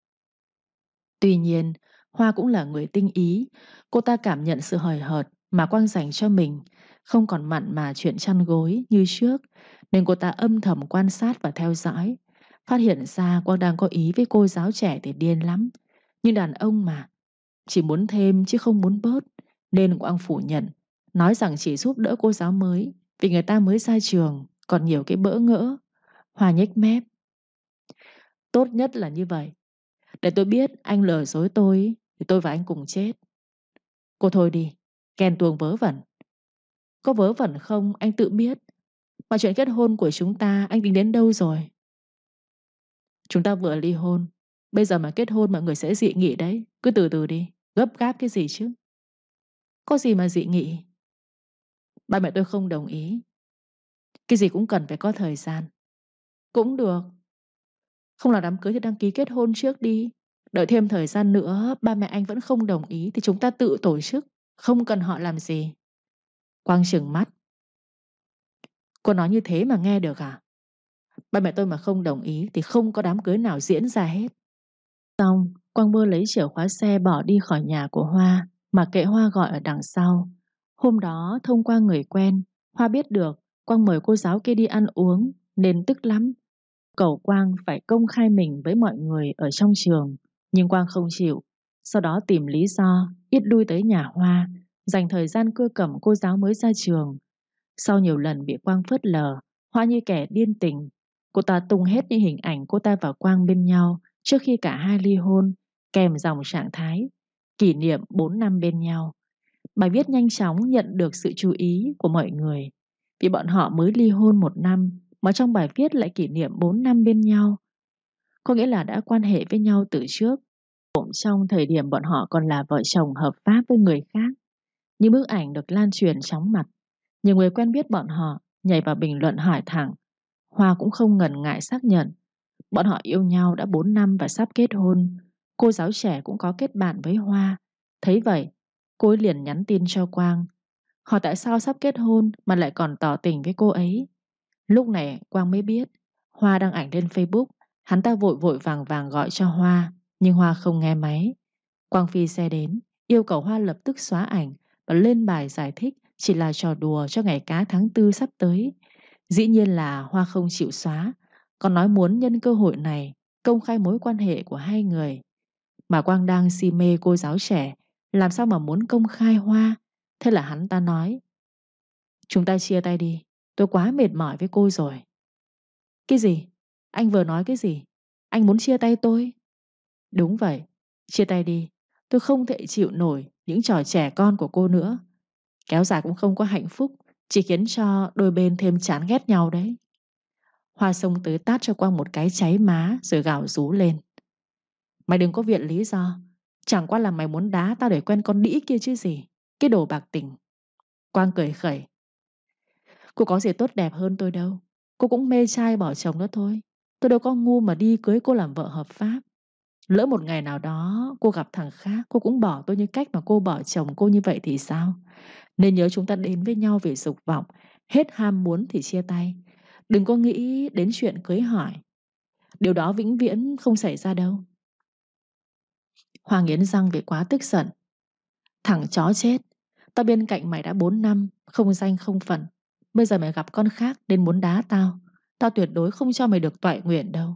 Speaker 1: Tuy nhiên, Hoa cũng là người tinh ý. Cô ta cảm nhận sự hời hợt mà Quang dành cho mình, không còn mặn mà chuyện chăn gối như trước, nên cô ta âm thầm quan sát và theo dõi. Phát hiện ra Quang đang có ý với cô giáo trẻ thì điên lắm. Nhưng đàn ông mà, chỉ muốn thêm chứ không muốn bớt, nên Quang phủ nhận, nói rằng chỉ giúp đỡ cô giáo mới vì người ta mới ra trường, còn nhiều cái bỡ ngỡ. Hoa nhếch mép. Tốt nhất là như vậy. Để tôi biết anh lừa dối tôi thì tôi và anh cùng chết. Cô thôi đi, ghen tuông vớ vẩn. Có vớ vẩn không anh tự biết. Mà chuyện kết hôn của chúng ta anh tính đến đâu rồi? Chúng ta vừa ly hôn, bây giờ mà kết hôn mọi người sẽ dị nghị đấy. Cứ từ từ đi, gấp gáp cái gì chứ. Có gì mà dị nghị? Ba mẹ tôi không đồng ý. Cái gì cũng cần phải có thời gian. Cũng được. Không là đám cưới thì đăng ký kết hôn trước đi. Đợi thêm thời gian nữa ba mẹ anh vẫn không đồng ý thì chúng ta tự tổ chức, không cần họ làm gì. Quang trừng mắt. Cô nói như thế mà nghe được à? Ba mẹ tôi mà không đồng ý thì không có đám cưới nào diễn ra hết. Xong, Quang Bơ lấy chìa khóa xe bỏ đi khỏi nhà của Hoa, mà kệ Hoa gọi ở đằng sau. Hôm đó, thông qua người quen, Hoa biết được Quang mời cô giáo kia đi ăn uống, nên tức lắm. Cầu Quang phải công khai mình với mọi người ở trong trường, nhưng Quang không chịu. Sau đó tìm lý do, ít lui tới nhà Hoa, dành thời gian cưa cẩm cô giáo mới ra trường. Sau nhiều lần bị Quang phớt lờ, Hoa như kẻ điên tình. Cô ta tung hết những hình ảnh cô ta và Quang bên nhau trước khi cả hai ly hôn, kèm dòng trạng thái kỷ niệm bốn năm bên nhau. Bài viết nhanh chóng nhận được sự chú ý của mọi người, vì bọn họ mới ly hôn một năm mà trong bài viết lại kỷ niệm bốn năm bên nhau. Có nghĩa là đã quan hệ với nhau từ trước, cũng trong thời điểm bọn họ còn là vợ chồng hợp pháp với người khác. Những bức ảnh được lan truyền chóng mặt, Nhiều người quen biết bọn họ nhảy vào bình luận hỏi thẳng. Hoa cũng không ngần ngại xác nhận. Bọn họ yêu nhau đã bốn năm và sắp kết hôn. Cô giáo trẻ cũng có kết bạn với Hoa. Thấy vậy, cô ấy liền nhắn tin cho Quang. Hỏi tại sao sắp kết hôn mà lại còn tỏ tình với cô ấy. Lúc này Quang mới biết Hoa đăng ảnh lên Facebook. Hắn ta vội vội vàng vàng gọi cho Hoa, nhưng Hoa không nghe máy. Quang phi xe đến, yêu cầu Hoa lập tức xóa ảnh và lên bài giải thích chỉ là trò đùa cho ngày cá tháng tư sắp tới. Dĩ nhiên là Hoa không chịu xóa, còn nói muốn nhân cơ hội này công khai mối quan hệ của hai người. Mà Quang đang si mê cô giáo trẻ, làm sao mà muốn công khai Hoa. Thế là hắn ta nói: chúng ta chia tay đi, tôi quá mệt mỏi với cô rồi. Cái gì? Anh vừa nói cái gì? Anh muốn chia tay tôi? Đúng vậy, chia tay đi. Tôi không thể chịu nổi những trò trẻ con của cô nữa. Kéo dài cũng không có hạnh phúc, chỉ khiến cho đôi bên thêm chán ghét nhau đấy. Hoa xông tới tát cho Quang một cái cháy má rồi gào rú lên. Mày đừng có viện lý do. Chẳng qua là mày muốn đá tao để quen con đĩ kia chứ gì. Cái đồ bạc tình. Quang cười khẩy. Cô có gì tốt đẹp hơn tôi đâu. Cô cũng mê trai bỏ chồng đó thôi. Tôi đâu có ngu mà đi cưới cô làm vợ hợp pháp. Lỡ một ngày nào đó cô gặp thằng khác, cô cũng bỏ tôi như cách mà cô bỏ chồng cô như vậy thì sao? Nên nhớ chúng ta đến với nhau vì dục vọng. Hết ham muốn thì chia tay. Đừng có nghĩ đến chuyện cưới hỏi. Điều đó vĩnh viễn không xảy ra đâu. Hoa nghiến răng vì quá tức giận. Thằng chó chết. Tao bên cạnh mày đã bốn năm, không danh không phận. Bây giờ mày gặp con khác nên muốn đá tao. Tao tuyệt đối không cho mày được toại nguyện đâu.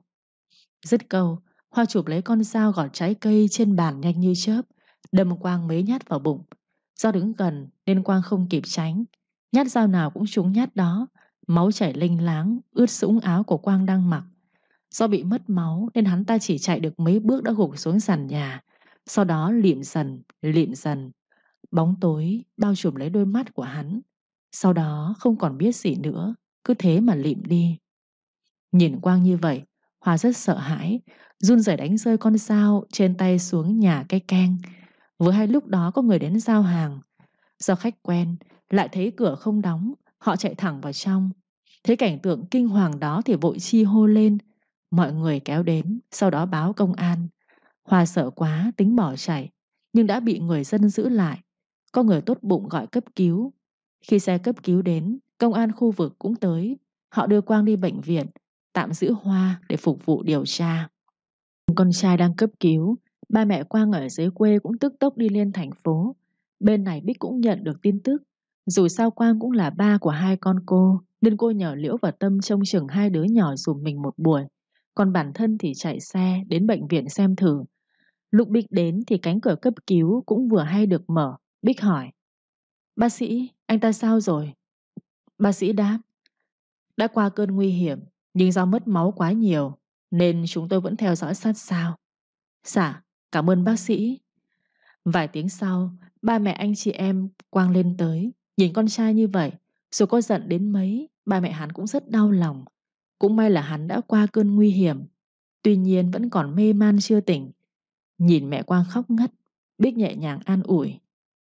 Speaker 1: Dứt câu, Hoa chụp lấy con dao gọt trái cây trên bàn nhanh như chớp, đâm Quang mấy nhát vào bụng. Do đứng gần nên Quang không kịp tránh. Nhát dao nào cũng trúng nhát đó. Máu chảy lênh láng, ướt sũng áo của Quang đang mặc. Do bị mất máu nên hắn ta chỉ chạy được mấy bước đã gục xuống sàn nhà. Sau đó lịm dần, lịm dần. Bóng tối bao trùm lấy đôi mắt của hắn. Sau đó không còn biết gì nữa, cứ thế mà lịm đi. Nhìn Quang như vậy, Hoa rất sợ hãi, run rẩy đánh rơi con dao trên tay xuống nhà cây keng. Vừa hay lúc đó có người đến giao hàng. Do khách quen, lại thấy cửa không đóng, họ chạy thẳng vào trong. Thấy cảnh tượng kinh hoàng đó thì vội chi hô lên. Mọi người kéo đến, sau đó báo công an. Hoa sợ quá tính bỏ chạy, nhưng đã bị người dân giữ lại. Có người tốt bụng gọi cấp cứu. Khi xe cấp cứu đến, công an khu vực cũng tới. Họ đưa Quang đi bệnh viện, tạm giữ Hoa để phục vụ điều tra. Con trai đang cấp cứu, ba mẹ Quang ở dưới quê cũng tức tốc đi lên thành phố. Bên này Bích cũng nhận được tin tức. Dù sao Quang cũng là ba của hai con cô, nên cô nhờ Liễu và Tâm trông chừng hai đứa nhỏ dùm mình một buổi. Còn bản thân thì chạy xe đến bệnh viện xem thử. Lúc Bích đến thì cánh cửa cấp cứu cũng vừa hay được mở. Bích hỏi: bác sĩ, anh ta sao rồi? Bác sĩ đáp: đã qua cơn nguy hiểm, nhưng do mất máu quá nhiều nên chúng tôi vẫn theo dõi sát sao. Dạ, cảm ơn bác sĩ. Vài tiếng sau, ba mẹ anh chị em Quang lên tới. Nhìn con trai như vậy, dù có giận đến mấy, ba mẹ hắn cũng rất đau lòng. Cũng may là hắn đã qua cơn nguy hiểm, tuy nhiên vẫn còn mê man chưa tỉnh. Nhìn mẹ Quang khóc ngất, Bích nhẹ nhàng an ủi: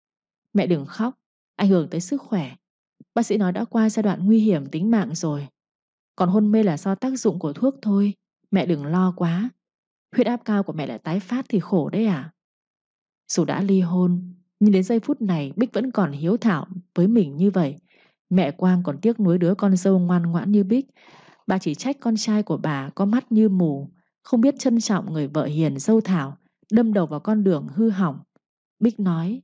Speaker 1: mẹ đừng khóc, ảnh hưởng tới sức khỏe. Bác sĩ nói đã qua giai đoạn nguy hiểm tính mạng rồi. Còn hôn mê là do tác dụng của thuốc thôi. Mẹ đừng lo quá. Huyết áp cao của mẹ lại tái phát thì khổ đấy à. Dù đã ly hôn, nhưng đến giây phút này Bích vẫn còn hiếu thảo với mình như vậy. Mẹ Quang còn tiếc nuối đứa con dâu ngoan ngoãn như Bích. Bà chỉ trách con trai của bà có mắt như mù, không biết trân trọng người vợ hiền dâu thảo, đâm đầu vào con đường hư hỏng. Bích nói: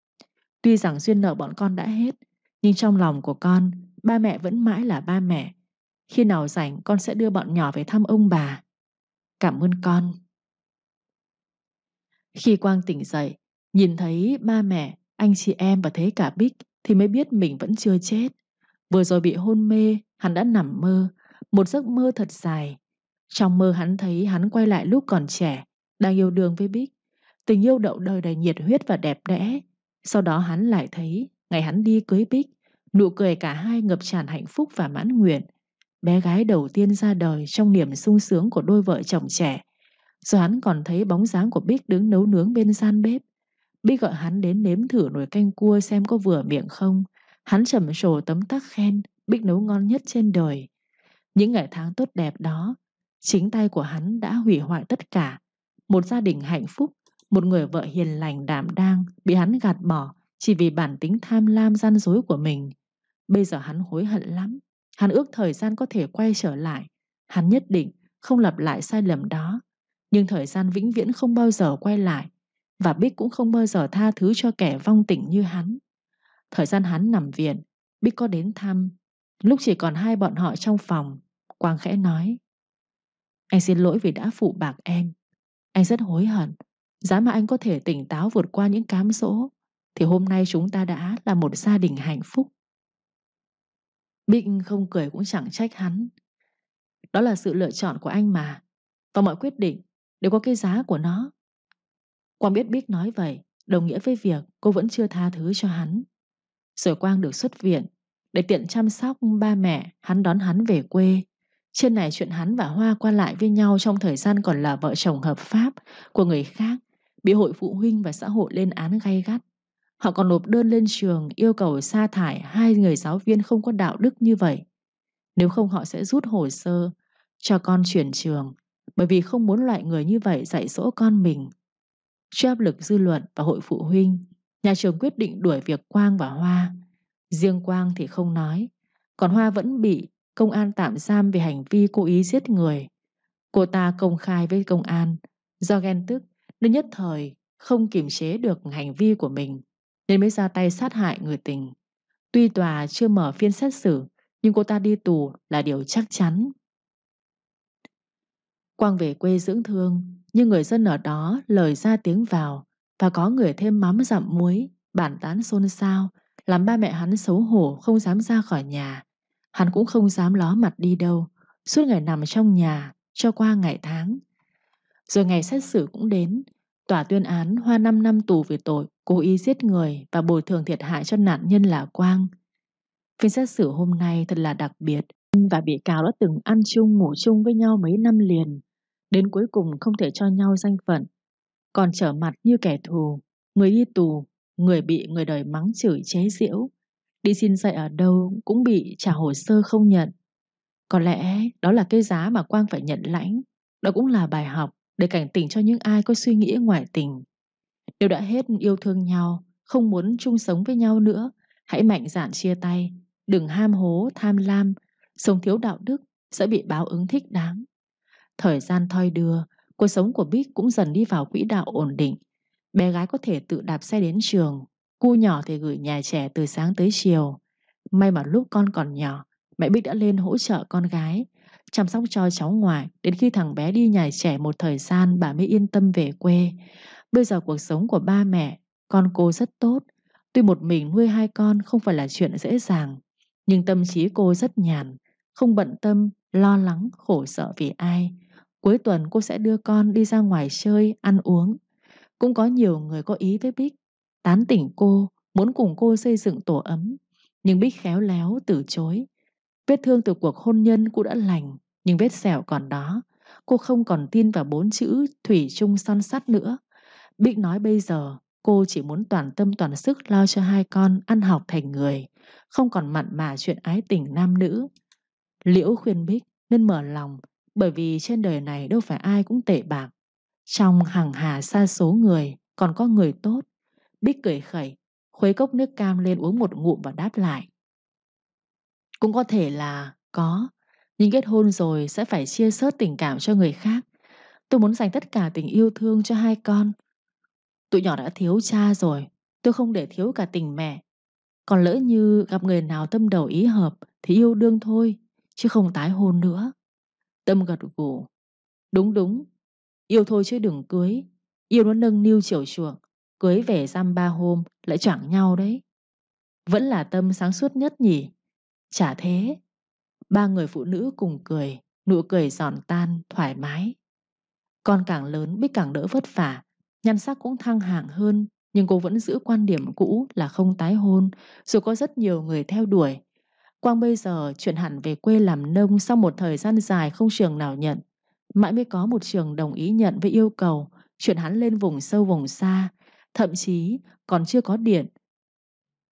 Speaker 1: tuy rằng duyên nợ bọn con đã hết, nhưng trong lòng của con, ba mẹ vẫn mãi là ba mẹ. Khi nào rảnh con sẽ đưa bọn nhỏ về thăm ông bà. Cảm ơn con. Khi Quang tỉnh dậy, nhìn thấy ba mẹ, anh chị em và thấy cả Bích thì mới biết mình vẫn chưa chết. Vừa rồi bị hôn mê, hắn đã nằm mơ, một giấc mơ thật dài. Trong mơ hắn thấy hắn quay lại lúc còn trẻ, đang yêu đương với Bích. Tình yêu đậu đời đầy nhiệt huyết và đẹp đẽ. Sau đó hắn lại thấy ngày hắn đi cưới Bích, nụ cười cả hai ngập tràn hạnh phúc và mãn nguyện. Bé gái đầu tiên ra đời trong niềm sung sướng của đôi vợ chồng trẻ. Rồi hắn còn thấy bóng dáng của Bích đứng nấu nướng bên gian bếp. Bích gọi hắn đến nếm thử nồi canh cua xem có vừa miệng không. Hắn trầm trồ tấm tắc khen Bích nấu ngon nhất trên đời. Những ngày tháng tốt đẹp đó, chính tay của hắn đã hủy hoại tất cả. Một gia đình hạnh phúc, một người vợ hiền lành đảm đang bị hắn gạt bỏ chỉ vì bản tính tham lam gian dối của mình. Bây giờ hắn hối hận lắm. Hắn ước thời gian có thể quay trở lại. Hắn nhất định không lặp lại sai lầm đó. Nhưng thời gian vĩnh viễn không bao giờ quay lại. Và Bích cũng không bao giờ tha thứ cho kẻ vong tình như hắn. Thời gian hắn nằm viện, Bích có đến thăm. Lúc chỉ còn hai bọn họ trong phòng, Quang khẽ nói: Anh xin lỗi vì đã phụ bạc em. Anh rất hối hận. Giá mà anh có thể tỉnh táo vượt qua những cám dỗ, thì hôm nay chúng ta đã là một gia đình hạnh phúc. Bích không cười cũng chẳng trách hắn. Đó là sự lựa chọn của anh mà. Và mọi quyết định đều có cái giá của nó. Quang biết Bích nói vậy đồng nghĩa với việc cô vẫn chưa tha thứ cho hắn. Rồi Quang được xuất viện. Để tiện chăm sóc ba mẹ, hắn đón hắn về quê. Trên này chuyện hắn và Hoa qua lại với nhau trong thời gian còn là vợ chồng hợp pháp của người khác bị hội phụ huynh và xã hội lên án gay gắt. Họ còn nộp đơn lên trường yêu cầu sa thải hai người giáo viên không có đạo đức như vậy. Nếu không họ sẽ rút hồ sơ cho con chuyển trường, bởi vì không muốn loại người như vậy dạy dỗ con mình. Trước áp lực dư luận và hội phụ huynh, nhà trường quyết định đuổi việc Quang và Hoa. Riêng Quang thì không nói, còn Hoa vẫn bị công an tạm giam về hành vi cố ý giết người. Cô ta công khai với công an, do ghen tức nên nhất thời không kiềm chế được hành vi của mình, nên mới ra tay sát hại người tình. Tuy tòa chưa mở phiên xét xử, nhưng cô ta đi tù là điều chắc chắn. Quang về quê dưỡng thương, nhưng người dân ở đó lời ra tiếng vào, và có người thêm mắm dặm muối, bàn tán xôn xao, làm ba mẹ hắn xấu hổ không dám ra khỏi nhà. Hắn cũng không dám ló mặt đi đâu, suốt ngày nằm trong nhà cho qua ngày tháng. Rồi ngày xét xử cũng đến, tòa tuyên án Hoa năm năm tù về tội cố ý giết người và bồi thường thiệt hại cho nạn nhân là Quang. Phiên xét xử hôm nay thật là đặc biệt, và bị cáo đã từng ăn chung ngủ chung với nhau mấy năm liền, đến cuối cùng không thể cho nhau danh phận, còn trở mặt như kẻ thù, người đi tù, người bị người đời mắng chửi chế giễu, đi xin dạy ở đâu cũng bị trả hồ sơ không nhận. Có lẽ đó là cái giá mà Quang phải nhận lãnh, đó cũng là bài học để cảnh tỉnh cho những ai có suy nghĩ ngoại tình. Nếu đã hết yêu thương nhau, không muốn chung sống với nhau nữa, hãy mạnh dạn chia tay, đừng ham hố, tham lam, sống thiếu đạo đức sẽ bị báo ứng thích đáng. Thời gian thoi đưa, cuộc sống của Bích cũng dần đi vào quỹ đạo ổn định. Bé gái có thể tự đạp xe đến trường, cu nhỏ thì gửi nhà trẻ từ sáng tới chiều. May mà lúc con còn nhỏ, mẹ Bích đã lên hỗ trợ con gái, chăm sóc cho cháu ngoại, đến khi thằng bé đi nhà trẻ một thời gian bà mới yên tâm về quê. Bây giờ cuộc sống của ba mẹ, con cô rất tốt. Tuy một mình nuôi hai con không phải là chuyện dễ dàng, nhưng tâm trí cô rất nhàn, không bận tâm, lo lắng, khổ sợ vì ai. Cuối tuần cô sẽ đưa con đi ra ngoài chơi, ăn uống. Cũng có nhiều người có ý với Bích, tán tỉnh cô, muốn cùng cô xây dựng tổ ấm. Nhưng Bích khéo léo từ chối. Vết thương từ cuộc hôn nhân cũng đã lành, nhưng vết sẹo còn đó. Cô không còn tin vào bốn chữ thủy chung son sắt nữa. Bích nói bây giờ cô chỉ muốn toàn tâm toàn sức lo cho hai con ăn học thành người, không còn mặn mà chuyện ái tình nam nữ. Liễu khuyên Bích nên mở lòng, bởi vì trên đời này đâu phải ai cũng tệ bạc. Trong hàng hà sa số người còn có người tốt. Bích cười khẩy, khuấy cốc nước cam lên uống một ngụm và đáp lại: Cũng có thể là có, nhưng kết hôn rồi sẽ phải chia sớt tình cảm cho người khác. Tôi muốn dành tất cả tình yêu thương cho hai con. Tụi nhỏ đã thiếu cha rồi, tôi không để thiếu cả tình mẹ. Còn lỡ như gặp người nào tâm đầu ý hợp thì yêu đương thôi, chứ không tái hôn nữa. Tâm gật gù: Đúng đúng, yêu thôi chứ đừng cưới. Yêu nó nâng niu chiều chuộng, cưới về dăm ba hôm lại choảng nhau đấy. Vẫn là Tâm sáng suốt nhất nhỉ? Chả thế. Ba người phụ nữ cùng cười, nụ cười giòn tan, thoải mái. Con càng lớn Bích càng đỡ vất vả, nhan sắc cũng thăng hạng hơn, nhưng cô vẫn giữ quan điểm cũ là không tái hôn, dù có rất nhiều người theo đuổi. Quang bây giờ chuyển hẳn về quê làm nông sau một thời gian dài không trường nào nhận. Mãi mới có một trường đồng ý nhận với yêu cầu chuyển hắn lên vùng sâu vùng xa, thậm chí còn chưa có điện.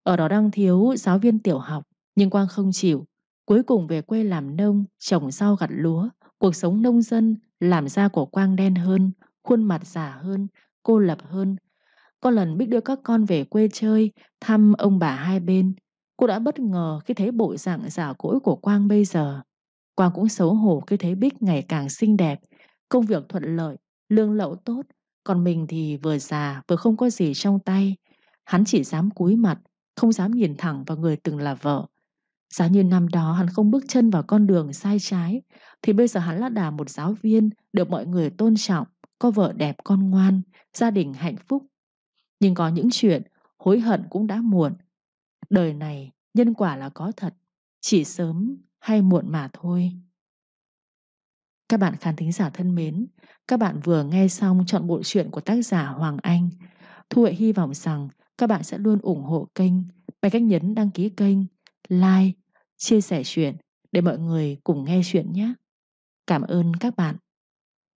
Speaker 1: Ở đó đang thiếu giáo viên tiểu học, nhưng Quang không chịu. Cuối cùng về quê làm nông, trồng rau gặt lúa. Cuộc sống nông dân làm da của Quang đen hơn, khuôn mặt già hơn, cô lập hơn. Có lần Bích đưa các con về quê chơi, thăm ông bà hai bên. Cô đã bất ngờ khi thấy bộ dạng già cỗi của Quang bây giờ. Quang cũng xấu hổ khi thấy Bích ngày càng xinh đẹp, công việc thuận lợi, lương lậu tốt. Còn mình thì vừa già vừa không có gì trong tay. Hắn chỉ dám cúi mặt, không dám nhìn thẳng vào người từng là vợ. Giá như năm đó hắn không bước chân vào con đường sai trái, thì bây giờ hắn là đà một giáo viên, được mọi người tôn trọng, có vợ đẹp con ngoan, gia đình hạnh phúc. Nhưng có những chuyện hối hận cũng đã muộn. Đời này nhân quả là có thật, chỉ sớm hay muộn mà thôi. Các bạn khán thính giả thân mến, các bạn vừa nghe xong trọn bộ truyện của tác giả Hoàng Anh. Thu Huệ hy vọng rằng các bạn sẽ luôn ủng hộ kênh bằng cách nhấn đăng ký kênh, like, chia sẻ chuyện để mọi người cùng nghe chuyện nhé. Cảm ơn các bạn.